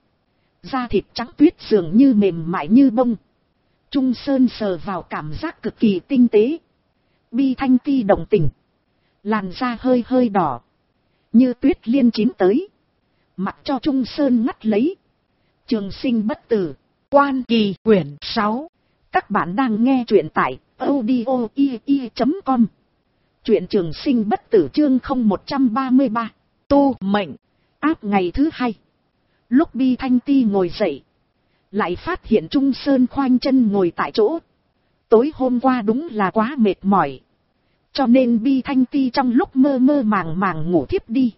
Da thịt trắng tuyết dường như mềm mại như bông. Trung Sơn sờ vào cảm giác cực kỳ tinh tế. Bi Thanh Ti động tình. Làn da hơi hơi đỏ. Như tuyết liên chín tới. Mặc cho Trung Sơn ngắt lấy. Trường Sinh Bất Tử. Quan Kỳ quyển 6. Các bạn đang nghe truyện tại audio.com. Truyện Trường Sinh Bất Tử chương 0133. Tu mệnh. Áp ngày thứ hai. Lúc Bi Thanh Ti ngồi dậy. Lại phát hiện Trung Sơn khoanh chân ngồi tại chỗ. Tối hôm qua đúng là quá mệt mỏi. Cho nên Bi Thanh Ti trong lúc mơ mơ màng màng ngủ thiếp đi.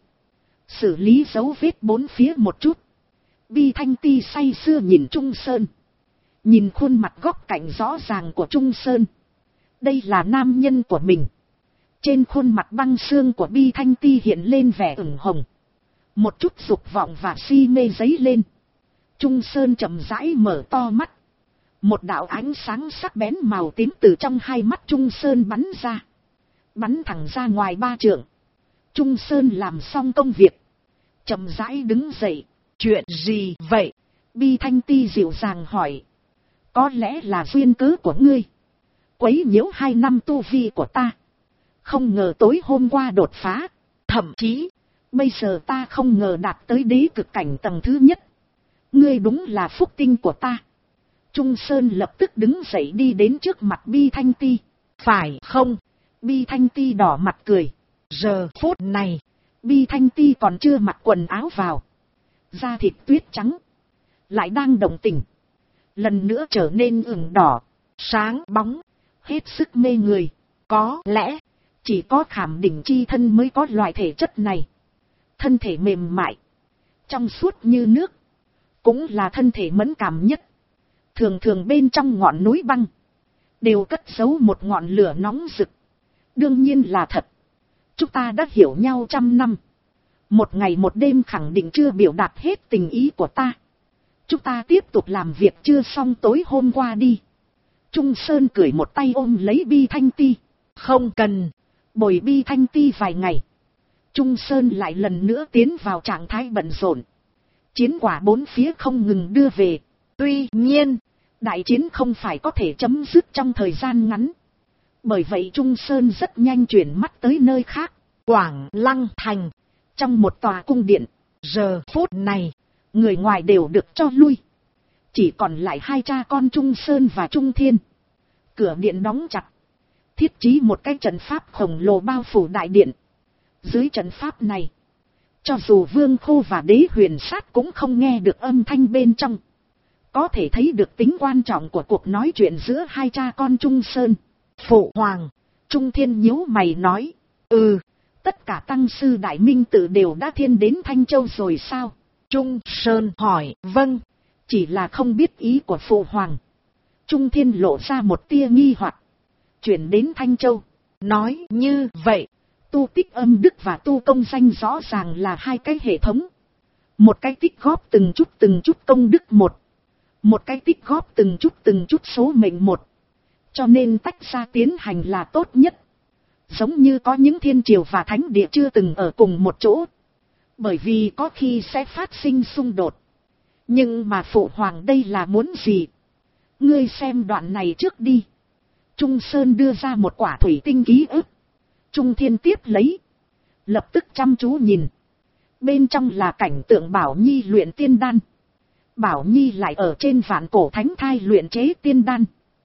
Xử lý dấu vết bốn phía một chút. Bi Thanh Ti say sưa nhìn Trung Sơn. Nhìn khuôn mặt góc cạnh rõ ràng của Trung Sơn. Đây là nam nhân của mình. Trên khuôn mặt băng xương của Bi Thanh Ti hiện lên vẻ ửng hồng. Một chút dục vọng và si mê dấy lên. Trung Sơn chậm rãi mở to mắt. Một đạo ánh sáng sắc bén màu tím từ trong hai mắt Trung Sơn bắn ra. Bắn thẳng ra ngoài 3 trượng. Trung Sơn làm xong công việc. Chậm rãi đứng dậy. Chuyện gì vậy? Bi Thanh Ti dịu dàng hỏi. Có lẽ là duyên cớ của ngươi. Quấy nhiễu 2 năm tu vi của ta. Không ngờ tối hôm qua đột phá. Thậm chí, bây giờ ta không ngờ đạt tới đế cực cảnh tầng thứ nhất. Ngươi đúng là phúc tinh của ta. Trung Sơn lập tức đứng dậy đi đến trước mặt Bi Thanh Ti. Phải không? Bi Thanh Ti đỏ mặt cười. Giờ phút này, Bi Thanh Ti còn chưa mặc quần áo vào. Da thịt tuyết trắng. Lại đang động tình. Lần nữa trở nên ửng đỏ. Sáng bóng. Hết sức mê người. Có lẽ, chỉ có Khảm Đỉnh chi thân mới có loại thể chất này. Thân thể mềm mại. Trong suốt như nước. Cũng là thân thể mẫn cảm nhất. Thường thường bên trong ngọn núi băng. Đều cất giấu một ngọn lửa nóng rực. Đương nhiên là thật. Chúng ta đã hiểu nhau 100 năm. Một ngày một đêm khẳng định chưa biểu đạt hết tình ý của ta. Chúng ta tiếp tục làm việc chưa xong tối hôm qua đi. Trung Sơn cười một tay ôm lấy Bi Thanh Ti. Không cần. Bồi Bi Thanh Ti vài ngày. Trung Sơn lại lần nữa tiến vào trạng thái bận rộn. Chiến quả bốn phía không ngừng đưa về. Tuy nhiên, đại chiến không phải có thể chấm dứt trong thời gian ngắn. Bởi vậy Trung Sơn rất nhanh chuyển mắt tới nơi khác. Quảng Lăng Thành. Trong một tòa cung điện. Giờ phút này, Người ngoài đều được cho lui. Chỉ còn lại hai cha con Trung Sơn và Trung Thiên. Cửa điện đóng chặt. Thiết trí một cái trận pháp khổng lồ bao phủ đại điện. Dưới trận pháp này, cho dù Vương Khô và Đế Huyền Sát cũng không nghe được âm thanh bên trong. Có thể thấy được tính quan trọng của cuộc nói chuyện giữa hai cha con Trung Sơn. Phụ hoàng. Trung Thiên nhíu mày nói. Tất cả tăng sư Đại Minh Tự đều đã thiên đến Thanh Châu rồi sao? Trung Sơn hỏi. Vâng. Chỉ là không biết ý của phụ hoàng. Trung Thiên lộ ra một tia nghi hoặc. Chuyển đến Thanh Châu. Nói như vậy. Tu tích âm đức và tu công danh rõ ràng là hai cái hệ thống. Một cái tích góp từng chút công đức một cái tích góp từng chút số mệnh một. Cho nên tách ra tiến hành là tốt nhất. Giống như có những thiên triều và thánh địa chưa từng ở cùng một chỗ. Bởi vì có khi sẽ phát sinh xung đột. Nhưng mà phụ hoàng đây là muốn gì? Ngươi xem đoạn này trước đi. Trung Sơn đưa ra một quả thủy tinh ký ức. Trung Thiên tiếp lấy. Lập tức chăm chú nhìn. Bên trong là cảnh tượng Bảo Nhi luyện tiên đan. Bảo Nhi lại ở trên vạn cổ thánh thai luyện chế tiên đan.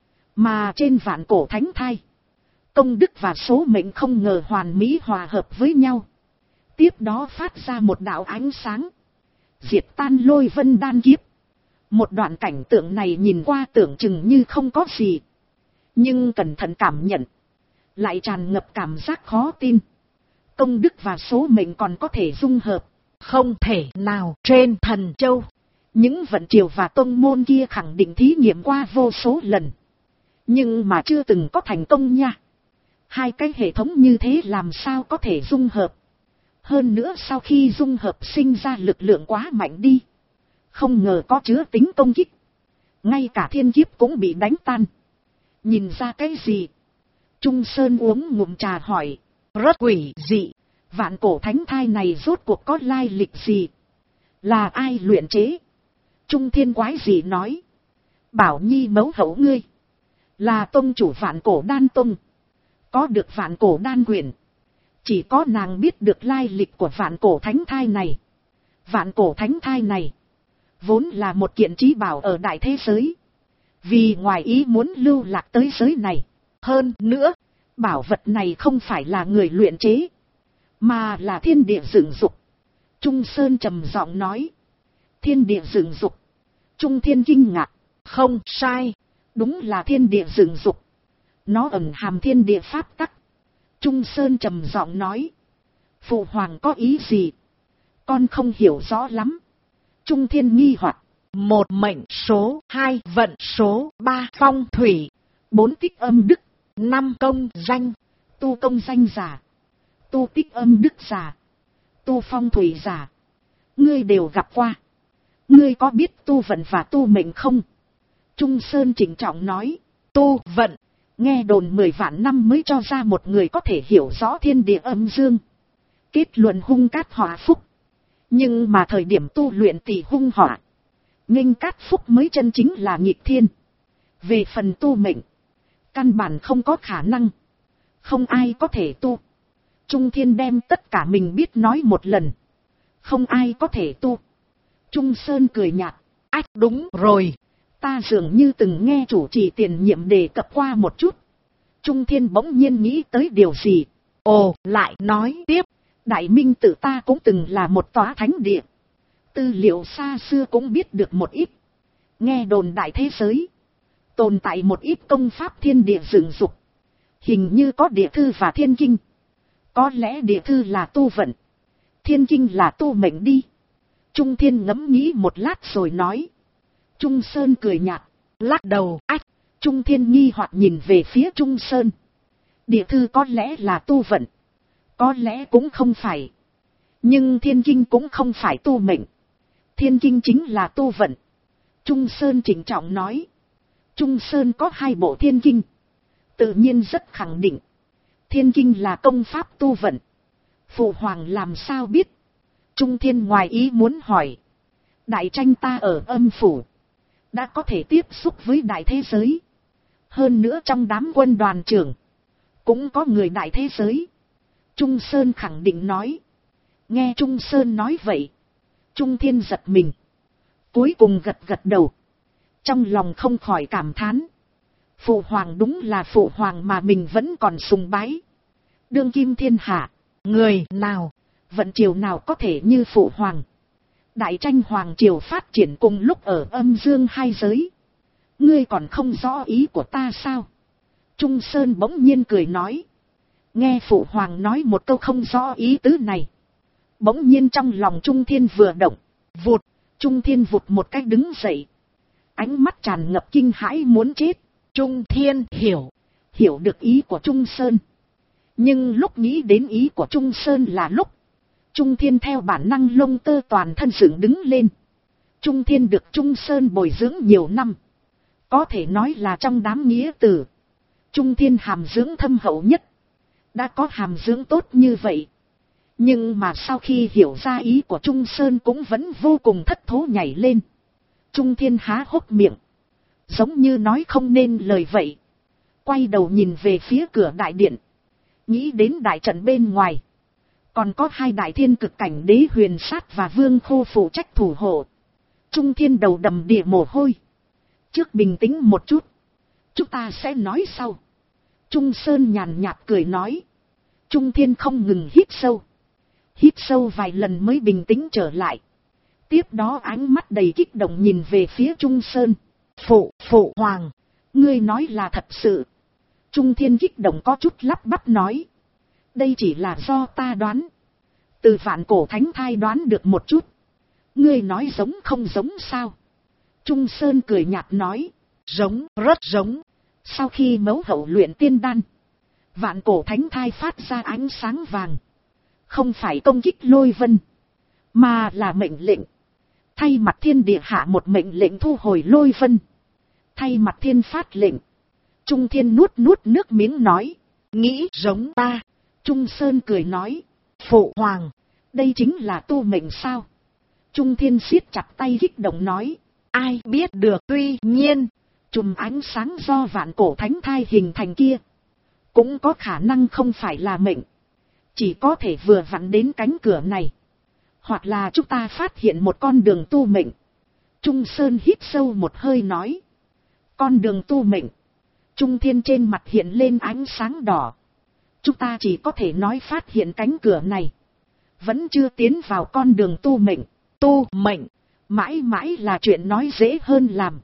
Mà trên vạn cổ thánh thai, công đức và số mệnh không ngờ hoàn mỹ hòa hợp với nhau. Tiếp đó phát ra một đạo ánh sáng. Diệt tan lôi vân đan kiếp. Một đoạn cảnh tượng này nhìn qua tưởng chừng như không có gì. Nhưng cẩn thận cảm nhận. Lại tràn ngập cảm giác khó tin. Công đức và số mệnh còn có thể dung hợp. Không thể nào trên Thần Châu. Những vận triều và tông môn kia khẳng định thí nghiệm qua vô số lần. Nhưng mà chưa từng có thành công nha. Hai cái hệ thống như thế làm sao có thể dung hợp. Hơn nữa sau khi dung hợp sinh ra lực lượng quá mạnh đi. Không ngờ có chứa tính công kích. Ngay cả thiên kiếp cũng bị đánh tan. Nhìn ra cái gì? Trung Sơn uống ngụm trà hỏi. Rất quỷ dị. Vạn cổ thánh thai này rốt cuộc có lai lịch gì? Là ai luyện chế? Trung Thiên quái gì nói. Bảo Nhi mẫu hậu ngươi. Là tông chủ vạn cổ đan tông. Có được vạn cổ đan quyển. Chỉ có nàng biết được lai lịch của vạn cổ thánh thai này. Vạn cổ thánh thai này vốn là một kiện trí bảo ở đại thế giới. Vì ngoài ý muốn lưu lạc tới giới này. Hơn nữa, bảo vật này không phải là người luyện chế, mà là thiên địa dựng dục. Trung Sơn trầm giọng nói. Thiên địa dựng dục. Trung Thiên kinh ngạc. Không sai. Đúng là thiên địa dựng dục. Nó ẩn hàm thiên địa pháp tắc. Trung Sơn trầm giọng nói. Phụ hoàng có ý gì? Con không hiểu rõ lắm. Trung Thiên nghi hoặc. 1 mệnh số, 2 vận số, 3 phong thủy, 4 tích âm đức, 5 công danh. Tu công danh giả, tu tích âm đức giả, tu phong thủy giả. Ngươi đều gặp qua. Ngươi có biết tu vận và tu mệnh không? Trung Sơn trịnh trọng nói. Tu vận. Nghe đồn 10 vạn năm mới cho ra một người có thể hiểu rõ thiên địa âm dương. Kết luận hung cát họa phúc. Nhưng mà thời điểm tu luyện tỷ hung họa, nghênh cát phúc mới chân chính là nghịch thiên. Về phần tu mệnh, căn bản không có khả năng. Không ai có thể tu. Trung Thiên đem tất cả mình biết nói một lần. Không ai có thể tu. Trung Sơn cười nhạt. Ách đúng rồi. Ta dường như từng nghe chủ trì tiền nhiệm đề cập qua một chút. Trung Thiên bỗng nhiên nghĩ tới điều gì. Ồ, lại nói tiếp. Đại Minh Tự ta cũng từng là một tòa thánh địa. Tư liệu xa xưa cũng biết được một ít. Nghe đồn đại thế giới tồn tại một ít công pháp thiên địa dựng dục. Hình như có địa thư và thiên kinh. Có lẽ địa thư là tu vận, thiên kinh là tu mệnh đi. Trung Thiên ngẫm nghĩ một lát rồi nói. Trung Sơn cười nhạt, lắc đầu. Ách. Trung Thiên nghi hoặc nhìn về phía Trung Sơn. Địa thư có lẽ là tu vận, có lẽ cũng không phải. Nhưng thiên kinh cũng không phải tu mệnh. Thiên kinh chính là tu vận. Trung Sơn trịnh trọng nói. Trung Sơn có 2 bộ thiên kinh. Tự nhiên rất khẳng định. Thiên kinh là công pháp tu vận. Phụ hoàng làm sao biết? Trung Thiên ngoài ý muốn hỏi. Đại tranh ta ở âm phủ, đã có thể tiếp xúc với đại thế giới. Hơn nữa trong đám quân đoàn trưởng cũng có người đại thế giới. Trung Sơn khẳng định nói. Nghe Trung Sơn nói vậy, Trung Thiên giật mình. Cuối cùng gật gật đầu. Trong lòng không khỏi cảm thán. Phụ hoàng đúng là phụ hoàng mà mình vẫn còn sùng bái. Đương kim thiên hạ, người nào, vận triều nào có thể như phụ hoàng. Đại tranh hoàng triều phát triển cùng lúc ở âm dương hai giới. Ngươi còn không rõ ý của ta sao? Trung Sơn bỗng nhiên cười nói. Nghe phụ hoàng nói một câu không rõ ý tứ này. Bỗng nhiên trong lòng Trung Thiên vừa động. Vụt, Trung Thiên vụt một cách đứng dậy. Ánh mắt tràn ngập kinh hãi muốn chết. Trung Thiên hiểu được ý của Trung Sơn. Nhưng lúc nghĩ đến ý của Trung Sơn là lúc Trung Thiên theo bản năng lông tơ toàn thân dựng đứng lên. Trung Thiên được Trung Sơn bồi dưỡng nhiều năm. Có thể nói là trong đám nghĩa tử, Trung Thiên hàm dưỡng thâm hậu nhất. Đã có hàm dưỡng tốt như vậy. Nhưng mà sau khi hiểu ra ý của Trung Sơn cũng vẫn vô cùng thất thố nhảy lên. Trung Thiên há hốc miệng. Giống như nói không nên lời vậy. Quay đầu nhìn về phía cửa đại điện. Nghĩ đến đại trận bên ngoài. Còn có hai đại thiên cực cảnh Đế Huyền Sát và Vương Khô phụ trách thủ hộ. Trung Thiên đầu đầm đìa mồ hôi. Trước bình tĩnh một chút. Chúng ta sẽ nói sau. Trung Sơn nhàn nhạt cười nói. Trung Thiên không ngừng hít sâu. Hít sâu vài lần mới bình tĩnh trở lại. Tiếp đó ánh mắt đầy kích động nhìn về phía Trung Sơn. Phụ hoàng, ngươi nói là thật sự. Trung Thiên kích động có chút lắp bắp nói. Đây chỉ là do ta đoán. Từ vạn cổ thánh thai đoán được một chút. Ngươi nói giống không giống sao? Trung Sơn cười nhạt nói. Giống, rất giống. Sau khi mẫu hậu luyện tiên đan, vạn cổ thánh thai phát ra ánh sáng vàng. Không phải công kích lôi vân, mà là mệnh lệnh. Thay mặt thiên địa hạ một mệnh lệnh thu hồi lôi vân. Thay mặt thiên phát lệnh. Trung Thiên nuốt nước miếng nói. Nghĩ giống ta. Trung Sơn cười nói. Phụ hoàng, đây chính là tu mệnh sao? Trung Thiên siết chặt tay kích động nói. Ai biết được, tuy nhiên, chùm ánh sáng do vạn cổ thánh thai hình thành kia cũng có khả năng không phải là mệnh. Chỉ có thể vừa vặn đến cánh cửa này. Hoặc là chúng ta phát hiện một con đường tu mệnh. Trung Sơn hít sâu một hơi nói. Con đường tu mệnh. Trung Thiên trên mặt hiện lên ánh sáng đỏ. Chúng ta chỉ có thể nói phát hiện cánh cửa này. Vẫn chưa tiến vào con đường tu mệnh. Tu mệnh, mãi mãi là chuyện nói dễ hơn làm.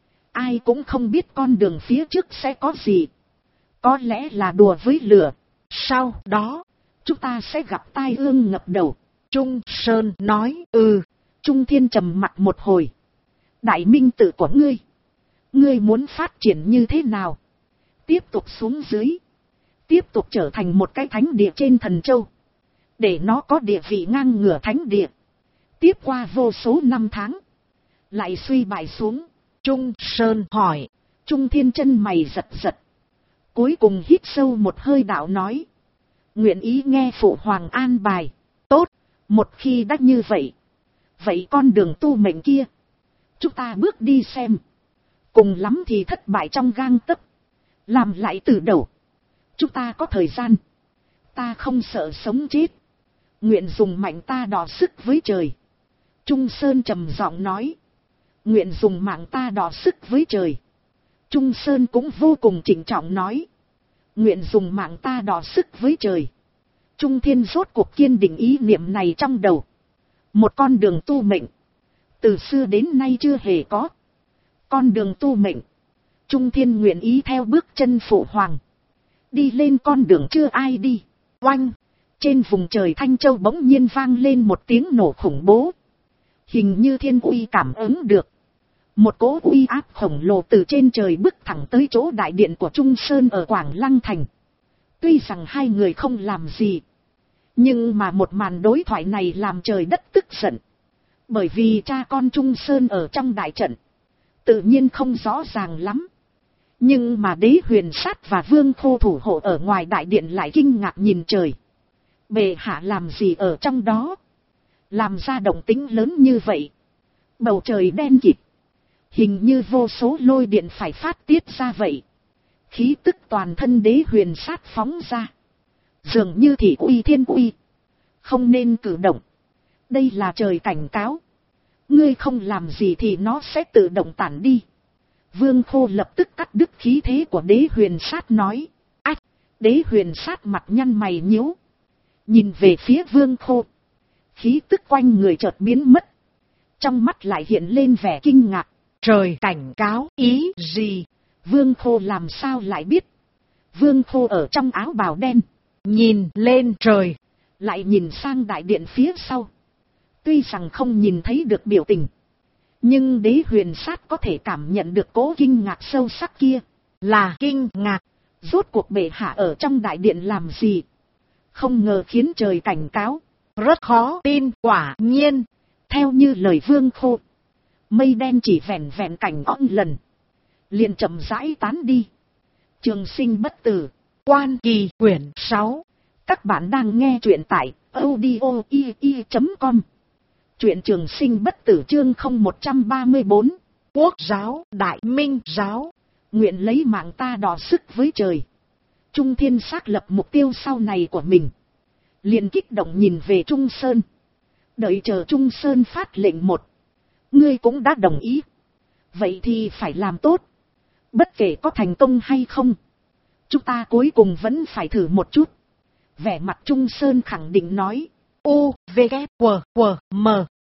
Ai cũng không biết con đường phía trước sẽ có gì. Có lẽ là đùa với lửa. Sau đó, chúng ta sẽ gặp tai ương ngập đầu. Trung Sơn nói. Trung Thiên trầm mặt một hồi. Đại minh tự của ngươi. Ngươi muốn phát triển như thế nào? Tiếp tục xuống dưới. Tiếp tục trở thành một cái thánh địa trên Thần Châu. Để nó có địa vị ngang ngửa thánh địa. Tiếp qua vô số năm tháng. Lại suy bại xuống. Trung Sơn hỏi. Trung Thiên chân mày giật giật. Cuối cùng hít sâu một hơi đạo nói. Nguyện ý nghe phụ hoàng an bài. Tốt, một khi đã như vậy. Vậy con đường tu mệnh kia, chúng ta bước đi xem. Cùng lắm thì thất bại trong gang tấc. Làm lại từ đầu. Chúng ta có thời gian. Ta không sợ sống chết. Nguyện dùng mạnh ta đọ sức với trời. Trung Sơn trầm giọng nói. Nguyện dùng mạng ta đọ sức với trời. Trung Sơn cũng vô cùng trịnh trọng nói. Nguyện dùng mạng ta đọ sức với trời. Trung Thiên rốt cuộc kiên định ý niệm này trong đầu. Một con đường tu mệnh. Từ xưa đến nay chưa hề có. Con đường tu mệnh. Trung Thiên nguyện ý theo bước chân phụ hoàng. Đi lên con đường chưa ai đi. Oanh! Trên vùng trời Thanh Châu bỗng nhiên vang lên một tiếng nổ khủng bố. Hình như thiên uy cảm ứng được. Một cỗ uy áp khổng lồ từ trên trời bước thẳng tới chỗ đại điện của Trung Sơn ở Quảng Lăng Thành. Tuy rằng hai người không làm gì. Nhưng mà một màn đối thoại này làm trời đất tức giận. Bởi vì cha con Trung Sơn ở trong đại trận. Tự nhiên không rõ ràng lắm. Nhưng mà Đế Huyền Sát và Vương Khô thủ hộ ở ngoài đại điện lại kinh ngạc nhìn trời. Bệ hạ làm gì ở trong đó? Làm ra động tĩnh lớn như vậy. Bầu trời đen kịt. Hình như vô số lôi điện phải phát tiết ra vậy. Khí tức toàn thân Đế Huyền Sát phóng ra. Dường như thị uy thiên uy. Không nên cử động. Đây là trời cảnh cáo. Ngươi không làm gì thì nó sẽ tự động tản đi. Vương Khô lập tức cắt đứt khí thế của Đế Huyền Sát nói. Ách! Đế Huyền Sát mặt nhăn mày nhíu. Nhìn về phía Vương Khô. Khí tức quanh người chợt biến mất. Trong mắt lại hiện lên vẻ kinh ngạc. Trời cảnh cáo ý gì? Vương Khô làm sao lại biết? Vương Khô ở trong áo bào đen. Nhìn lên trời. Lại nhìn sang đại điện phía sau. Tuy rằng không nhìn thấy được biểu tình. Nhưng Đế Huyền Sát có thể cảm nhận được cố kinh ngạc sâu sắc kia. Là kinh ngạc. Rốt cuộc bệ hạ ở trong đại điện làm gì? Không ngờ khiến trời cảnh cáo. Rất khó tin, quả nhiên. Theo như lời Vương Khô. Mây đen chỉ vẹn vẹn cảnh on lần. Liền chậm rãi tán đi. Trường Sinh bất tử. Quan Kỳ quyển 6. Các bạn đang nghe truyện tại audio.com. Truyện Trường Sinh bất tử chương 0134. Quốc giáo, Đại Minh giáo. Nguyện lấy mạng ta đọ sức với trời. Trung Thiên xác lập mục tiêu sau này của mình. Liền kích động nhìn về Trung Sơn. Đợi chờ Trung Sơn phát lệnh một. Ngươi cũng đã đồng ý. Vậy thì phải làm tốt. Bất kể có thành công hay không. Chúng ta cuối cùng vẫn phải thử một chút. Vẻ mặt Trung Sơn khẳng định nói. U, V, K, W, W, M.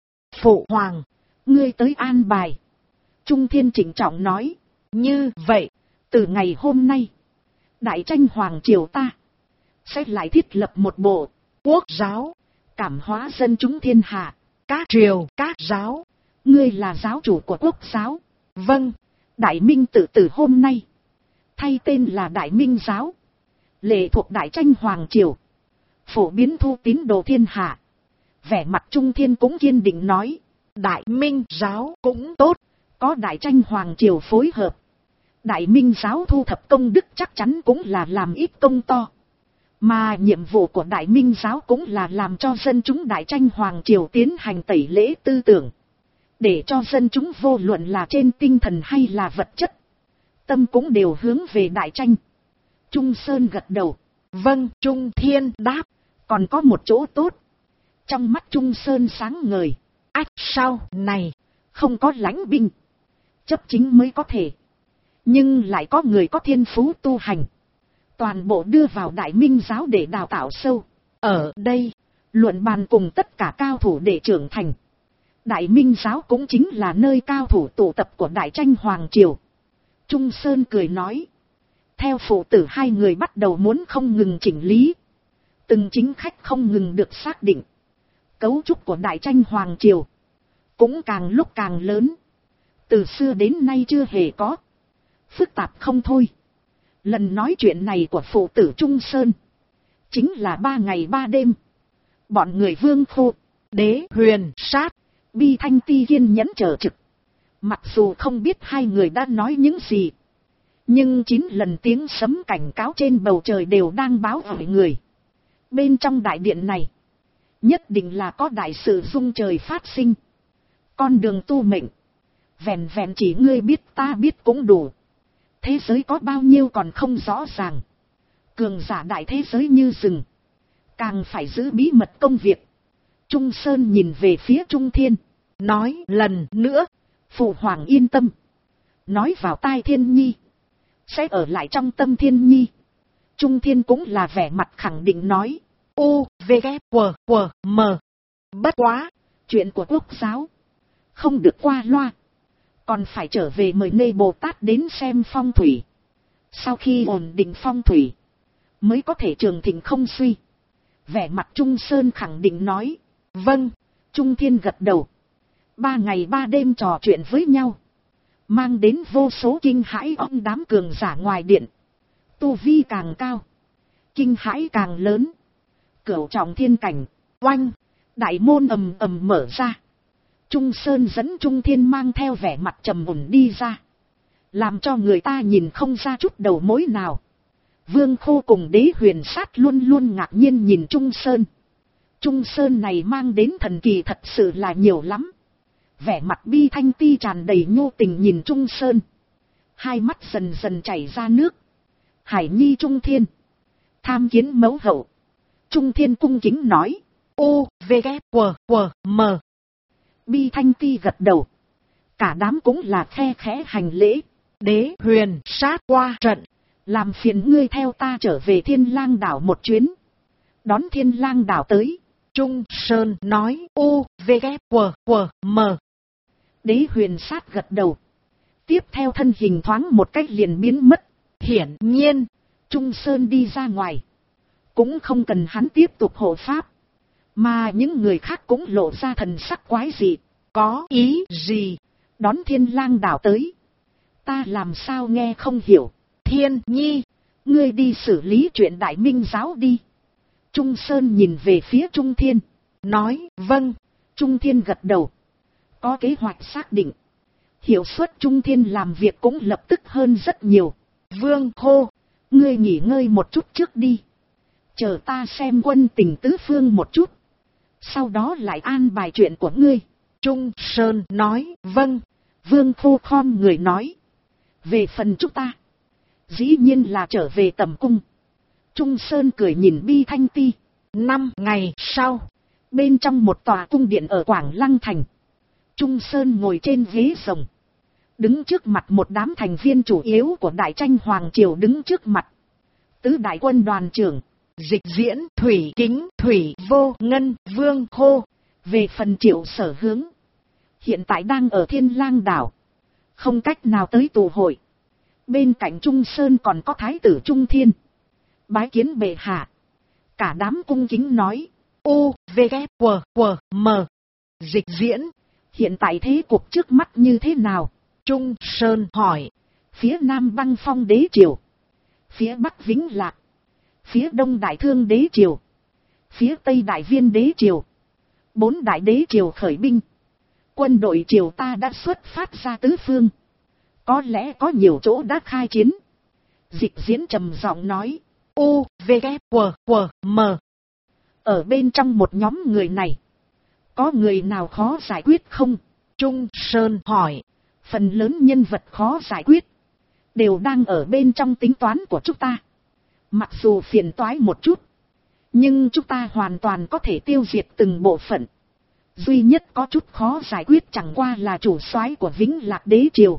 Phụ hoàng. Ngươi tới an bài. Trung Thiên trịnh trọng nói. Như vậy, từ ngày hôm nay. Đại tranh hoàng triều ta. Sẽ lại thiết lập một bộ. Quốc giáo. Cảm hóa dân chúng thiên hạ. Các triều, các giáo. Ngươi là giáo chủ của quốc giáo. Vâng. Đại Minh tự từ hôm nay. Thay tên là Đại Minh giáo. Lệ thuộc Đại tranh hoàng triều. Phổ biến thu tín đồ thiên hạ. Vẻ mặt Trung Thiên cũng kiên định nói. Đại Minh giáo cũng tốt. Có Đại tranh hoàng triều phối hợp. Đại Minh giáo thu thập công đức chắc chắn cũng là làm ít công to. Mà nhiệm vụ của Đại Minh giáo cũng là làm cho dân chúng Đại tranh hoàng triều tiến hành tẩy lễ tư tưởng. Để cho dân chúng vô luận là trên tinh thần hay là vật chất. Tâm cũng đều hướng về Đại tranh. Trung Sơn gật đầu. Vâng, Trung Thiên đáp. Còn có một chỗ tốt. Trong mắt Trung Sơn sáng ngời. Ách sau này. Không có lãnh binh. Chấp chính mới có thể. Nhưng lại có người có thiên phú tu hành. Toàn bộ đưa vào Đại Minh giáo để đào tạo sâu. Ở đây, luận bàn cùng tất cả cao thủ để trưởng thành. Đại Minh giáo cũng chính là nơi cao thủ tụ tập của Đại tranh hoàng triều. Trung Sơn cười nói. Theo phụ tử hai người bắt đầu muốn không ngừng chỉnh lý. Từng chính khách không ngừng được xác định. Cấu trúc của Đại tranh hoàng triều cũng càng lúc càng lớn. Từ xưa đến nay chưa hề có. Phức tạp không thôi. Lần nói chuyện này của phụ tử Trung Sơn. Chính là 3 ngày 3 đêm. Bọn người Vương Khô, Đế Huyền Sát, Bi Thanh Ti kiên nhẫn chờ trực. Mặc dù không biết hai người đã nói những gì. Nhưng 9 lần tiếng sấm cảnh cáo trên bầu trời đều đang báo hỏi người. Bên trong đại điện này. Nhất định là có đại sự rung trời phát sinh. Con đường tu mệnh. Vẹn vẹn chỉ ngươi biết ta biết cũng đủ. Thế giới có bao nhiêu còn không rõ ràng. Cường giả đại thế giới như rừng. Càng phải giữ bí mật công việc. Trung Sơn nhìn về phía Trung Thiên. Nói lần nữa. Phụ hoàng yên tâm. Nói vào tai Thiên Nhi. Sẽ ở lại trong tâm Thiên Nhi. Trung Thiên cũng là vẻ mặt khẳng định nói. U, V, K, W, W, M. Bất quá. Chuyện của quốc giáo. Không được qua loa. Còn phải trở về mời Nê Bồ Tát đến xem phong thủy. Sau khi ổn định phong thủy. Mới có thể trường thịnh không suy. Vẻ mặt Trung Sơn khẳng định nói. Vâng. Trung Thiên gật đầu. 3 ngày 3 đêm trò chuyện với nhau. Mang đến vô số kinh hãi ông đám cường giả ngoài điện. Tu vi càng cao. Kinh hãi càng lớn. Cửu trọng thiên cảnh. Oanh. Đại môn ầm ầm mở ra. Trung Sơn dẫn Trung Thiên mang theo vẻ mặt trầm ổn đi ra. Làm cho người ta nhìn không ra chút đầu mối nào. Vương Khô cùng Đế Huyền Sát luôn luôn ngạc nhiên nhìn Trung Sơn. Trung Sơn này mang đến thần kỳ thật sự là nhiều lắm. Vẻ mặt Bi Thanh Ti tràn đầy nhu tình nhìn Trung Sơn. Hai mắt dần dần chảy ra nước. Hải nhi Trung Thiên. Tham kiến mẫu hậu. Trung Thiên cung kính nói. U, V, K, W, W, M. Bi Thanh Ti gật đầu. Cả đám cũng là khe khẽ hành lễ. Đế huyền sát qua trận. Làm phiền ngươi theo ta trở về Thiên Lang đảo một chuyến. Đón Thiên Lang đảo tới. Trung Sơn nói u, v, k, w, m. Đế huyền sát gật đầu. Tiếp theo thân hình thoáng một cách liền biến mất. Hiển nhiên, Trung Sơn đi ra ngoài. Cũng không cần hắn tiếp tục hộ pháp. Mà những người khác cũng lộ ra thần sắc quái dị. Có ý gì? Đón Thiên Lang đảo tới. Ta làm sao nghe không hiểu. Thiên Nhi, ngươi đi xử lý chuyện Đại Minh giáo đi. Trung Sơn nhìn về phía Trung Thiên. nói vâng. Trung Thiên gật đầu. Có kế hoạch xác định. Hiệu suất Trung Thiên làm việc cũng lập tức hơn rất nhiều. Vương hô, ngươi nghỉ ngơi một chút trước đi. Chờ ta xem quân tình tứ phương một chút. Sau đó lại an bài chuyện của ngươi. Trung Sơn nói vâng. Vương Phu khom người nói. Về phần chúng ta, dĩ nhiên là trở về tầm cung. Trung Sơn cười nhìn Bi Thanh Ti. 5 ngày sau, bên trong một tòa cung điện ở Quảng Lăng Thành. Trung Sơn ngồi trên ghế rồng. Đứng trước mặt một đám thành viên chủ yếu của Đại Tranh Hoàng Triều đứng trước mặt. Tứ đại quân đoàn trưởng, Dịch Diễn, Thủy Kính, Thủy Vô Ngân, Vương hô. Về phần Triệu Sở Hướng, hiện tại đang ở Thiên Lang đảo, không cách nào tới tụ hội. Bên cạnh Trung Sơn còn có Thái tử Trung Thiên. Bái kiến bệ hạ. Cả đám cung kính nói. U, v, k, w, m. Dịch Diễn, hiện tại thế cục trước mắt như thế nào? Trung Sơn hỏi. Phía Nam Băng Phong Đế Triều, phía Bắc Vĩnh Lạc, phía Đông Đại Thương Đế Triều, phía Tây Đại Viên Đế Triều, 4 đại đế triều khởi binh. Quân đội triều ta đã xuất phát ra tứ phương. Có lẽ có nhiều chỗ đã khai chiến. Dịch Diễn trầm giọng nói. U, v, k, w, m. Ở bên trong một nhóm người này, có người nào khó giải quyết không? Trung Sơn hỏi. Phần lớn nhân vật khó giải quyết đều đang ở bên trong tính toán của chúng ta. Mặc dù phiền toái một chút, nhưng chúng ta hoàn toàn có thể tiêu diệt từng bộ phận. Duy nhất có chút khó giải quyết chẳng qua là chủ soái của Vĩnh Lạc Đế Triều.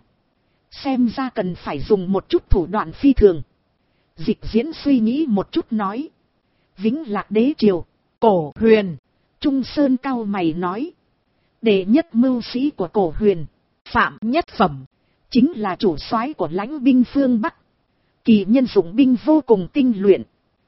Xem ra cần phải dùng một chút thủ đoạn phi thường. Dịch Diễn suy nghĩ một chút nói. Vĩnh Lạc Đế Triều, Cổ Huyền. Trung Sơn cau mày nói. Đệ nhất mưu sĩ của Cổ Huyền, Phạm Nhất Phẩm, chính là chủ soái của lãnh binh phương Bắc. Kỳ nhân dụng binh vô cùng tinh luyện,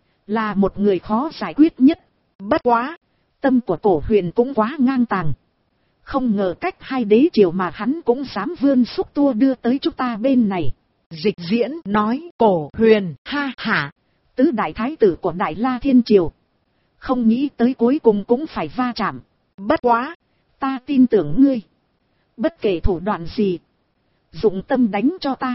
là một người khó giải quyết nhất. Bất quá, tâm của Cổ Huyền cũng quá ngang tàng. Không ngờ cách 2 đế triều mà hắn cũng dám vươn xúc tua đưa tới chúng ta bên này. Dịch Diễn nói. Cổ Huyền, ha hả. Tứ đại thái tử của Đại La Thiên Triều, không nghĩ tới cuối cùng cũng phải va chạm. Bất quá, ta tin tưởng ngươi. Bất kể thủ đoạn gì, dụng tâm đánh cho ta.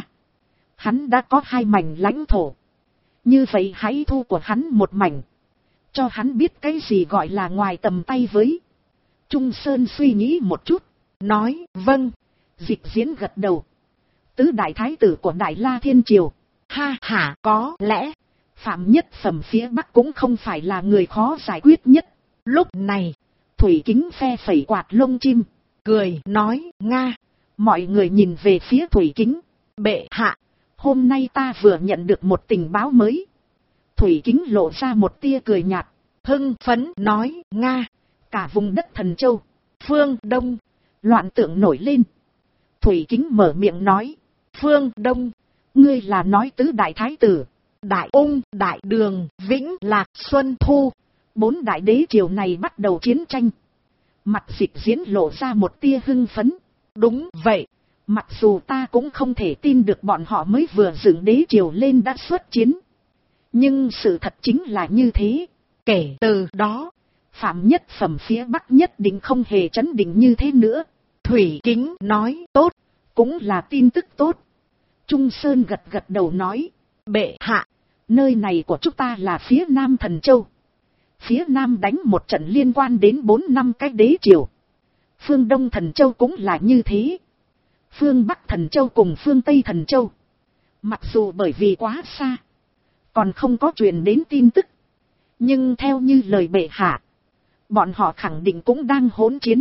Hắn đã có 2 mảnh lãnh thổ. Như vậy hãy thu của hắn một mảnh. Cho hắn biết cái gì gọi là ngoài tầm tay với. Trung Sơn suy nghĩ một chút. nói vâng. Dịch Diễn gật đầu. Tứ đại thái tử của Đại La Thiên Triều, Ha hả, có lẽ Phạm Nhất Phẩm phía Bắc cũng không phải là người khó giải quyết nhất. Lúc này, Thủy Kính phe phẩy quạt lông chim, cười nói. Nga. Mọi người nhìn về phía Thủy Kính. Bệ hạ, hôm nay ta vừa nhận được một tình báo mới. Thủy Kính lộ ra một tia cười nhạt, hưng phấn nói. Nga. Cả vùng đất Thần Châu, Phương Đông, loạn tượng nổi lên. Thủy Kính mở miệng nói. Phương Đông, ngươi là nói tứ đại thái tử, Đại Ung, Đại Đường, Vĩnh Lạc, Xuân Thu. 4 đại đế triều này bắt đầu chiến tranh. Mặt Dịch Diễn lộ ra một tia hưng phấn. Đúng vậy. Mặc dù ta cũng không thể tin được bọn họ mới vừa dựng đế triều lên đã xuất chiến. Nhưng sự thật chính là như thế. Kể từ đó, Phạm Nhất Phẩm phía Bắc nhất định không hề chấn định như thế nữa. Thủy Kính nói. Tốt. Cũng là tin tức tốt. Trung Sơn gật gật đầu nói. Bệ hạ, nơi này của chúng ta là phía Nam Thần Châu. Phía Nam đánh một trận liên quan đến 4-5 cái đế triều. Phương Đông Thần Châu cũng là như thế. Phương Bắc Thần Châu cùng phương Tây Thần Châu, mặc dù bởi vì quá xa, còn không có truyền đến tin tức. Nhưng theo như lời bệ hạ, bọn họ khẳng định cũng đang hỗn chiến.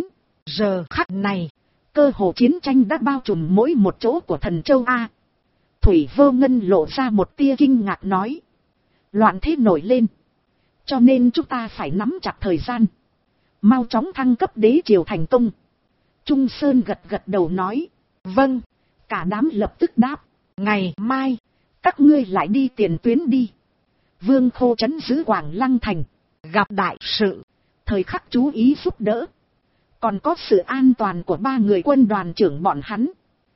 Giờ khắc này, cơ hồ chiến tranh đã bao trùm mỗi một chỗ của Thần Châu A. Thủy Vô Ngân lộ ra một tia kinh ngạc nói. Loạn thế nổi lên. Cho nên chúng ta phải nắm chặt thời gian. Mau chóng thăng cấp đế triều thành công. Trung Sơn gật gật đầu nói. vâng, Cả đám lập tức đáp. ngày mai, Các ngươi lại đi tiền tuyến đi. Vương Khô trấn giữ Quảng Lăng thành. gặp đại sự, Thời khắc chú ý giúp đỡ. Còn có sự an toàn của 3 người quân đoàn trưởng bọn hắn.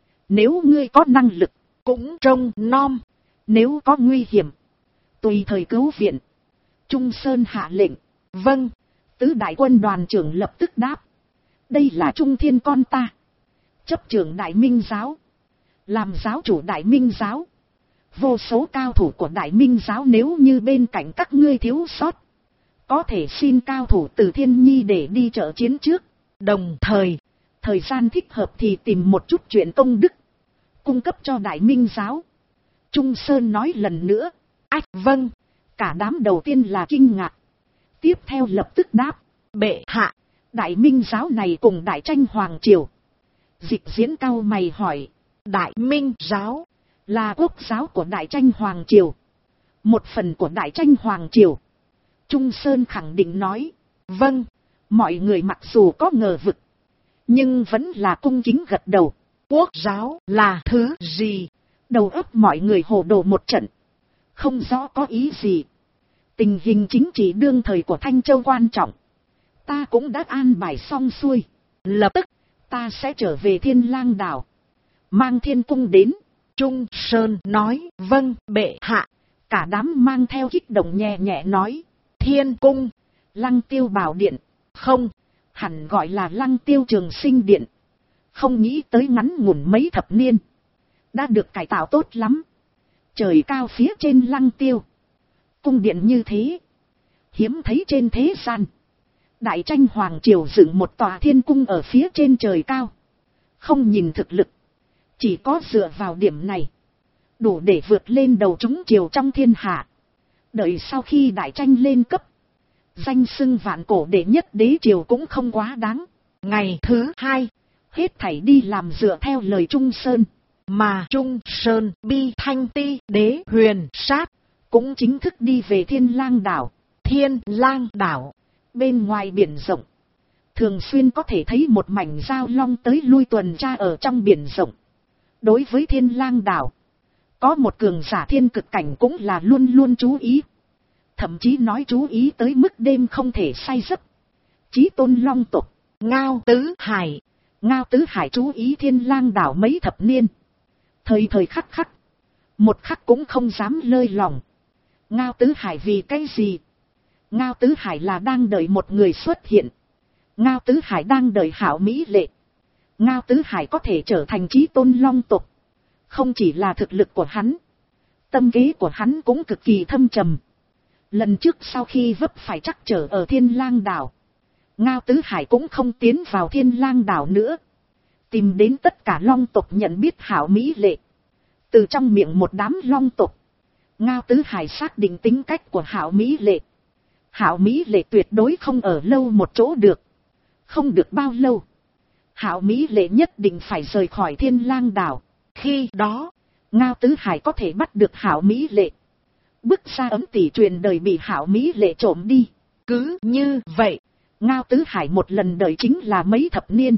Nếu ngươi có năng lực, cũng trông nom. nếu có nguy hiểm, tùy thời cứu viện. Trung Sơn hạ lệnh. Vâng, Tứ đại quân đoàn trưởng lập tức đáp. Đây là Trung Thiên con ta. Chấp trưởng Đại Minh giáo. Làm giáo chủ Đại Minh giáo. Vô số cao thủ của Đại Minh giáo nếu như bên cạnh các ngươi thiếu sót. Có thể xin cao thủ từ Thiên Nhi để đi trợ chiến trước. đồng thời, Thời gian thích hợp thì tìm một chút chuyện công đức. Cung cấp cho Đại Minh giáo. Trung Sơn nói lần nữa. vâng, Cả đám đầu tiên là kinh ngạc. Tiếp theo lập tức đáp. bệ hạ, Đại Minh giáo này cùng Đại Tranh Hoàng Triều. Dịch Diễn cau mày hỏi. Đại Minh giáo, Là quốc giáo của Đại Tranh Hoàng Triều. Một phần của Đại Tranh Hoàng Triều. Trung Sơn khẳng định nói. vâng, Mọi người mặc dù có ngờ vực. Nhưng vẫn là cung kính gật đầu. quốc giáo là thứ gì? Đầu óc mọi người hồ đồ một trận. Không rõ có ý gì. Tình hình chính trị đương thời của Thanh Châu quan trọng. Ta cũng đã an bài xong xuôi. Lập tức, Ta sẽ trở về Thiên Lang đảo. Mang Thiên Cung đến. Trung Sơn nói. Vâng, bệ hạ, Cả đám mang theo kích động nhẹ nhẹ nói. Thiên Cung, Lăng Tiêu Bảo Điện. không, Hẳn gọi là Lăng Tiêu Trường Sinh Điện. Không nghĩ tới ngắn ngủn mấy thập niên. Đã được cải tạo tốt lắm. Trời cao phía trên Lăng Tiêu. Cung điện như thế. Hiếm thấy trên thế gian. Đại Tranh Hoàng Triều dựng một tòa thiên cung ở phía trên trời cao. Không nhìn thực lực. Chỉ có dựa vào điểm này. Đủ để vượt lên đầu chúng triều trong thiên hạ. Đợi sau khi Đại Tranh lên cấp. Danh xưng vạn cổ đệ nhất đế triều cũng không quá đáng. ngày thứ 2, Hết thảy đi làm dựa theo lời Trung Sơn. mà Trung Sơn bi thanh ti đế huyền sát, Cũng chính thức đi về Thiên Lang đảo. Thiên Lang đảo, Bên ngoài biển rộng. Thường xuyên có thể thấy một mảnh giao long tới lui tuần tra ở trong biển rộng. Đối với Thiên Lang đảo. Có một cường giả thiên cực cảnh cũng là luôn luôn chú ý. Thậm chí nói chú ý tới mức đêm không thể say giấc. Chí Tôn Long tộc. Ngao Tứ Hải, Ngao Tứ Hải chú ý Thiên Lang đảo mấy thập niên. Thời thời khắc khắc. Một khắc cũng không dám lơi lòng. Ngao Tứ Hải vì cái gì? Ngao Tứ Hải là đang đợi một người xuất hiện. Ngao Tứ Hải đang đợi Hảo Mỹ Lệ. Ngao Tứ Hải có thể trở thành Chí Tôn Long tộc. Không chỉ là thực lực của hắn. Tâm kế của hắn cũng cực kỳ thâm trầm. Lần trước sau khi vấp phải trắc trở ở Thiên Lang đảo. Ngao Tứ Hải cũng không tiến vào Thiên Lang đảo nữa. Tìm đến tất cả long tộc nhận biết Hảo Mỹ Lệ. Từ trong miệng một đám long tộc. Ngao Tứ Hải xác định tính cách của Hảo Mỹ Lệ. Hảo Mỹ Lệ tuyệt đối không ở lâu một chỗ được. Không được bao lâu. Hảo Mỹ Lệ nhất định phải rời khỏi Thiên Lang đảo. Khi đó, Ngao Tứ Hải có thể bắt được Hảo Mỹ Lệ. Bức xa ấm tỷ truyền đời bị Hảo Mỹ Lệ trộm đi. cứ như vậy, Ngao Tứ Hải một lần đợi chính là mấy thập niên.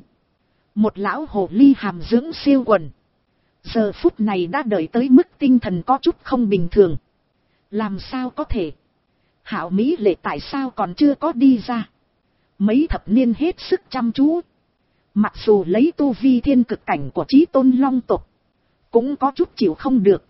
Một lão hồ ly hàm dưỡng siêu quần. Giờ phút này đã đợi tới mức tinh thần có chút không bình thường. Làm sao có thể? Hảo Mỹ Lệ tại sao còn chưa có đi ra? Mấy thập niên hết sức chăm chú. Mặc dù lấy tu vi thiên cực cảnh của Chí Tôn Long tộc, cũng có chút chịu không được.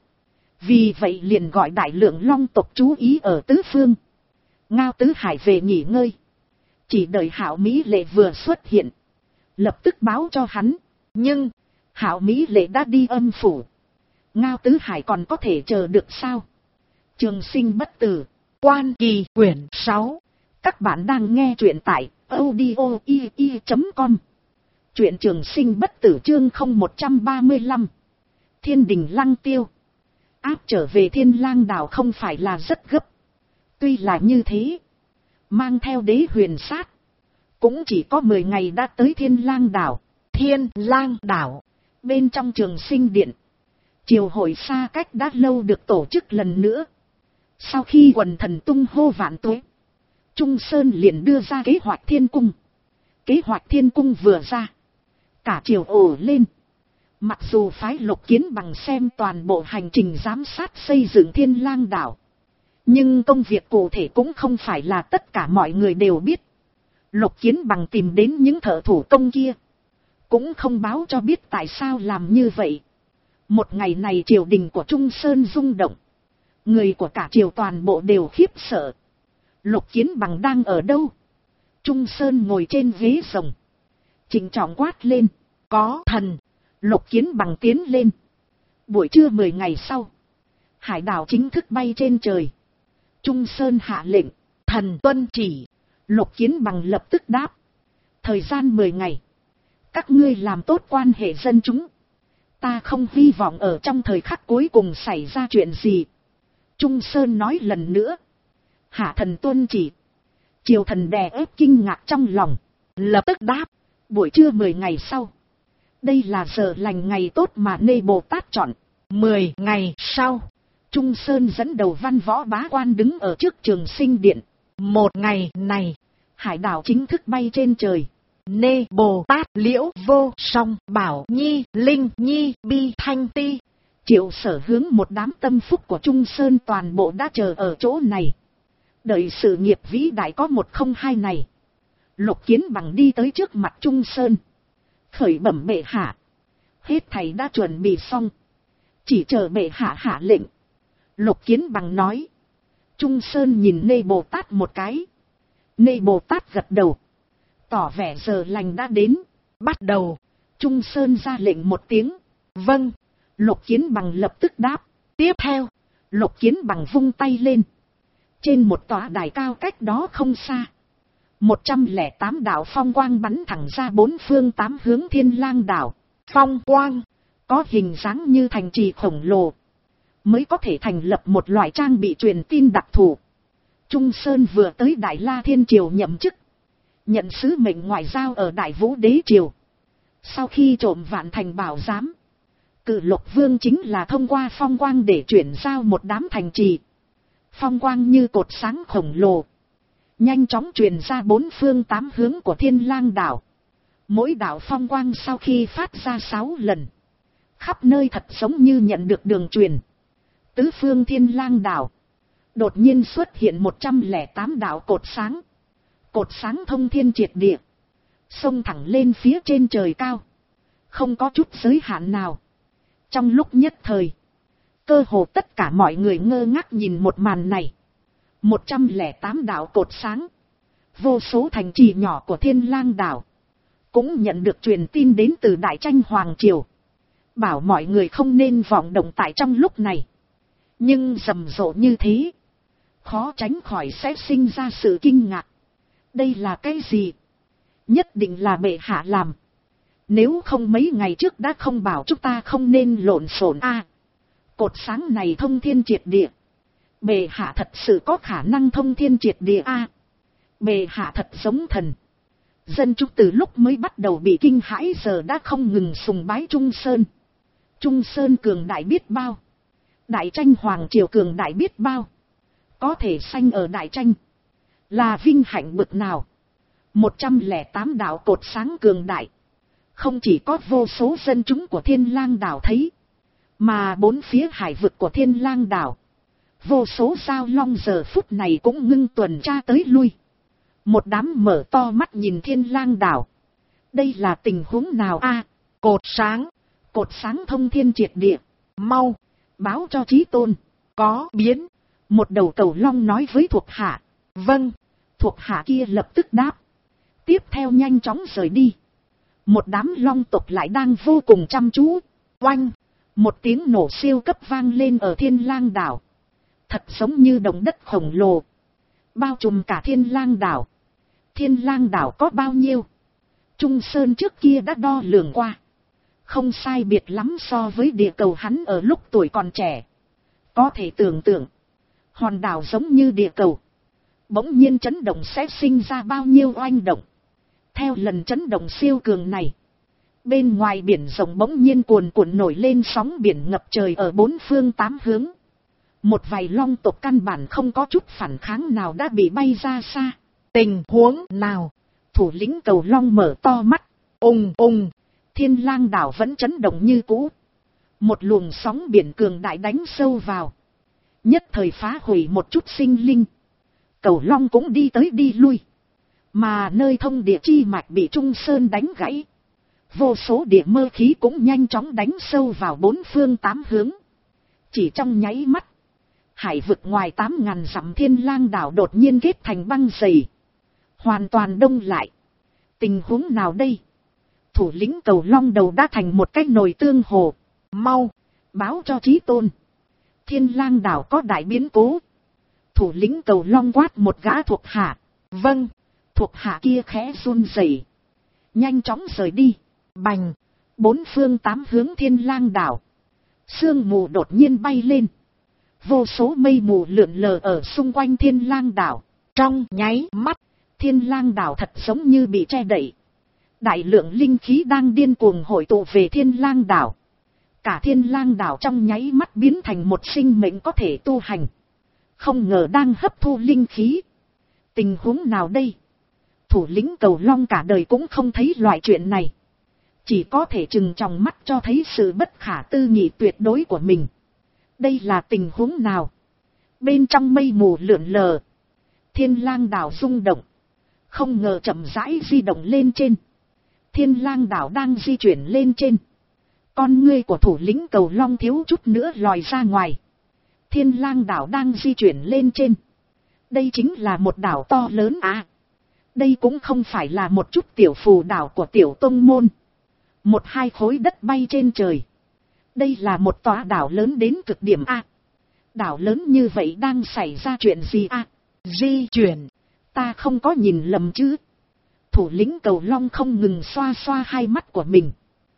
Vì vậy liền gọi đại lượng long tộc chú ý ở tứ phương. Ngao Tứ Hải về nghỉ ngơi. Chỉ đợi Hảo Mỹ Lệ vừa xuất hiện. Lập tức báo cho hắn. Nhưng, Hảo Mỹ Lệ đã đi âm phủ. Ngao Tứ Hải còn có thể chờ được sao? Trường Sinh bất tử. Quan Kỳ quyển 6. Các bạn đang nghe truyện tại audio.com. Truyện Trường Sinh bất tử chương 0135. Thiên đình Lăng Tiêu. Áp trở về Thiên Lang đảo không phải là rất gấp. Tuy là như thế, mang theo đế huyền sát, Cũng chỉ có 10 ngày đã tới Thiên Lang đảo. Thiên Lang đảo. Bên trong Trường Sinh điện, triều hội xa cách đã lâu được tổ chức lần nữa. Sau khi quần thần tung hô vạn tuế, Trung Sơn liền đưa ra kế hoạch Thiên Cung. Kế hoạch Thiên Cung vừa ra, cả triều ồ lên. Mặc dù phái Lục Kiến Bằng xem toàn bộ hành trình giám sát xây dựng Thiên Lang đảo, nhưng công việc cụ thể cũng không phải là tất cả mọi người đều biết. Lục Kiến Bằng tìm đến những thợ thủ công kia, cũng không báo cho biết tại sao làm như vậy. Một ngày này triều đình của Trung Sơn rung động. Người của cả triều toàn bộ đều khiếp sợ. Lục Kiến Bằng đang ở đâu? Trung Sơn ngồi trên ghế rồng, trịnh trọng quát lên. Có thần. Lục Kiến Bằng tiến lên. Buổi trưa 10 ngày sau, hải đảo chính thức bay trên trời. Trung Sơn hạ lệnh. Thần tuân chỉ. Lục Kiến Bằng lập tức đáp. Thời gian 10 ngày, các ngươi làm tốt quan hệ dân chúng. Ta không hy vọng ở trong thời khắc cuối cùng xảy ra chuyện gì. Trung Sơn nói lần nữa. Hạ thần tuân chỉ. Triều thần đè ép kinh ngạc trong lòng, lập tức đáp. Buổi trưa 10 ngày sau, đây là giờ lành ngày tốt mà Nê Bồ Tát chọn. 10 ngày sau, Trung Sơn dẫn đầu văn võ bá quan đứng ở trước Trường Sinh điện. Một ngày này, hải đảo chính thức bay trên trời. Nê Bồ Tát, Liễu Vô Song, Bảo Nhi, Linh Nhi, Bi Thanh Ti, Triệu Sở hướng một đám tâm phúc của Trung Sơn toàn bộ đã chờ ở chỗ này. Đợi sự nghiệp vĩ đại có 102 này, Lục Kiến Bằng đi tới trước mặt Trung Sơn, khởi bẩm bệ hạ. Hết thầy đã chuẩn bị xong, chỉ chờ bệ hạ hạ lệnh. Lục Kiến Bằng nói. Trung Sơn nhìn Nê Bồ Tát một cái. Nê Bồ Tát gật đầu, tỏ vẻ giờ lành đã đến. Bắt đầu. Trung Sơn ra lệnh một tiếng. Vâng. Lục Kiến Bằng lập tức đáp. Tiếp theo, Lục Kiến Bằng vung tay lên. Trên một tòa đài cao cách đó không xa, 108 đạo phong quang bắn thẳng ra bốn phương tám hướng Thiên Lang đảo. Phong quang có hình dáng như thành trì khổng lồ, mới có thể thành lập một loại trang bị truyền tin đặc thù. Trung Sơn vừa tới Đại La Thiên Triều nhậm chức, nhận sứ mệnh ngoại giao ở Đại Vũ Đế Triều. Sau khi trộm Vạn Thành bảo giám, Cự Lục Vương chính là thông qua phong quang để chuyển giao một đám thành trì. Phong quang như cột sáng khổng lồ, nhanh chóng truyền ra bốn phương tám hướng của Thiên Lang đảo. Mỗi đạo phong quang sau khi phát ra 6 lần, khắp nơi thật giống như nhận được đường truyền. Tứ phương Thiên Lang đảo đột nhiên xuất hiện 108 đạo cột sáng. Cột sáng thông thiên triệt địa, xông thẳng lên phía trên trời cao, không có chút giới hạn nào. Trong lúc nhất thời, cơ hồ tất cả mọi người ngơ ngác nhìn một màn này. 108 đạo cột sáng, vô số thành trì nhỏ của Thiên Lang đảo cũng nhận được truyền tin đến từ Đại Tranh Hoàng Triều, bảo mọi người không nên vọng động tại trong lúc này. Nhưng rầm rộ như thế, khó tránh khỏi sẽ sinh ra sự kinh ngạc. Đây là cái gì? Nhất định là bệ hạ làm. Nếu không mấy ngày trước đã không bảo chúng ta không nên lộn xộn a. Cột sáng này thông thiên triệt địa. Bệ hạ thật sự có khả năng thông thiên triệt địa a. Bệ hạ thật giống thần. Dân chúng từ lúc mới bắt đầu bị kinh hãi giờ đã không ngừng sùng bái Trung Sơn. Trung Sơn cường đại biết bao. Đại Tranh Hoàng Triều cường đại biết bao. Có thể sanh ở Đại Tranh là vinh hạnh bực nào. 108 đạo cột sáng cường đại, không chỉ có vô số dân chúng của Thiên Lang đảo thấy, mà bốn phía hải vực của Thiên Lang đảo, vô số giao long giờ phút này cũng ngưng tuần tra tới lui. Một đám mở to mắt nhìn Thiên Lang đảo. Đây là tình huống nào a? Cột sáng thông thiên triệt địa. Mau báo cho Chí Tôn. Có biến. Một đầu cầu long nói với thuộc hạ. Vâng. Thuộc hạ kia lập tức đáp. Tiếp theo nhanh chóng rời đi. Một đám long tộc lại đang vô cùng chăm chú. Oanh. Một tiếng nổ siêu cấp vang lên ở Thiên Lang đảo. Thật giống như động đất khổng lồ, bao trùm cả Thiên Lang đảo. Thiên Lang đảo có bao nhiêu? Trung Sơn trước kia đã đo lường qua, không sai biệt lắm so với địa cầu hắn ở lúc tuổi còn trẻ. Có thể tưởng tượng, hòn đảo giống như địa cầu, bỗng nhiên chấn động sẽ sinh ra bao nhiêu oanh động. Theo lần chấn động siêu cường này, bên ngoài biển rộng bỗng nhiên cuồn cuộn nổi lên sóng biển ngập trời ở bốn phương tám hướng. Một vài long tộc căn bản không có chút phản kháng nào đã bị bay ra xa. Tình huống nào? Thủ lĩnh Cầu Long mở to mắt. Ùng ùng, Thiên Lang đảo vẫn chấn động như cũ. Một luồng sóng biển cường đại đánh sâu vào, nhất thời phá hủy một chút sinh linh. Cầu Long cũng đi tới đi lui. Mà nơi thông địa chi mạch bị Trung Sơn đánh gãy. Vô số địa mơ khí cũng nhanh chóng đánh sâu vào bốn phương tám hướng. Chỉ trong nháy mắt, hải vực ngoài 8.000 dặm Thiên Lang đảo đột nhiên kết thành băng dày, hoàn toàn đông lại. Tình huống nào đây? Thủ lĩnh Cầu Long đầu đã thành một cái nồi tương hồ. Mau, báo cho Chí Tôn. Thiên Lang đảo có đại biến cố. Thủ lĩnh Cầu Long quát một gã thuộc hạ. Vâng. Thuộc hạ kia khẽ run rẩy, nhanh chóng rời đi. Bành, bốn phương tám hướng Thiên Lang đảo, sương mù đột nhiên bay lên. Vô số mây mù lượn lờ ở xung quanh Thiên Lang đảo. Trong nháy mắt, Thiên Lang đảo thật giống như bị che đậy. Đại lượng linh khí đang điên cuồng hội tụ về Thiên Lang đảo. Cả Thiên Lang đảo trong nháy mắt biến thành một sinh mệnh có thể tu hành. Không ngờ đang hấp thu linh khí. Tình huống nào đây? Thủ lĩnh Cầu Long cả đời cũng không thấy loại chuyện này. Chỉ có thể trừng tròng mắt cho thấy sự bất khả tư nghị tuyệt đối của mình. Đây là tình huống nào? Bên trong mây mù lượn lờ, Thiên Lang đảo rung động. Không ngờ chậm rãi di động lên trên. Thiên Lang đảo đang di chuyển lên trên. Con ngươi của thủ lĩnh Cầu Long thiếu chút nữa lòi ra ngoài. Thiên Lang đảo đang di chuyển lên trên. Đây chính là một đảo to lớn à? Đây cũng không phải là một chút tiểu phù đảo của tiểu tông môn. Một hai khối đất bay trên trời. Đây là một tòa đảo lớn đến cực điểm a. Đảo lớn như vậy đang xảy ra chuyện gì a? Di chuyển. Ta không có nhìn lầm chứ? Thủ lĩnh Cầu Long không ngừng xoa xoa hai mắt của mình.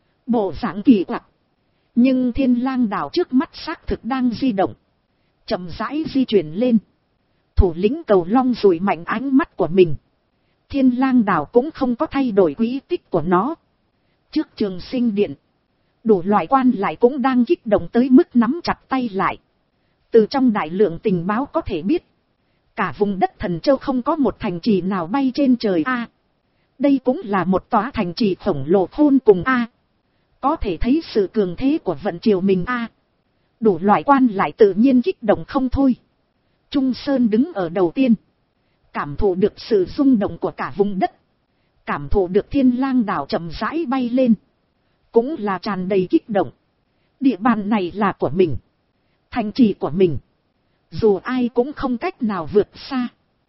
Bộ dạng kỳ quặc. Nhưng Thiên Lang đảo trước mắt xác thực đang di động. Chậm rãi di chuyển lên. Thủ lĩnh Cầu Long dụi mạnh ánh mắt của mình. Thiên Lang đảo cũng không có thay đổi quỹ tích của nó. Trước Trường Sinh Điện, đủ loại quan lại cũng đang kích động tới mức nắm chặt tay lại. Từ trong đại lượng tình báo có thể biết, cả vùng đất Thần Châu không có một thành trì nào bay trên trời a. Đây cũng là một tòa thành trì khổng lồ khôn cùng a. Có thể thấy sự cường thế của vận triều mình a. Đủ loại quan lại tự nhiên kích động không thôi. Trung Sơn đứng ở đầu tiên, cảm thụ được sự rung động của cả vùng đất. Cảm thụ được Thiên Lang đảo chậm rãi bay lên, cũng là tràn đầy kích động. Địa bàn này là của mình, thành trì của mình, dù ai cũng không cách nào vượt xa.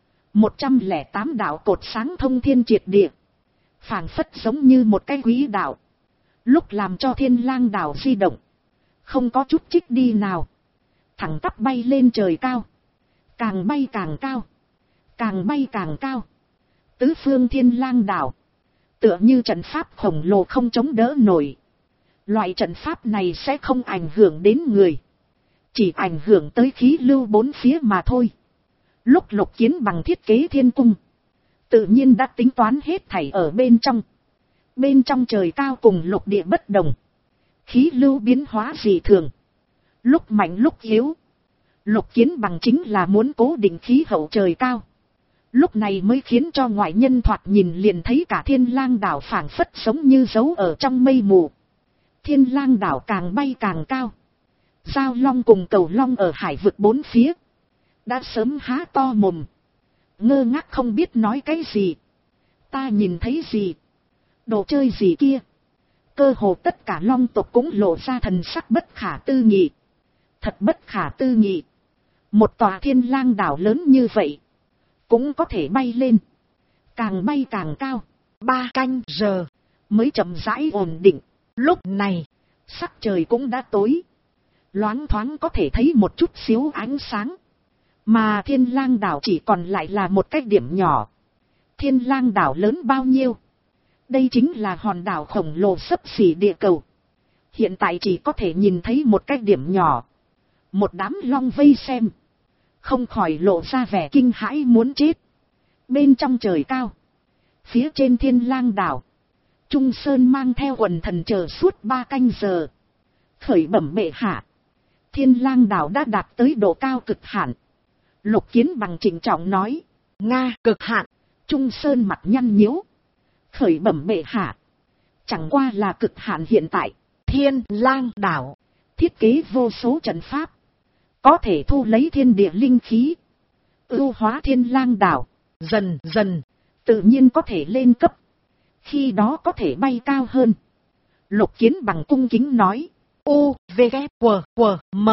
108 đạo cột sáng thông thiên triệt địa, phảng phất giống như một cái quỹ đạo, lúc làm cho Thiên Lang đảo di động, không có chút chích đi nào, thẳng tắp bay lên trời cao. Càng bay càng cao, càng bay càng cao. Tứ phương Thiên Lang đảo, tựa như trận pháp khổng lồ không chống đỡ nổi. Loại trận pháp này sẽ không ảnh hưởng đến người, chỉ ảnh hưởng tới khí lưu bốn phía mà thôi. Lúc Lục Kiến Bằng thiết kế thiên cung, tự nhiên đã tính toán hết thảy ở bên trong. Bên trong trời cao cùng lục địa bất đồng, khí lưu biến hóa dị thường, lúc mạnh lúc yếu. Lục Kiến Bằng chính là muốn cố định khí hậu trời cao. Lúc này mới khiến cho ngoại nhân thoạt nhìn liền thấy cả Thiên Lang đảo phảng phất giống như giấu ở trong mây mù. Thiên Lang đảo càng bay càng cao. Giao Long cùng Cầu Long ở hải vực bốn phía đã sớm há to mồm, ngơ ngác không biết nói cái gì. Ta nhìn thấy gì? Đồ chơi gì kia? Cơ hồ tất cả long tộc cũng lộ ra thần sắc bất khả tư nghị. Thật bất khả tư nghị. Một tòa Thiên Lang đảo lớn như vậy cũng có thể bay lên, càng bay càng cao. 3 canh giờ mới chậm rãi ổn định. Lúc này sắc trời cũng đã tối, loáng thoáng có thể thấy một chút xíu ánh sáng. Mà Thiên Lang đảo chỉ còn lại là một cái điểm nhỏ. Thiên Lang đảo lớn bao nhiêu? Đây chính là hòn đảo khổng lồ xấp xỉ địa cầu. Hiện tại chỉ có thể nhìn thấy một cái điểm nhỏ. Một đám long vây xem, không khỏi lộ ra vẻ kinh hãi muốn chết. Bên trong trời cao, Phía trên Thiên Lang đảo, Trung Sơn mang theo quần thần chờ suốt 3 canh giờ. Khởi bẩm bệ hạ, Thiên Lang đảo đã đạt tới độ cao cực hạn. Lục Kiến Bằng trịnh trọng nói. Nga, cực hạn. Trung Sơn mặt nhăn nhíu. Khởi bẩm bệ hạ, chẳng qua là cực hạn hiện tại. Thiên Lang đảo thiết kế vô số trận pháp, có thể thu lấy thiên địa linh khí, ưu hóa Thiên Lang đảo. Dần dần, tự nhiên có thể lên cấp. Khi đó có thể bay cao hơn. Lục Kiến Bằng cung kính nói. U, V, K, W, W, M.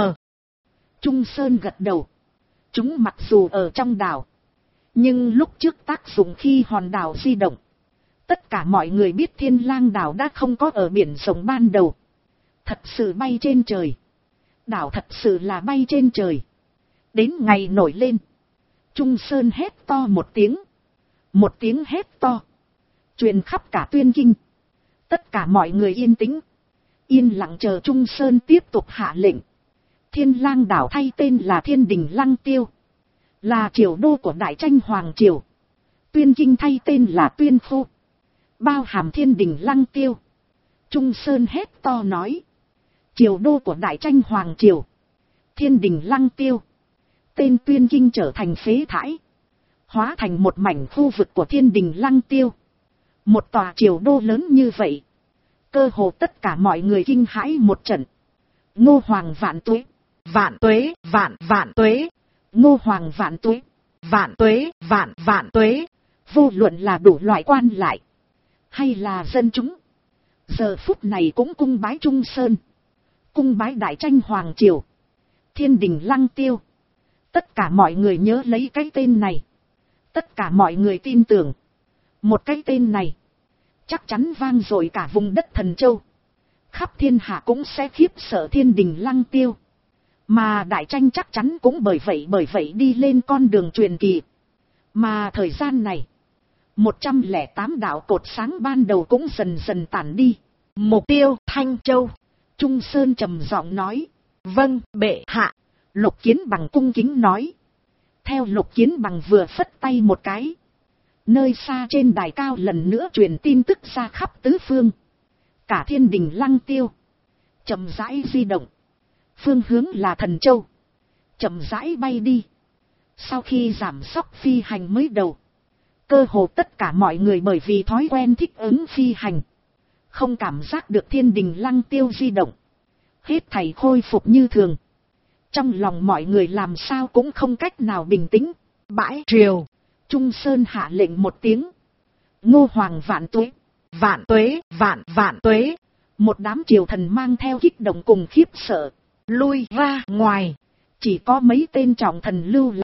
Trung Sơn gật đầu. Chúng mặc dù ở trong đảo, nhưng lúc trước tác dụng khi hòn đảo di động. Tất cả mọi người biết Thiên Lang đảo đã không có ở biển rộng ban đầu. Thật sự bay trên trời. Đảo thật sự là bay trên trời. Đến ngày nổi lên, Trung Sơn hét to một tiếng. Một tiếng hét to truyền khắp cả Tuyên Kinh. Tất cả mọi người yên tĩnh, yên lặng chờ Trung Sơn tiếp tục hạ lệnh. Thiên Lang đảo thay tên là Thiên Đình Lăng Tiêu, là triều đô của Đại Tranh Hoàng Triều. Tuyên Kinh thay tên là Tuyên Phu, bao hàm Thiên Đình Lăng Tiêu. Trung Sơn hét to nói. Triều đô của Đại Tranh Hoàng Triều, Thiên Đình Lăng Tiêu. Tên Tuyên Kinh trở thành phế thải, hóa thành một mảnh khu vực của Thiên Đình Lăng Tiêu. Một tòa triều đô lớn như vậy, cơ hồ tất cả mọi người kinh hãi một trận. Ngô Hoàng vạn tuế, vạn tuế, vạn tuế. Ngô Hoàng vạn tuế, vạn tuế, vạn tuế. Vô luận là đủ loại quan lại, hay là dân chúng, giờ phút này cũng cung bái Trung Sơn, cung bái Đại Tranh Hoàng Triều, Thiên Đình Lăng Tiêu. Tất cả mọi người nhớ lấy cái tên này. Tất cả mọi người tin tưởng, một cái tên này chắc chắn vang dội cả vùng đất Thần Châu. Khắp thiên hạ cũng sẽ khiếp sợ Thiên Đình Lăng Tiêu. Mà Đại Tranh chắc chắn cũng bởi vậy đi lên con đường truyền kỳ. Mà thời gian này, 108 đạo cột sáng ban đầu cũng dần dần tản đi. Mục tiêu Thanh Châu. Trung Sơn trầm giọng nói. Vâng, bệ hạ. Lục Kiến Bằng cung kính nói. Theo Lục Kiến Bằng vừa phất tay một cái, nơi xa trên đài cao lần nữa truyền tin tức ra khắp tứ phương. Cả Thiên Đình Lăng Tiêu chậm rãi di động, phương hướng là Thần Châu, chậm rãi bay đi. Sau khi giảm sóc phi hành mới đầu, cơ hồ tất cả mọi người bởi vì thói quen thích ứng phi hành, không cảm giác được Thiên Đình Lăng Tiêu di động. Hết thảy khôi phục như thường. Trong lòng mọi người làm sao cũng không cách nào bình tĩnh. Bãi triều. Trung Sơn hạ lệnh một tiếng. Ngô Hoàng vạn tuế, vạn tuế, vạn tuế. Một đám triều thần mang theo kích động cùng khiếp sợ, lui ra ngoài. Chỉ có mấy tên trọng thần lưu lại.